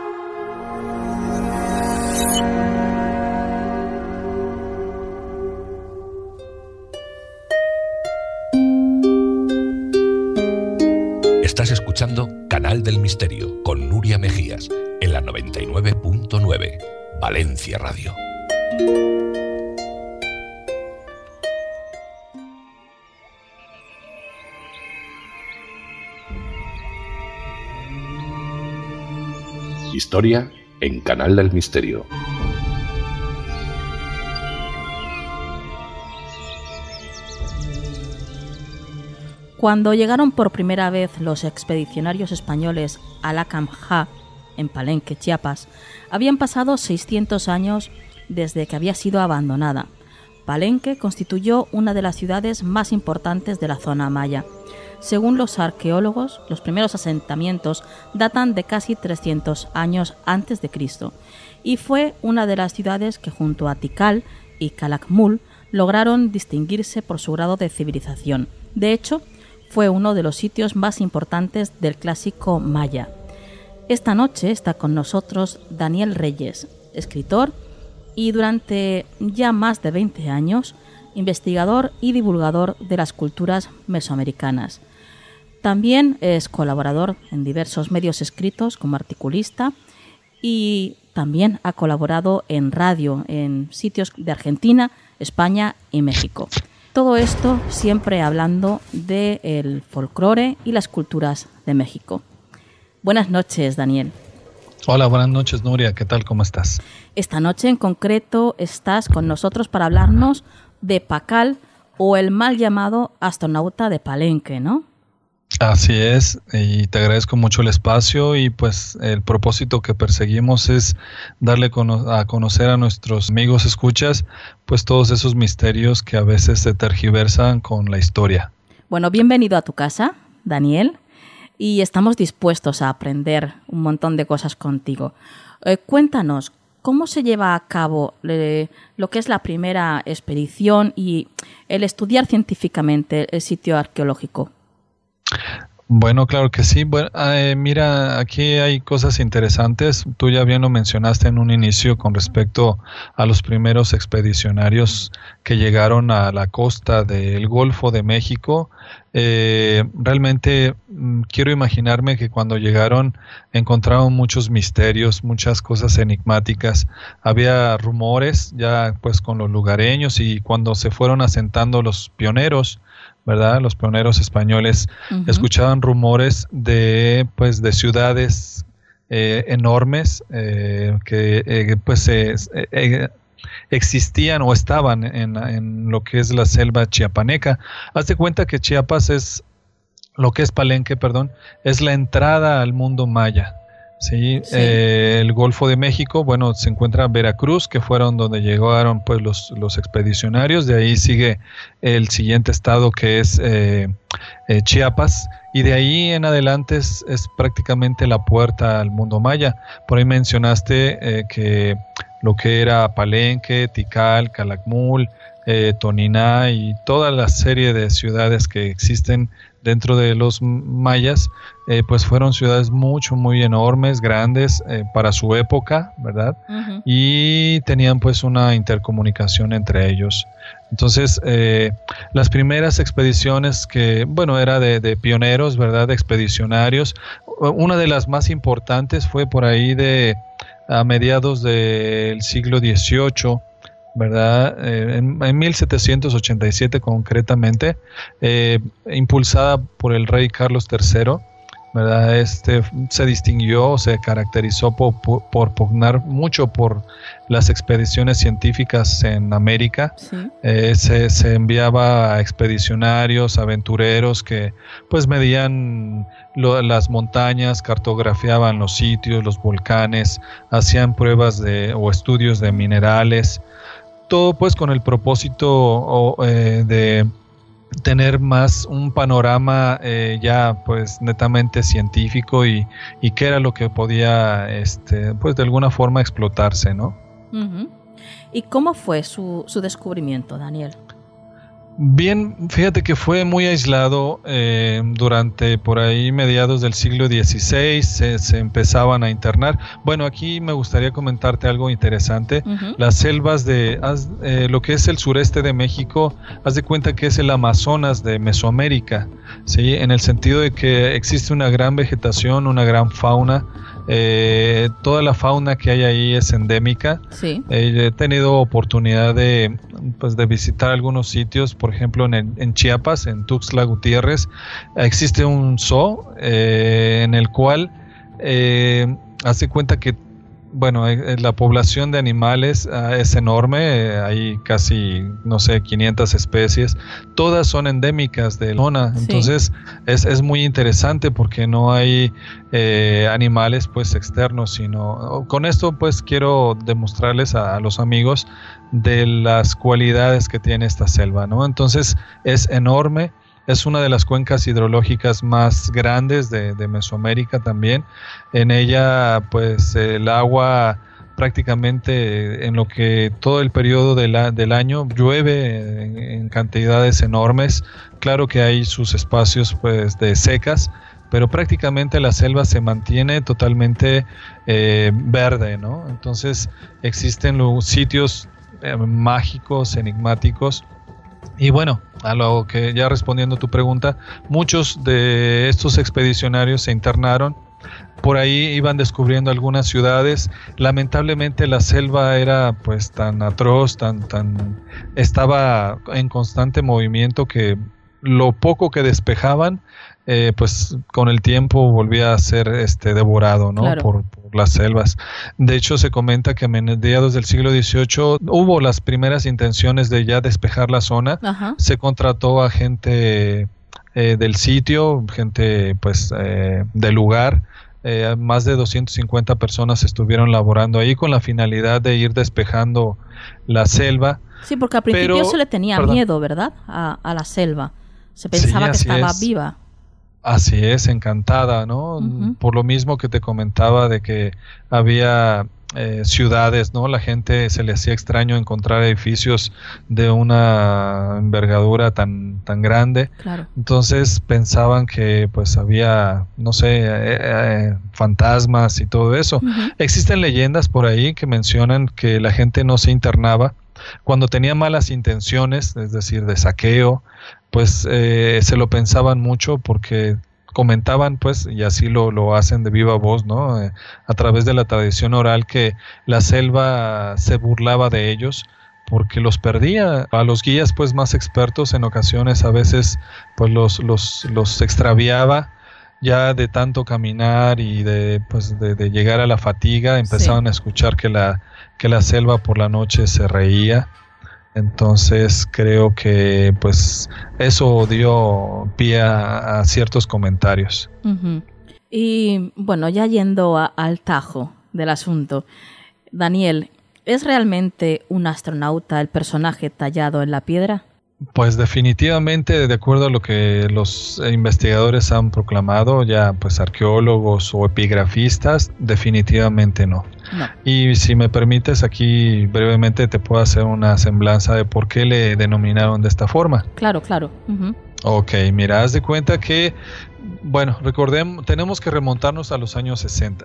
Estás escuchando Canal del Misterio con Nuria Mejías en la 99.9 Valencia Radio. Historia en Canal del Misterio. Cuando llegaron por primera vez los expedicionarios españoles a Lacamjá, en Palenque, Chiapas, habían pasado 600 años desde que había sido abandonada. Palenque constituyó una de las ciudades más importantes de la zona maya. Según los arqueólogos, los primeros asentamientos datan de casi 300 años antes de Cristo y fue una de las ciudades que junto a Tikal y Calakmul lograron distinguirse por su grado de civilización. De hecho, fue uno de los sitios más importantes del clásico maya. Esta noche está con nosotros Daniel Reyes, escritor y durante ya más de 20 años investigador y divulgador de las culturas mesoamericanas. También es colaborador en diversos medios escritos como articulista y también ha colaborado en radio en sitios de Argentina, España y México. Todo esto siempre hablando del folclore y las culturas de México. Buenas noches, Daniel. Hola, buenas noches, Nuria. ¿Qué tal? ¿Cómo estás? Esta noche en concreto estás con nosotros para hablarnos de Pacal, o el mal llamado astronauta de Palenque, ¿no? Así es, y te agradezco mucho el espacio y pues el propósito que perseguimos es darle a conocer a nuestros amigos escuchas pues todos esos misterios que a veces se tergiversan con la historia. Bueno, bienvenido a tu casa, Daniel, y estamos dispuestos a aprender un montón de cosas contigo. Cuéntanos, ¿cómo se lleva a cabo lo que es la primera expedición y el estudiar científicamente el sitio arqueológico? Bueno, claro que sí. Bueno, mira, aquí hay cosas interesantes. Tú ya bien lo mencionaste en un inicio con respecto a los primeros expedicionarios que llegaron a la costa del Golfo de México. Realmente quiero imaginarme que cuando llegaron encontraron muchos misterios, muchas cosas enigmáticas. Había rumores ya pues con los lugareños y cuando se fueron asentando los pioneros, ¿verdad? Los pioneros españoles escuchaban rumores de ciudades enormes que existían o estaban en lo que es la selva chiapaneca. Haz de cuenta que Chiapas es lo que es Palenque, perdón, es la entrada al mundo maya. Sí. El Golfo de México, bueno, se encuentra Veracruz, que fueron donde llegaron pues los expedicionarios. De ahí sigue el siguiente estado que es Chiapas, y de ahí en adelante es prácticamente la puerta al mundo maya. Por ahí mencionaste que lo que era Palenque, Tikal, Calakmul, Toniná y toda la serie de ciudades que existen dentro de los mayas, pues fueron ciudades muy enormes, grandes para su época, ¿verdad? Y tenían pues una intercomunicación entre ellos. Entonces, las primeras expediciones que, bueno, era de pioneros, ¿verdad? De expedicionarios. Una de las más importantes fue por ahí a mediados del siglo XVIII, ¿verdad? En 1787 concretamente, impulsada por el rey Carlos III, ¿verdad? Se distinguió, se caracterizó por pugnar mucho por las expediciones científicas en América. Se enviaba a expedicionarios, aventureros que pues medían las montañas, cartografiaban los sitios, los volcanes, hacían pruebas o estudios de minerales, todo pues con el propósito de tener más un panorama ya pues netamente científico y qué era lo que podía pues de alguna forma explotarse, ¿no? ¿Y cómo fue su descubrimiento, Daniel? Bien, fíjate que fue muy aislado. Durante por ahí mediados del siglo XVI se empezaban a internar. Bueno, aquí me gustaría comentarte algo interesante. Las selvas de lo que es el sureste de México, haz de cuenta que es el Amazonas de Mesoamérica, ¿sí? En el sentido de que existe una gran vegetación, una gran fauna. Toda la fauna que hay ahí es endémica. Sí. He tenido oportunidad de visitar algunos sitios, por ejemplo en Chiapas, en Tuxtla Gutiérrez, existe un zoo en el cual hace cuenta que la población de animales es enorme, hay casi, 500 especies, todas son endémicas de la zona. Entonces es muy interesante porque no hay animales pues externos, sino con esto pues quiero demostrarles a los amigos de las cualidades que tiene esta selva, ¿no? Entonces es enorme. Es una de las cuencas hidrológicas más grandes de Mesoamérica también. En ella, pues, el agua prácticamente en lo que todo el periodo del año llueve en cantidades enormes. Claro que hay sus espacios, pues, de secas, pero prácticamente la selva se mantiene totalmente verde, ¿no? Entonces, existen los sitios mágicos, enigmáticos. Y bueno, a lo que ya respondiendo a tu pregunta, muchos de estos expedicionarios se internaron, por ahí iban descubriendo algunas ciudades. Lamentablemente la selva era pues tan atroz, estaba en constante movimiento que lo poco que despejaban pues con el tiempo volvía a ser devorado, ¿no? Claro. Por las selvas. De hecho, se comenta que a mediados del siglo XVIII hubo las primeras intenciones de ya despejar la zona. Ajá. Se contrató a gente del sitio, gente pues del lugar. Más de 250 personas estuvieron laborando ahí con la finalidad de ir despejando la selva. Sí, porque al principio se le tenía miedo, ¿verdad? A la selva. Se pensaba que estaba viva. Así es, encantada, ¿no? Por lo mismo que te comentaba de que había ciudades, ¿no? La gente se le hacía extraño encontrar edificios de una envergadura tan grande. Claro. Entonces pensaban que pues había, no sé, fantasmas y todo eso. Existen leyendas por ahí que mencionan que la gente no se internaba cuando tenía malas intenciones, es decir, de saqueo, pues se lo pensaban mucho porque comentaban, pues, y así lo hacen de viva voz, ¿no? A través de la tradición oral, que la selva se burlaba de ellos porque los perdía. A los guías, pues, más expertos en ocasiones a veces, pues, los extraviaba ya de tanto caminar y de llegar a la fatiga. Empezaban a escuchar que la selva por la noche se reía. Entonces creo que pues eso dio pie a ciertos comentarios. Y bueno, ya yendo al tajo del asunto, Daniel, ¿es realmente un astronauta el personaje tallado en la piedra? Pues definitivamente, de acuerdo a lo que los investigadores han proclamado, ya pues arqueólogos o epigrafistas, definitivamente no. Y si me permites, aquí brevemente te puedo hacer una semblanza de por qué le denominaron de esta forma. Claro. Ok, mira, haz de cuenta que, bueno, tenemos que remontarnos a los años 60.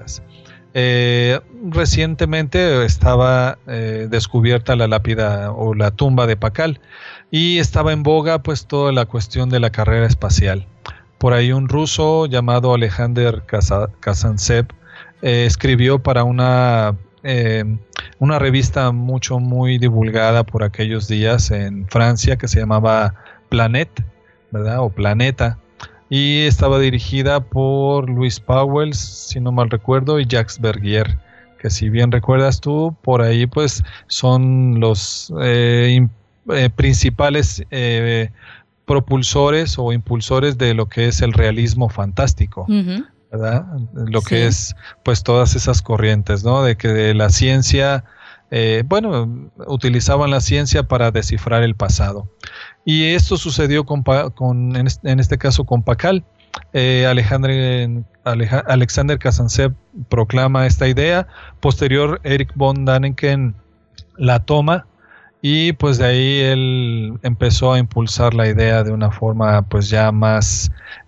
Recientemente estaba descubierta la lápida o la tumba de Pakal y estaba en boga pues toda la cuestión de la carrera espacial. Por ahí un ruso llamado Alexander Kazantsev escribió para una revista muy divulgada por aquellos días en Francia que se llamaba Planet, ¿verdad? O Planeta. Y estaba dirigida por Louis Pauwels, si no mal recuerdo, y Jacques Vergier, que si bien recuerdas tú, por ahí pues son los principales propulsores o impulsores de lo que es el realismo fantástico, ¿verdad? Lo que es pues todas esas corrientes, ¿no? De que la ciencia, utilizaban la ciencia para descifrar el pasado. Y esto sucedió en este caso con Pakal. Alexander Kazantsev proclama esta idea. Posterior, Erich von Däniken la toma y pues de ahí él empezó a impulsar la idea de una forma pues ya más,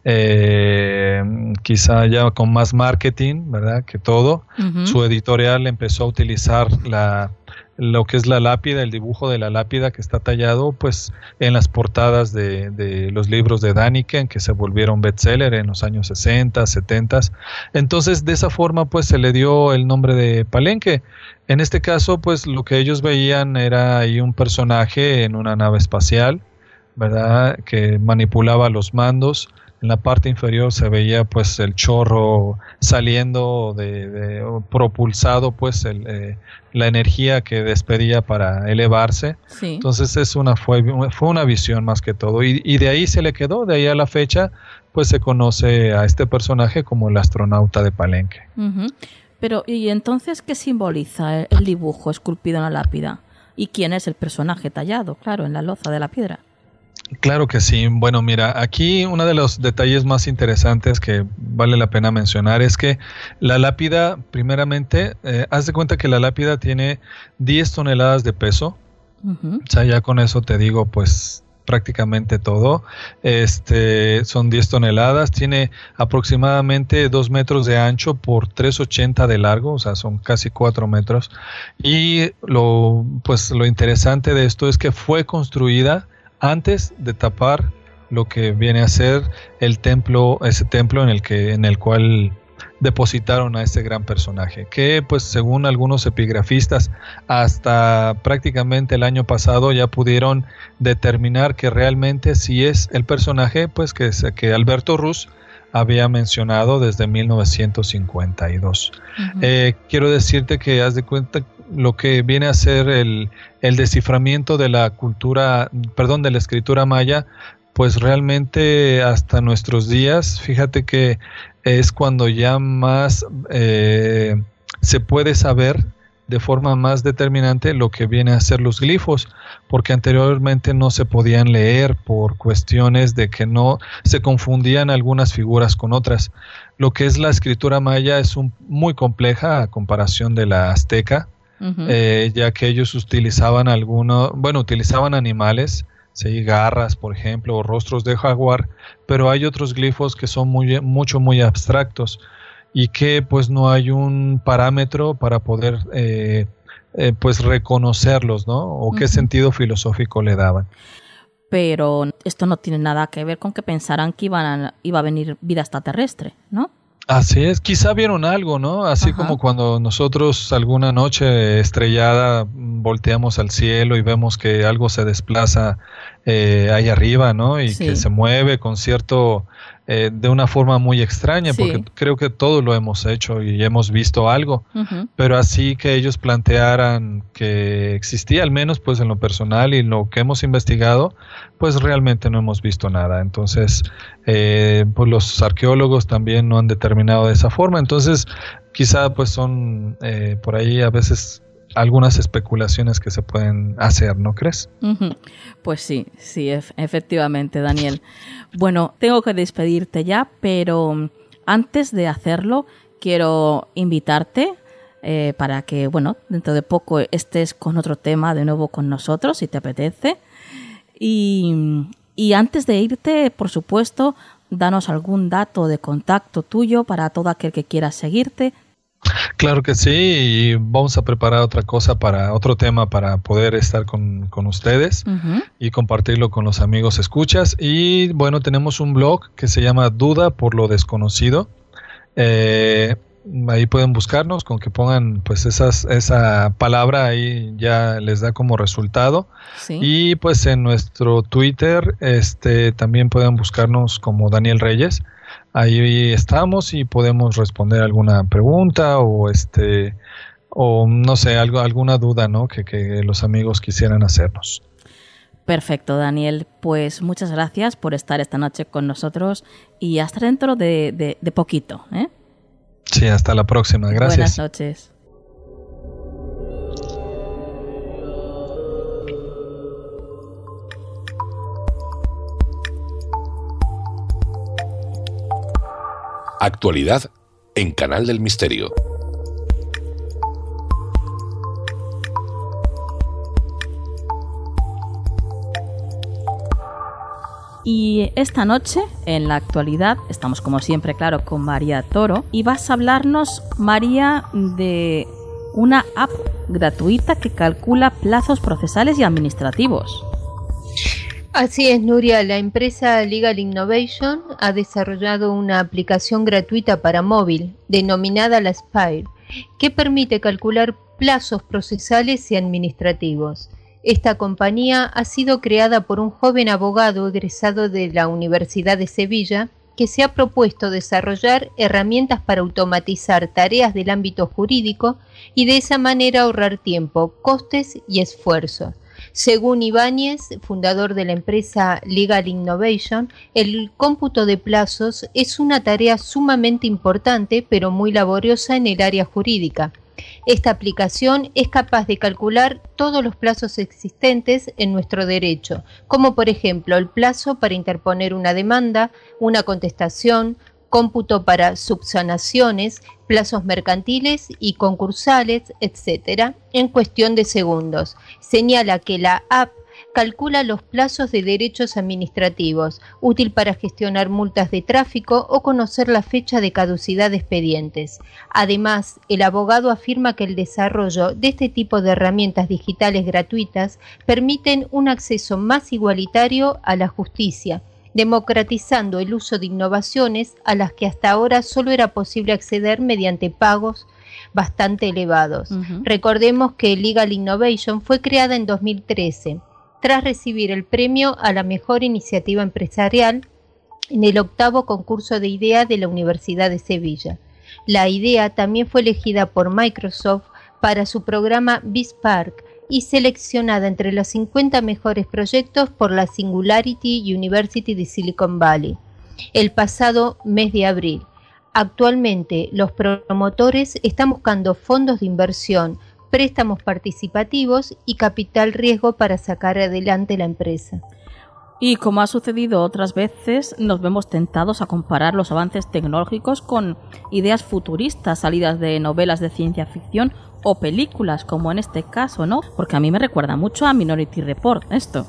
quizá ya con más marketing, ¿verdad? Que todo. Su editorial empezó a utilizar lo que es la lápida, el dibujo de la lápida que está tallado pues en las portadas de los libros de Däniken, que se volvieron bestseller en los años 60, 70. Entonces de esa forma pues se le dio el nombre de Palenque. En este caso pues lo que ellos veían era ahí un personaje en una nave espacial, ¿verdad? Que manipulaba los mandos. En la parte inferior se veía pues el chorro saliendo propulsado pues la energía que despedía para elevarse. Sí. Entonces fue una visión más que todo y de ahí se le quedó, de ahí a la fecha pues se conoce a este personaje como el astronauta de Palenque. Pero ¿y entonces qué simboliza el dibujo esculpido en la lápida? ¿Y quién es el personaje tallado, claro, en la loza de la piedra? Claro que sí. Bueno, mira, aquí uno de los detalles más interesantes que vale la pena mencionar es que la lápida, primeramente, haz de cuenta que la lápida tiene 10 toneladas de peso. O sea, ya con eso te digo, pues, prácticamente todo. Son 10 toneladas, tiene aproximadamente 2 metros de ancho por 3,80 de largo, o sea, son casi 4 metros. Y lo interesante de esto es que fue construida antes de tapar lo que viene a ser ese templo en el cual depositaron a este gran personaje, que pues según algunos epigrafistas hasta prácticamente el año pasado ya pudieron determinar que realmente sí es el personaje pues que Alberto Ruz había mencionado desde 1952. Quiero decirte que haz de cuenta lo que viene a ser el desciframiento de la escritura maya, pues realmente hasta nuestros días, fíjate que es cuando ya más se puede saber de forma más determinante lo que viene a ser los glifos, porque anteriormente no se podían leer por cuestiones de que no se confundían algunas figuras con otras. Lo que es la escritura maya es muy compleja a comparación de la azteca, ya que ellos utilizaban utilizaban animales, ¿sí? Garras, por ejemplo, o rostros de jaguar, pero hay otros glifos que son muy abstractos y que pues no hay un parámetro para poder pues reconocerlos, ¿no? O qué sentido filosófico le daban. Pero esto no tiene nada que ver con que pensaran que iba a venir vida extraterrestre, ¿no? Así es, quizá vieron algo, ¿no? Así como cuando nosotros alguna noche estrellada volteamos al cielo y vemos que algo se desplaza ahí arriba, ¿no? Y que se mueve con cierto, de una forma muy extraña, porque creo que todos lo hemos hecho y hemos visto algo, pero así que ellos plantearan que existía, al menos pues en lo personal y lo que hemos investigado, pues realmente no hemos visto nada. Entonces, pues los arqueólogos también no han determinado de esa forma, entonces quizá pues son por ahí a veces algunas especulaciones que se pueden hacer, ¿no crees? Pues sí, efectivamente, Daniel. Bueno, tengo que despedirte ya, pero antes de hacerlo, quiero invitarte para que, bueno, dentro de poco estés con otro tema de nuevo con nosotros, si te apetece. Y antes de irte, por supuesto, danos algún dato de contacto tuyo para todo aquel que quiera seguirte. Claro que sí, y vamos a preparar otro tema para poder estar con ustedes y compartirlo con los amigos escuchas. Y bueno, tenemos un blog que se llama Duda por lo Desconocido. Ahí pueden buscarnos, con que pongan pues esa palabra, ahí ya les da como resultado. Y pues en nuestro Twitter también pueden buscarnos como Daniel Reyes. Ahí estamos y podemos responder alguna pregunta o no sé, alguna duda, ¿no? que los amigos quisieran hacernos. Perfecto, Daniel. Pues muchas gracias por estar esta noche con nosotros y hasta dentro de poquito, ¿eh? Sí, hasta la próxima. Gracias. Buenas noches. Actualidad en Canal del Misterio. Y esta noche, en la actualidad, estamos como siempre, claro, con María Toro. Y vas a hablarnos, María, de una app gratuita que calcula plazos procesales y administrativos. Así es, Nuria. La empresa Legal Innovation ha desarrollado una aplicación gratuita para móvil, denominada la Spire, que permite calcular plazos procesales y administrativos. Esta compañía ha sido creada por un joven abogado egresado de la Universidad de Sevilla que se ha propuesto desarrollar herramientas para automatizar tareas del ámbito jurídico y de esa manera ahorrar tiempo, costes y esfuerzo. Según Ibáñez, fundador de la empresa Legal Innovation, el cómputo de plazos es una tarea sumamente importante pero muy laboriosa en el área jurídica. Esta aplicación es capaz de calcular todos los plazos existentes en nuestro derecho, como por ejemplo el plazo para interponer una demanda, una contestación, cómputo para subsanaciones, plazos mercantiles y concursales, etc., en cuestión de segundos. Señala que la app calcula los plazos de derechos administrativos, útil para gestionar multas de tráfico o conocer la fecha de caducidad de expedientes. Además, el abogado afirma que el desarrollo de este tipo de herramientas digitales gratuitas permiten un acceso más igualitario a la justicia, democratizando el uso de innovaciones a las que hasta ahora solo era posible acceder mediante pagos bastante elevados. Recordemos que Legal Innovation fue creada en 2013, tras recibir el premio a la mejor iniciativa empresarial en el 8º concurso de idea de la Universidad de Sevilla. La idea también fue elegida por Microsoft para su programa BizSpark y seleccionada entre los 50 mejores proyectos por la Singularity University de Silicon Valley el pasado mes de abril. Actualmente, los promotores están buscando fondos de inversión, préstamos participativos y capital riesgo para sacar adelante la empresa. Y como ha sucedido otras veces, nos vemos tentados a comparar los avances tecnológicos con ideas futuristas salidas de novelas de ciencia ficción o películas, como en este caso, ¿no? Porque a mí me recuerda mucho a Minority Report, esto.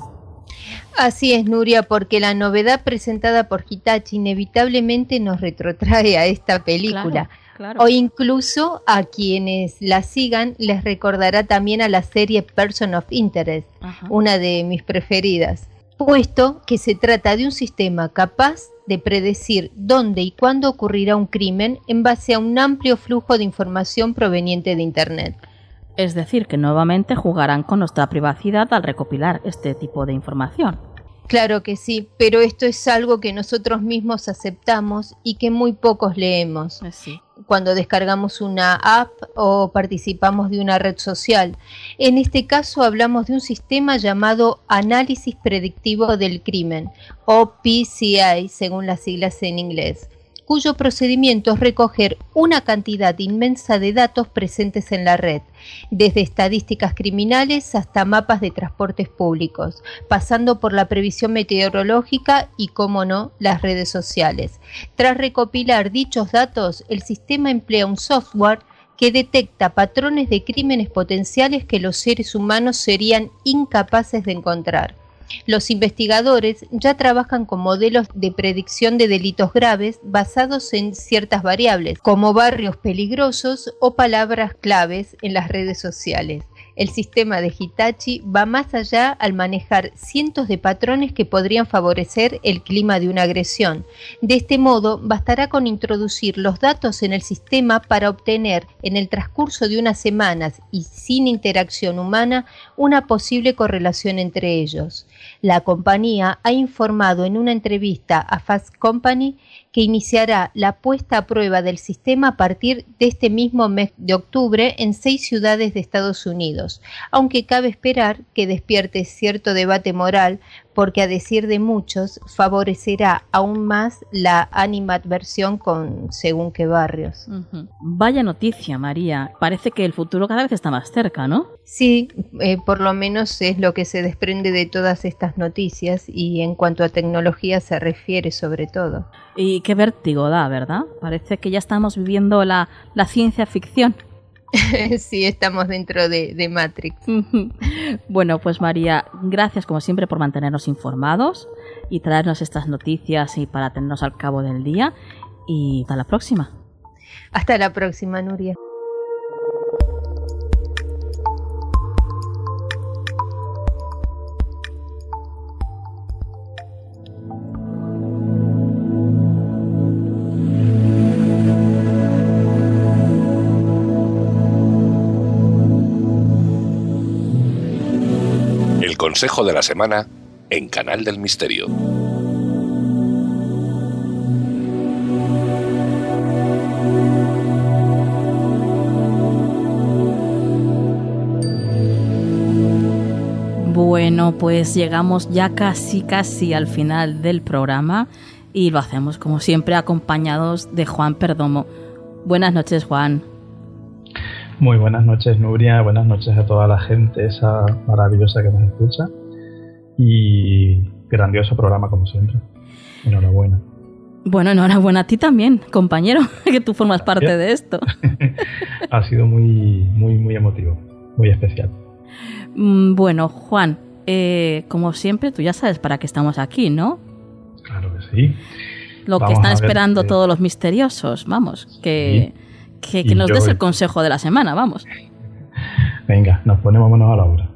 Así es, Nuria, porque la novedad presentada por Hitachi inevitablemente nos retrotrae a esta película. Claro. O incluso a quienes la sigan les recordará también a la serie Person of Interest, una de mis preferidas, puesto que se trata de un sistema capaz de predecir dónde y cuándo ocurrirá un crimen en base a un amplio flujo de información proveniente de Internet. Es decir, que nuevamente jugarán con nuestra privacidad al recopilar este tipo de información. Claro que sí, pero esto es algo que nosotros mismos aceptamos y que muy pocos leemos. Sí. Cuando descargamos una app o participamos de una red social. En este caso hablamos de un sistema llamado Análisis Predictivo del Crimen, o PCI según las siglas en inglés, cuyo procedimiento es recoger una cantidad inmensa de datos presentes en la red, desde estadísticas criminales hasta mapas de transportes públicos, pasando por la previsión meteorológica y, cómo no, las redes sociales. Tras recopilar dichos datos, el sistema emplea un software que detecta patrones de crímenes potenciales que los seres humanos serían incapaces de encontrar. Los investigadores ya trabajan con modelos de predicción de delitos graves basados en ciertas variables, como barrios peligrosos o palabras claves en las redes sociales. El sistema de Hitachi va más allá al manejar cientos de patrones que podrían favorecer el clima de una agresión. De este modo, bastará con introducir los datos en el sistema para obtener, en el transcurso de unas semanas y sin interacción humana, una posible correlación entre ellos. La compañía ha informado en una entrevista a Fast Company que iniciará la puesta a prueba del sistema a partir de este mismo mes de octubre en 6 ciudades de Estados Unidos, aunque cabe esperar que despierte cierto debate moral porque, a decir de muchos, favorecerá aún más la animadversión con según qué barrios. Vaya noticia, María. Parece que el futuro cada vez está más cerca, ¿no? Sí, por lo menos es lo que se desprende de todas estas noticias y en cuanto a tecnología se refiere sobre todo. Y qué vértigo da, ¿verdad? Parece que ya estamos viviendo la ciencia ficción. Sí, estamos dentro de Matrix. Bueno, pues María, gracias como siempre por mantenernos informados y traernos estas noticias y para tenernos al cabo del día. Y hasta la próxima. Hasta la próxima, Nuria. Consejo de la semana en Canal del Misterio. Bueno, pues llegamos ya casi al final del programa y lo hacemos como siempre acompañados de Juan Perdomo. Buenas noches, Juan. Muy buenas noches, Nuria, buenas noches a toda la gente esa maravillosa que nos escucha y grandioso programa como siempre. Enhorabuena. Bueno, enhorabuena a ti también, compañero, que tú formas parte de esto. Ha sido muy emotivo, muy especial. Bueno, Juan, como siempre, tú ya sabes para qué estamos aquí, ¿no? Claro que sí. Lo que están esperando todos los misteriosos, vamos, que nos des el consejo de la semana, vamos. Venga, nos ponemos manos a la obra.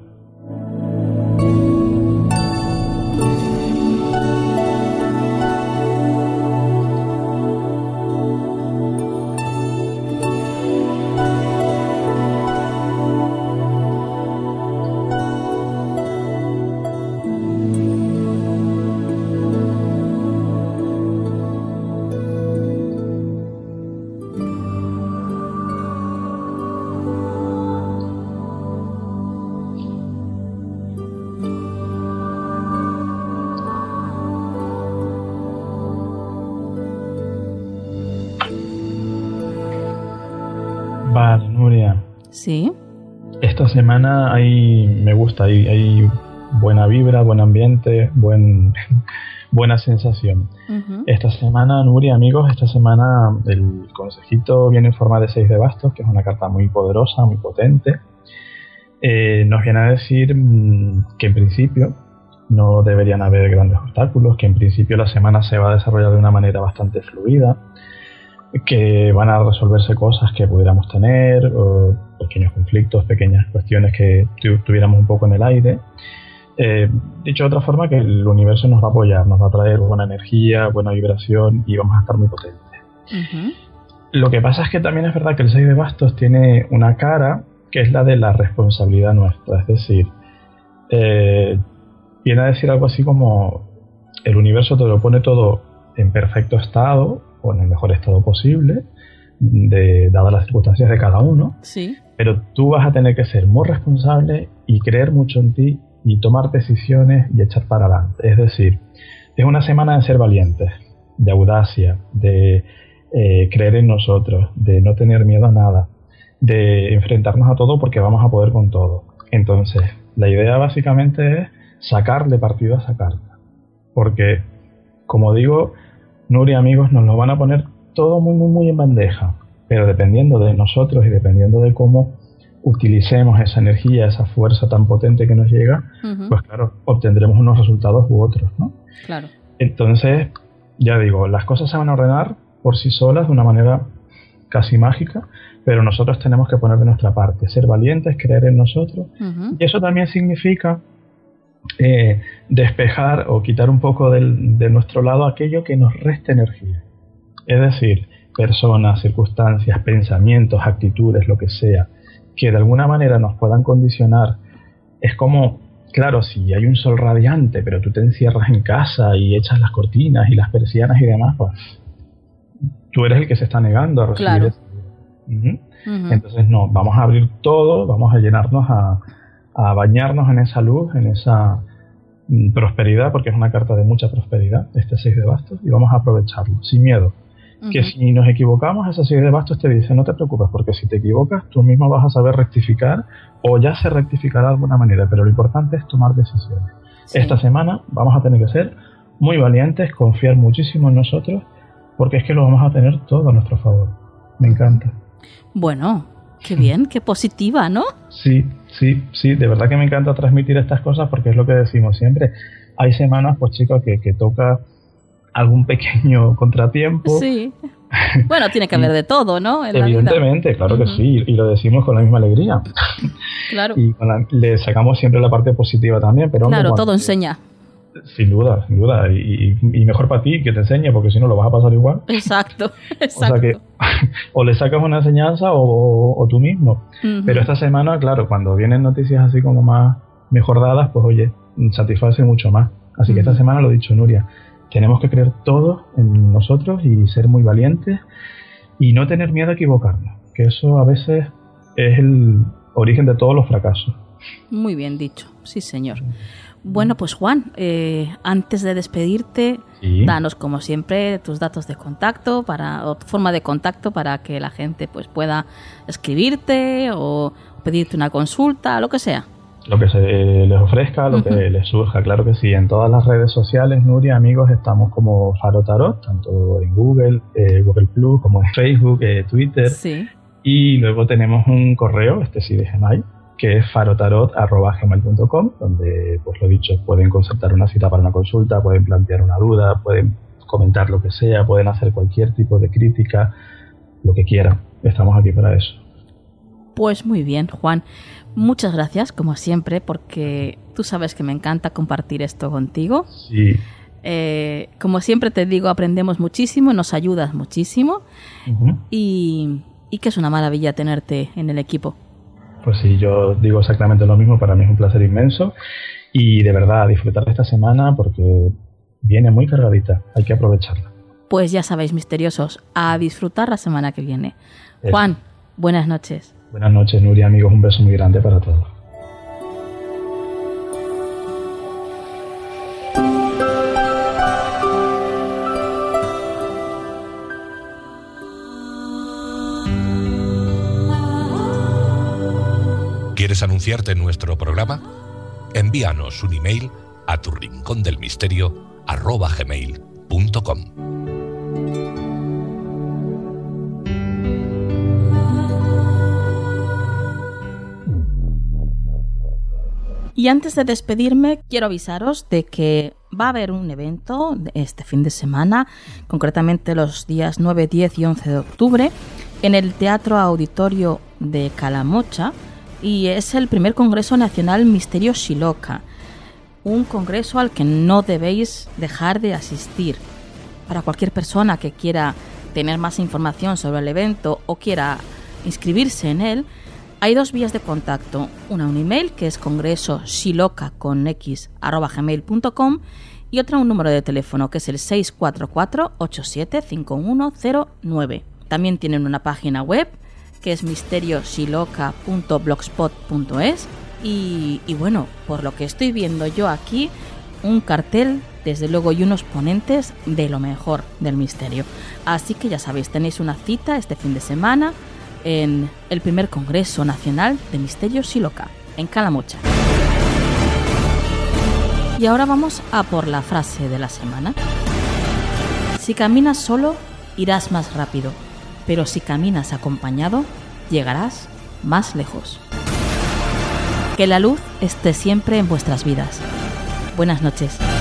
Vale, Nuria. Sí. Esta semana me gusta, hay buena vibra, buen ambiente, buena sensación. Esta semana, Nuria, amigos, el consejito viene en forma de 6 de bastos, que es una carta muy poderosa, muy potente. Nos viene a decir que en principio no deberían haber grandes obstáculos, que en principio la semana se va a desarrollar de una manera bastante fluida, que van a resolverse cosas que pudiéramos tener, o pequeños conflictos, pequeñas cuestiones que tuviéramos un poco en el aire. Dicho de otra forma, que el universo nos va a apoyar, nos va a traer buena energía, buena vibración y vamos a estar muy potentes. Lo que pasa es que también es verdad que el 6 de bastos tiene una cara que es la de la responsabilidad nuestra, es decir, viene a decir algo así como el universo te lo pone todo en perfecto estado o en el mejor estado posible, dadas las circunstancias de cada uno, sí. Pero tú vas a tener que ser muy responsable y creer mucho en ti y tomar decisiones y echar para adelante. Es decir, es una semana de ser valientes, de audacia, de creer en nosotros, de no tener miedo a nada, de enfrentarnos a todo porque vamos a poder con todo. Entonces, la idea básicamente es sacarle partido a esa carta. Porque, como digo, Nuria, amigos, nos lo van a poner todo muy, muy, muy en bandeja. Pero dependiendo de nosotros y dependiendo de cómo utilicemos esa energía, esa fuerza tan potente que nos llega, pues claro, obtendremos unos resultados u otros, ¿no? Claro. Entonces, ya digo, las cosas se van a ordenar por sí solas de una manera casi mágica, pero nosotros tenemos que poner de nuestra parte, ser valientes, creer en nosotros, y eso también significa despejar o quitar un poco de nuestro lado aquello que nos reste energía. Es decir, personas, circunstancias, pensamientos, actitudes, lo que sea, que de alguna manera nos puedan condicionar. Es como, claro, si hay un sol radiante, pero tú te encierras en casa y echas las cortinas y las persianas y demás, pues tú eres el que se está negando a recibir eso. Entonces no, vamos a abrir todo, vamos a llenarnos, a bañarnos en esa luz, en esa prosperidad, porque es una carta de mucha prosperidad, este 6 de bastos, y vamos a aprovecharlo, sin miedo. Que si nos equivocamos, ese 6 de bastos te dice, no te preocupes, porque si te equivocas, tú mismo vas a saber rectificar, o ya se rectificará de alguna manera, pero lo importante es tomar decisiones. Sí. Esta semana vamos a tener que ser muy valientes, confiar muchísimo en nosotros, porque es que lo vamos a tener todo a nuestro favor. Me encanta. Bueno, qué bien, qué positiva, ¿no? Sí, de verdad que me encanta transmitir estas cosas, porque es lo que decimos siempre. Hay semanas, pues chicos, que toca algún pequeño contratiempo. Sí. Bueno, tiene que haber de todo, ¿no? En evidentemente, la vida. Claro que sí, y lo decimos con la misma alegría. Claro. Y le sacamos siempre la parte positiva también, pero claro, todo enseña. Sin duda, y mejor para ti que te enseñe, porque si no lo vas a pasar igual. Exacto. O sea que o le sacas una enseñanza o tú mismo. Pero esta semana, claro, cuando vienen noticias así como más mejor dadas, pues oye, satisface mucho más. Así que esta semana, lo he dicho, Nuria, tenemos que creer todos en nosotros y ser muy valientes y no tener miedo a equivocarnos, que eso a veces es el origen de todos los fracasos. Muy bien dicho, sí señor. Bueno, pues Juan, antes de despedirte, danos como siempre tus datos de contacto o tu forma de contacto para que la gente pues pueda escribirte o pedirte una consulta, lo que sea. Lo que se les ofrezca, lo que les surja, claro que sí. En todas las redes sociales, Nuria, amigos, estamos como Faro Tarot, tanto en Google, Google Plus, como en Facebook, Twitter. Sí. Y luego tenemos un correo, sí de Gmail, que es farotarot@gmail.com, donde, pues lo dicho, pueden concertar una cita para una consulta, pueden plantear una duda, pueden comentar lo que sea, pueden hacer cualquier tipo de crítica, lo que quieran. Estamos aquí para eso. Pues muy bien, Juan. Muchas gracias, como siempre, porque tú sabes que me encanta compartir esto contigo. Sí. Como siempre te digo, aprendemos muchísimo, nos ayudas muchísimo y que es una maravilla tenerte en el equipo. Pues sí, yo digo exactamente lo mismo, para mí es un placer inmenso y de verdad disfrutar de esta semana porque viene muy cargadita, hay que aprovecharla. Pues ya sabéis, misteriosos, a disfrutar la semana que viene. Eso. Juan, buenas noches. Buenas noches, Nuria, amigos, un beso muy grande para todos. ¿Quieres anunciarte en nuestro programa? Envíanos un email a turincondelmisterio@gmail.com. Y antes de despedirme, quiero avisaros de que va a haber un evento este fin de semana, concretamente los días 9, 10 y 11 de octubre, en el Teatro Auditorio de Calamocha, y es el primer Congreso Nacional Misterio Xiloca, un congreso al que no debéis dejar de asistir. Para cualquier persona que quiera tener más información sobre el evento o quiera inscribirse en él, hay dos vías de contacto, un email que es congresoxiloca@gmail.com y otra un número de teléfono que es el 644-875109. También tienen una página web que es misterioxiloca.blogspot.es y bueno, por lo que estoy viendo yo aquí, un cartel desde luego y unos ponentes de lo mejor del misterio. Así que ya sabéis, tenéis una cita este fin de semana en el primer Congreso Nacional de Misterio Xiloca, en Calamocha. Y ahora vamos a por la frase de la semana. Si caminas solo, irás más rápido, pero si caminas acompañado, llegarás más lejos. Que la luz esté siempre en vuestras vidas. Buenas noches.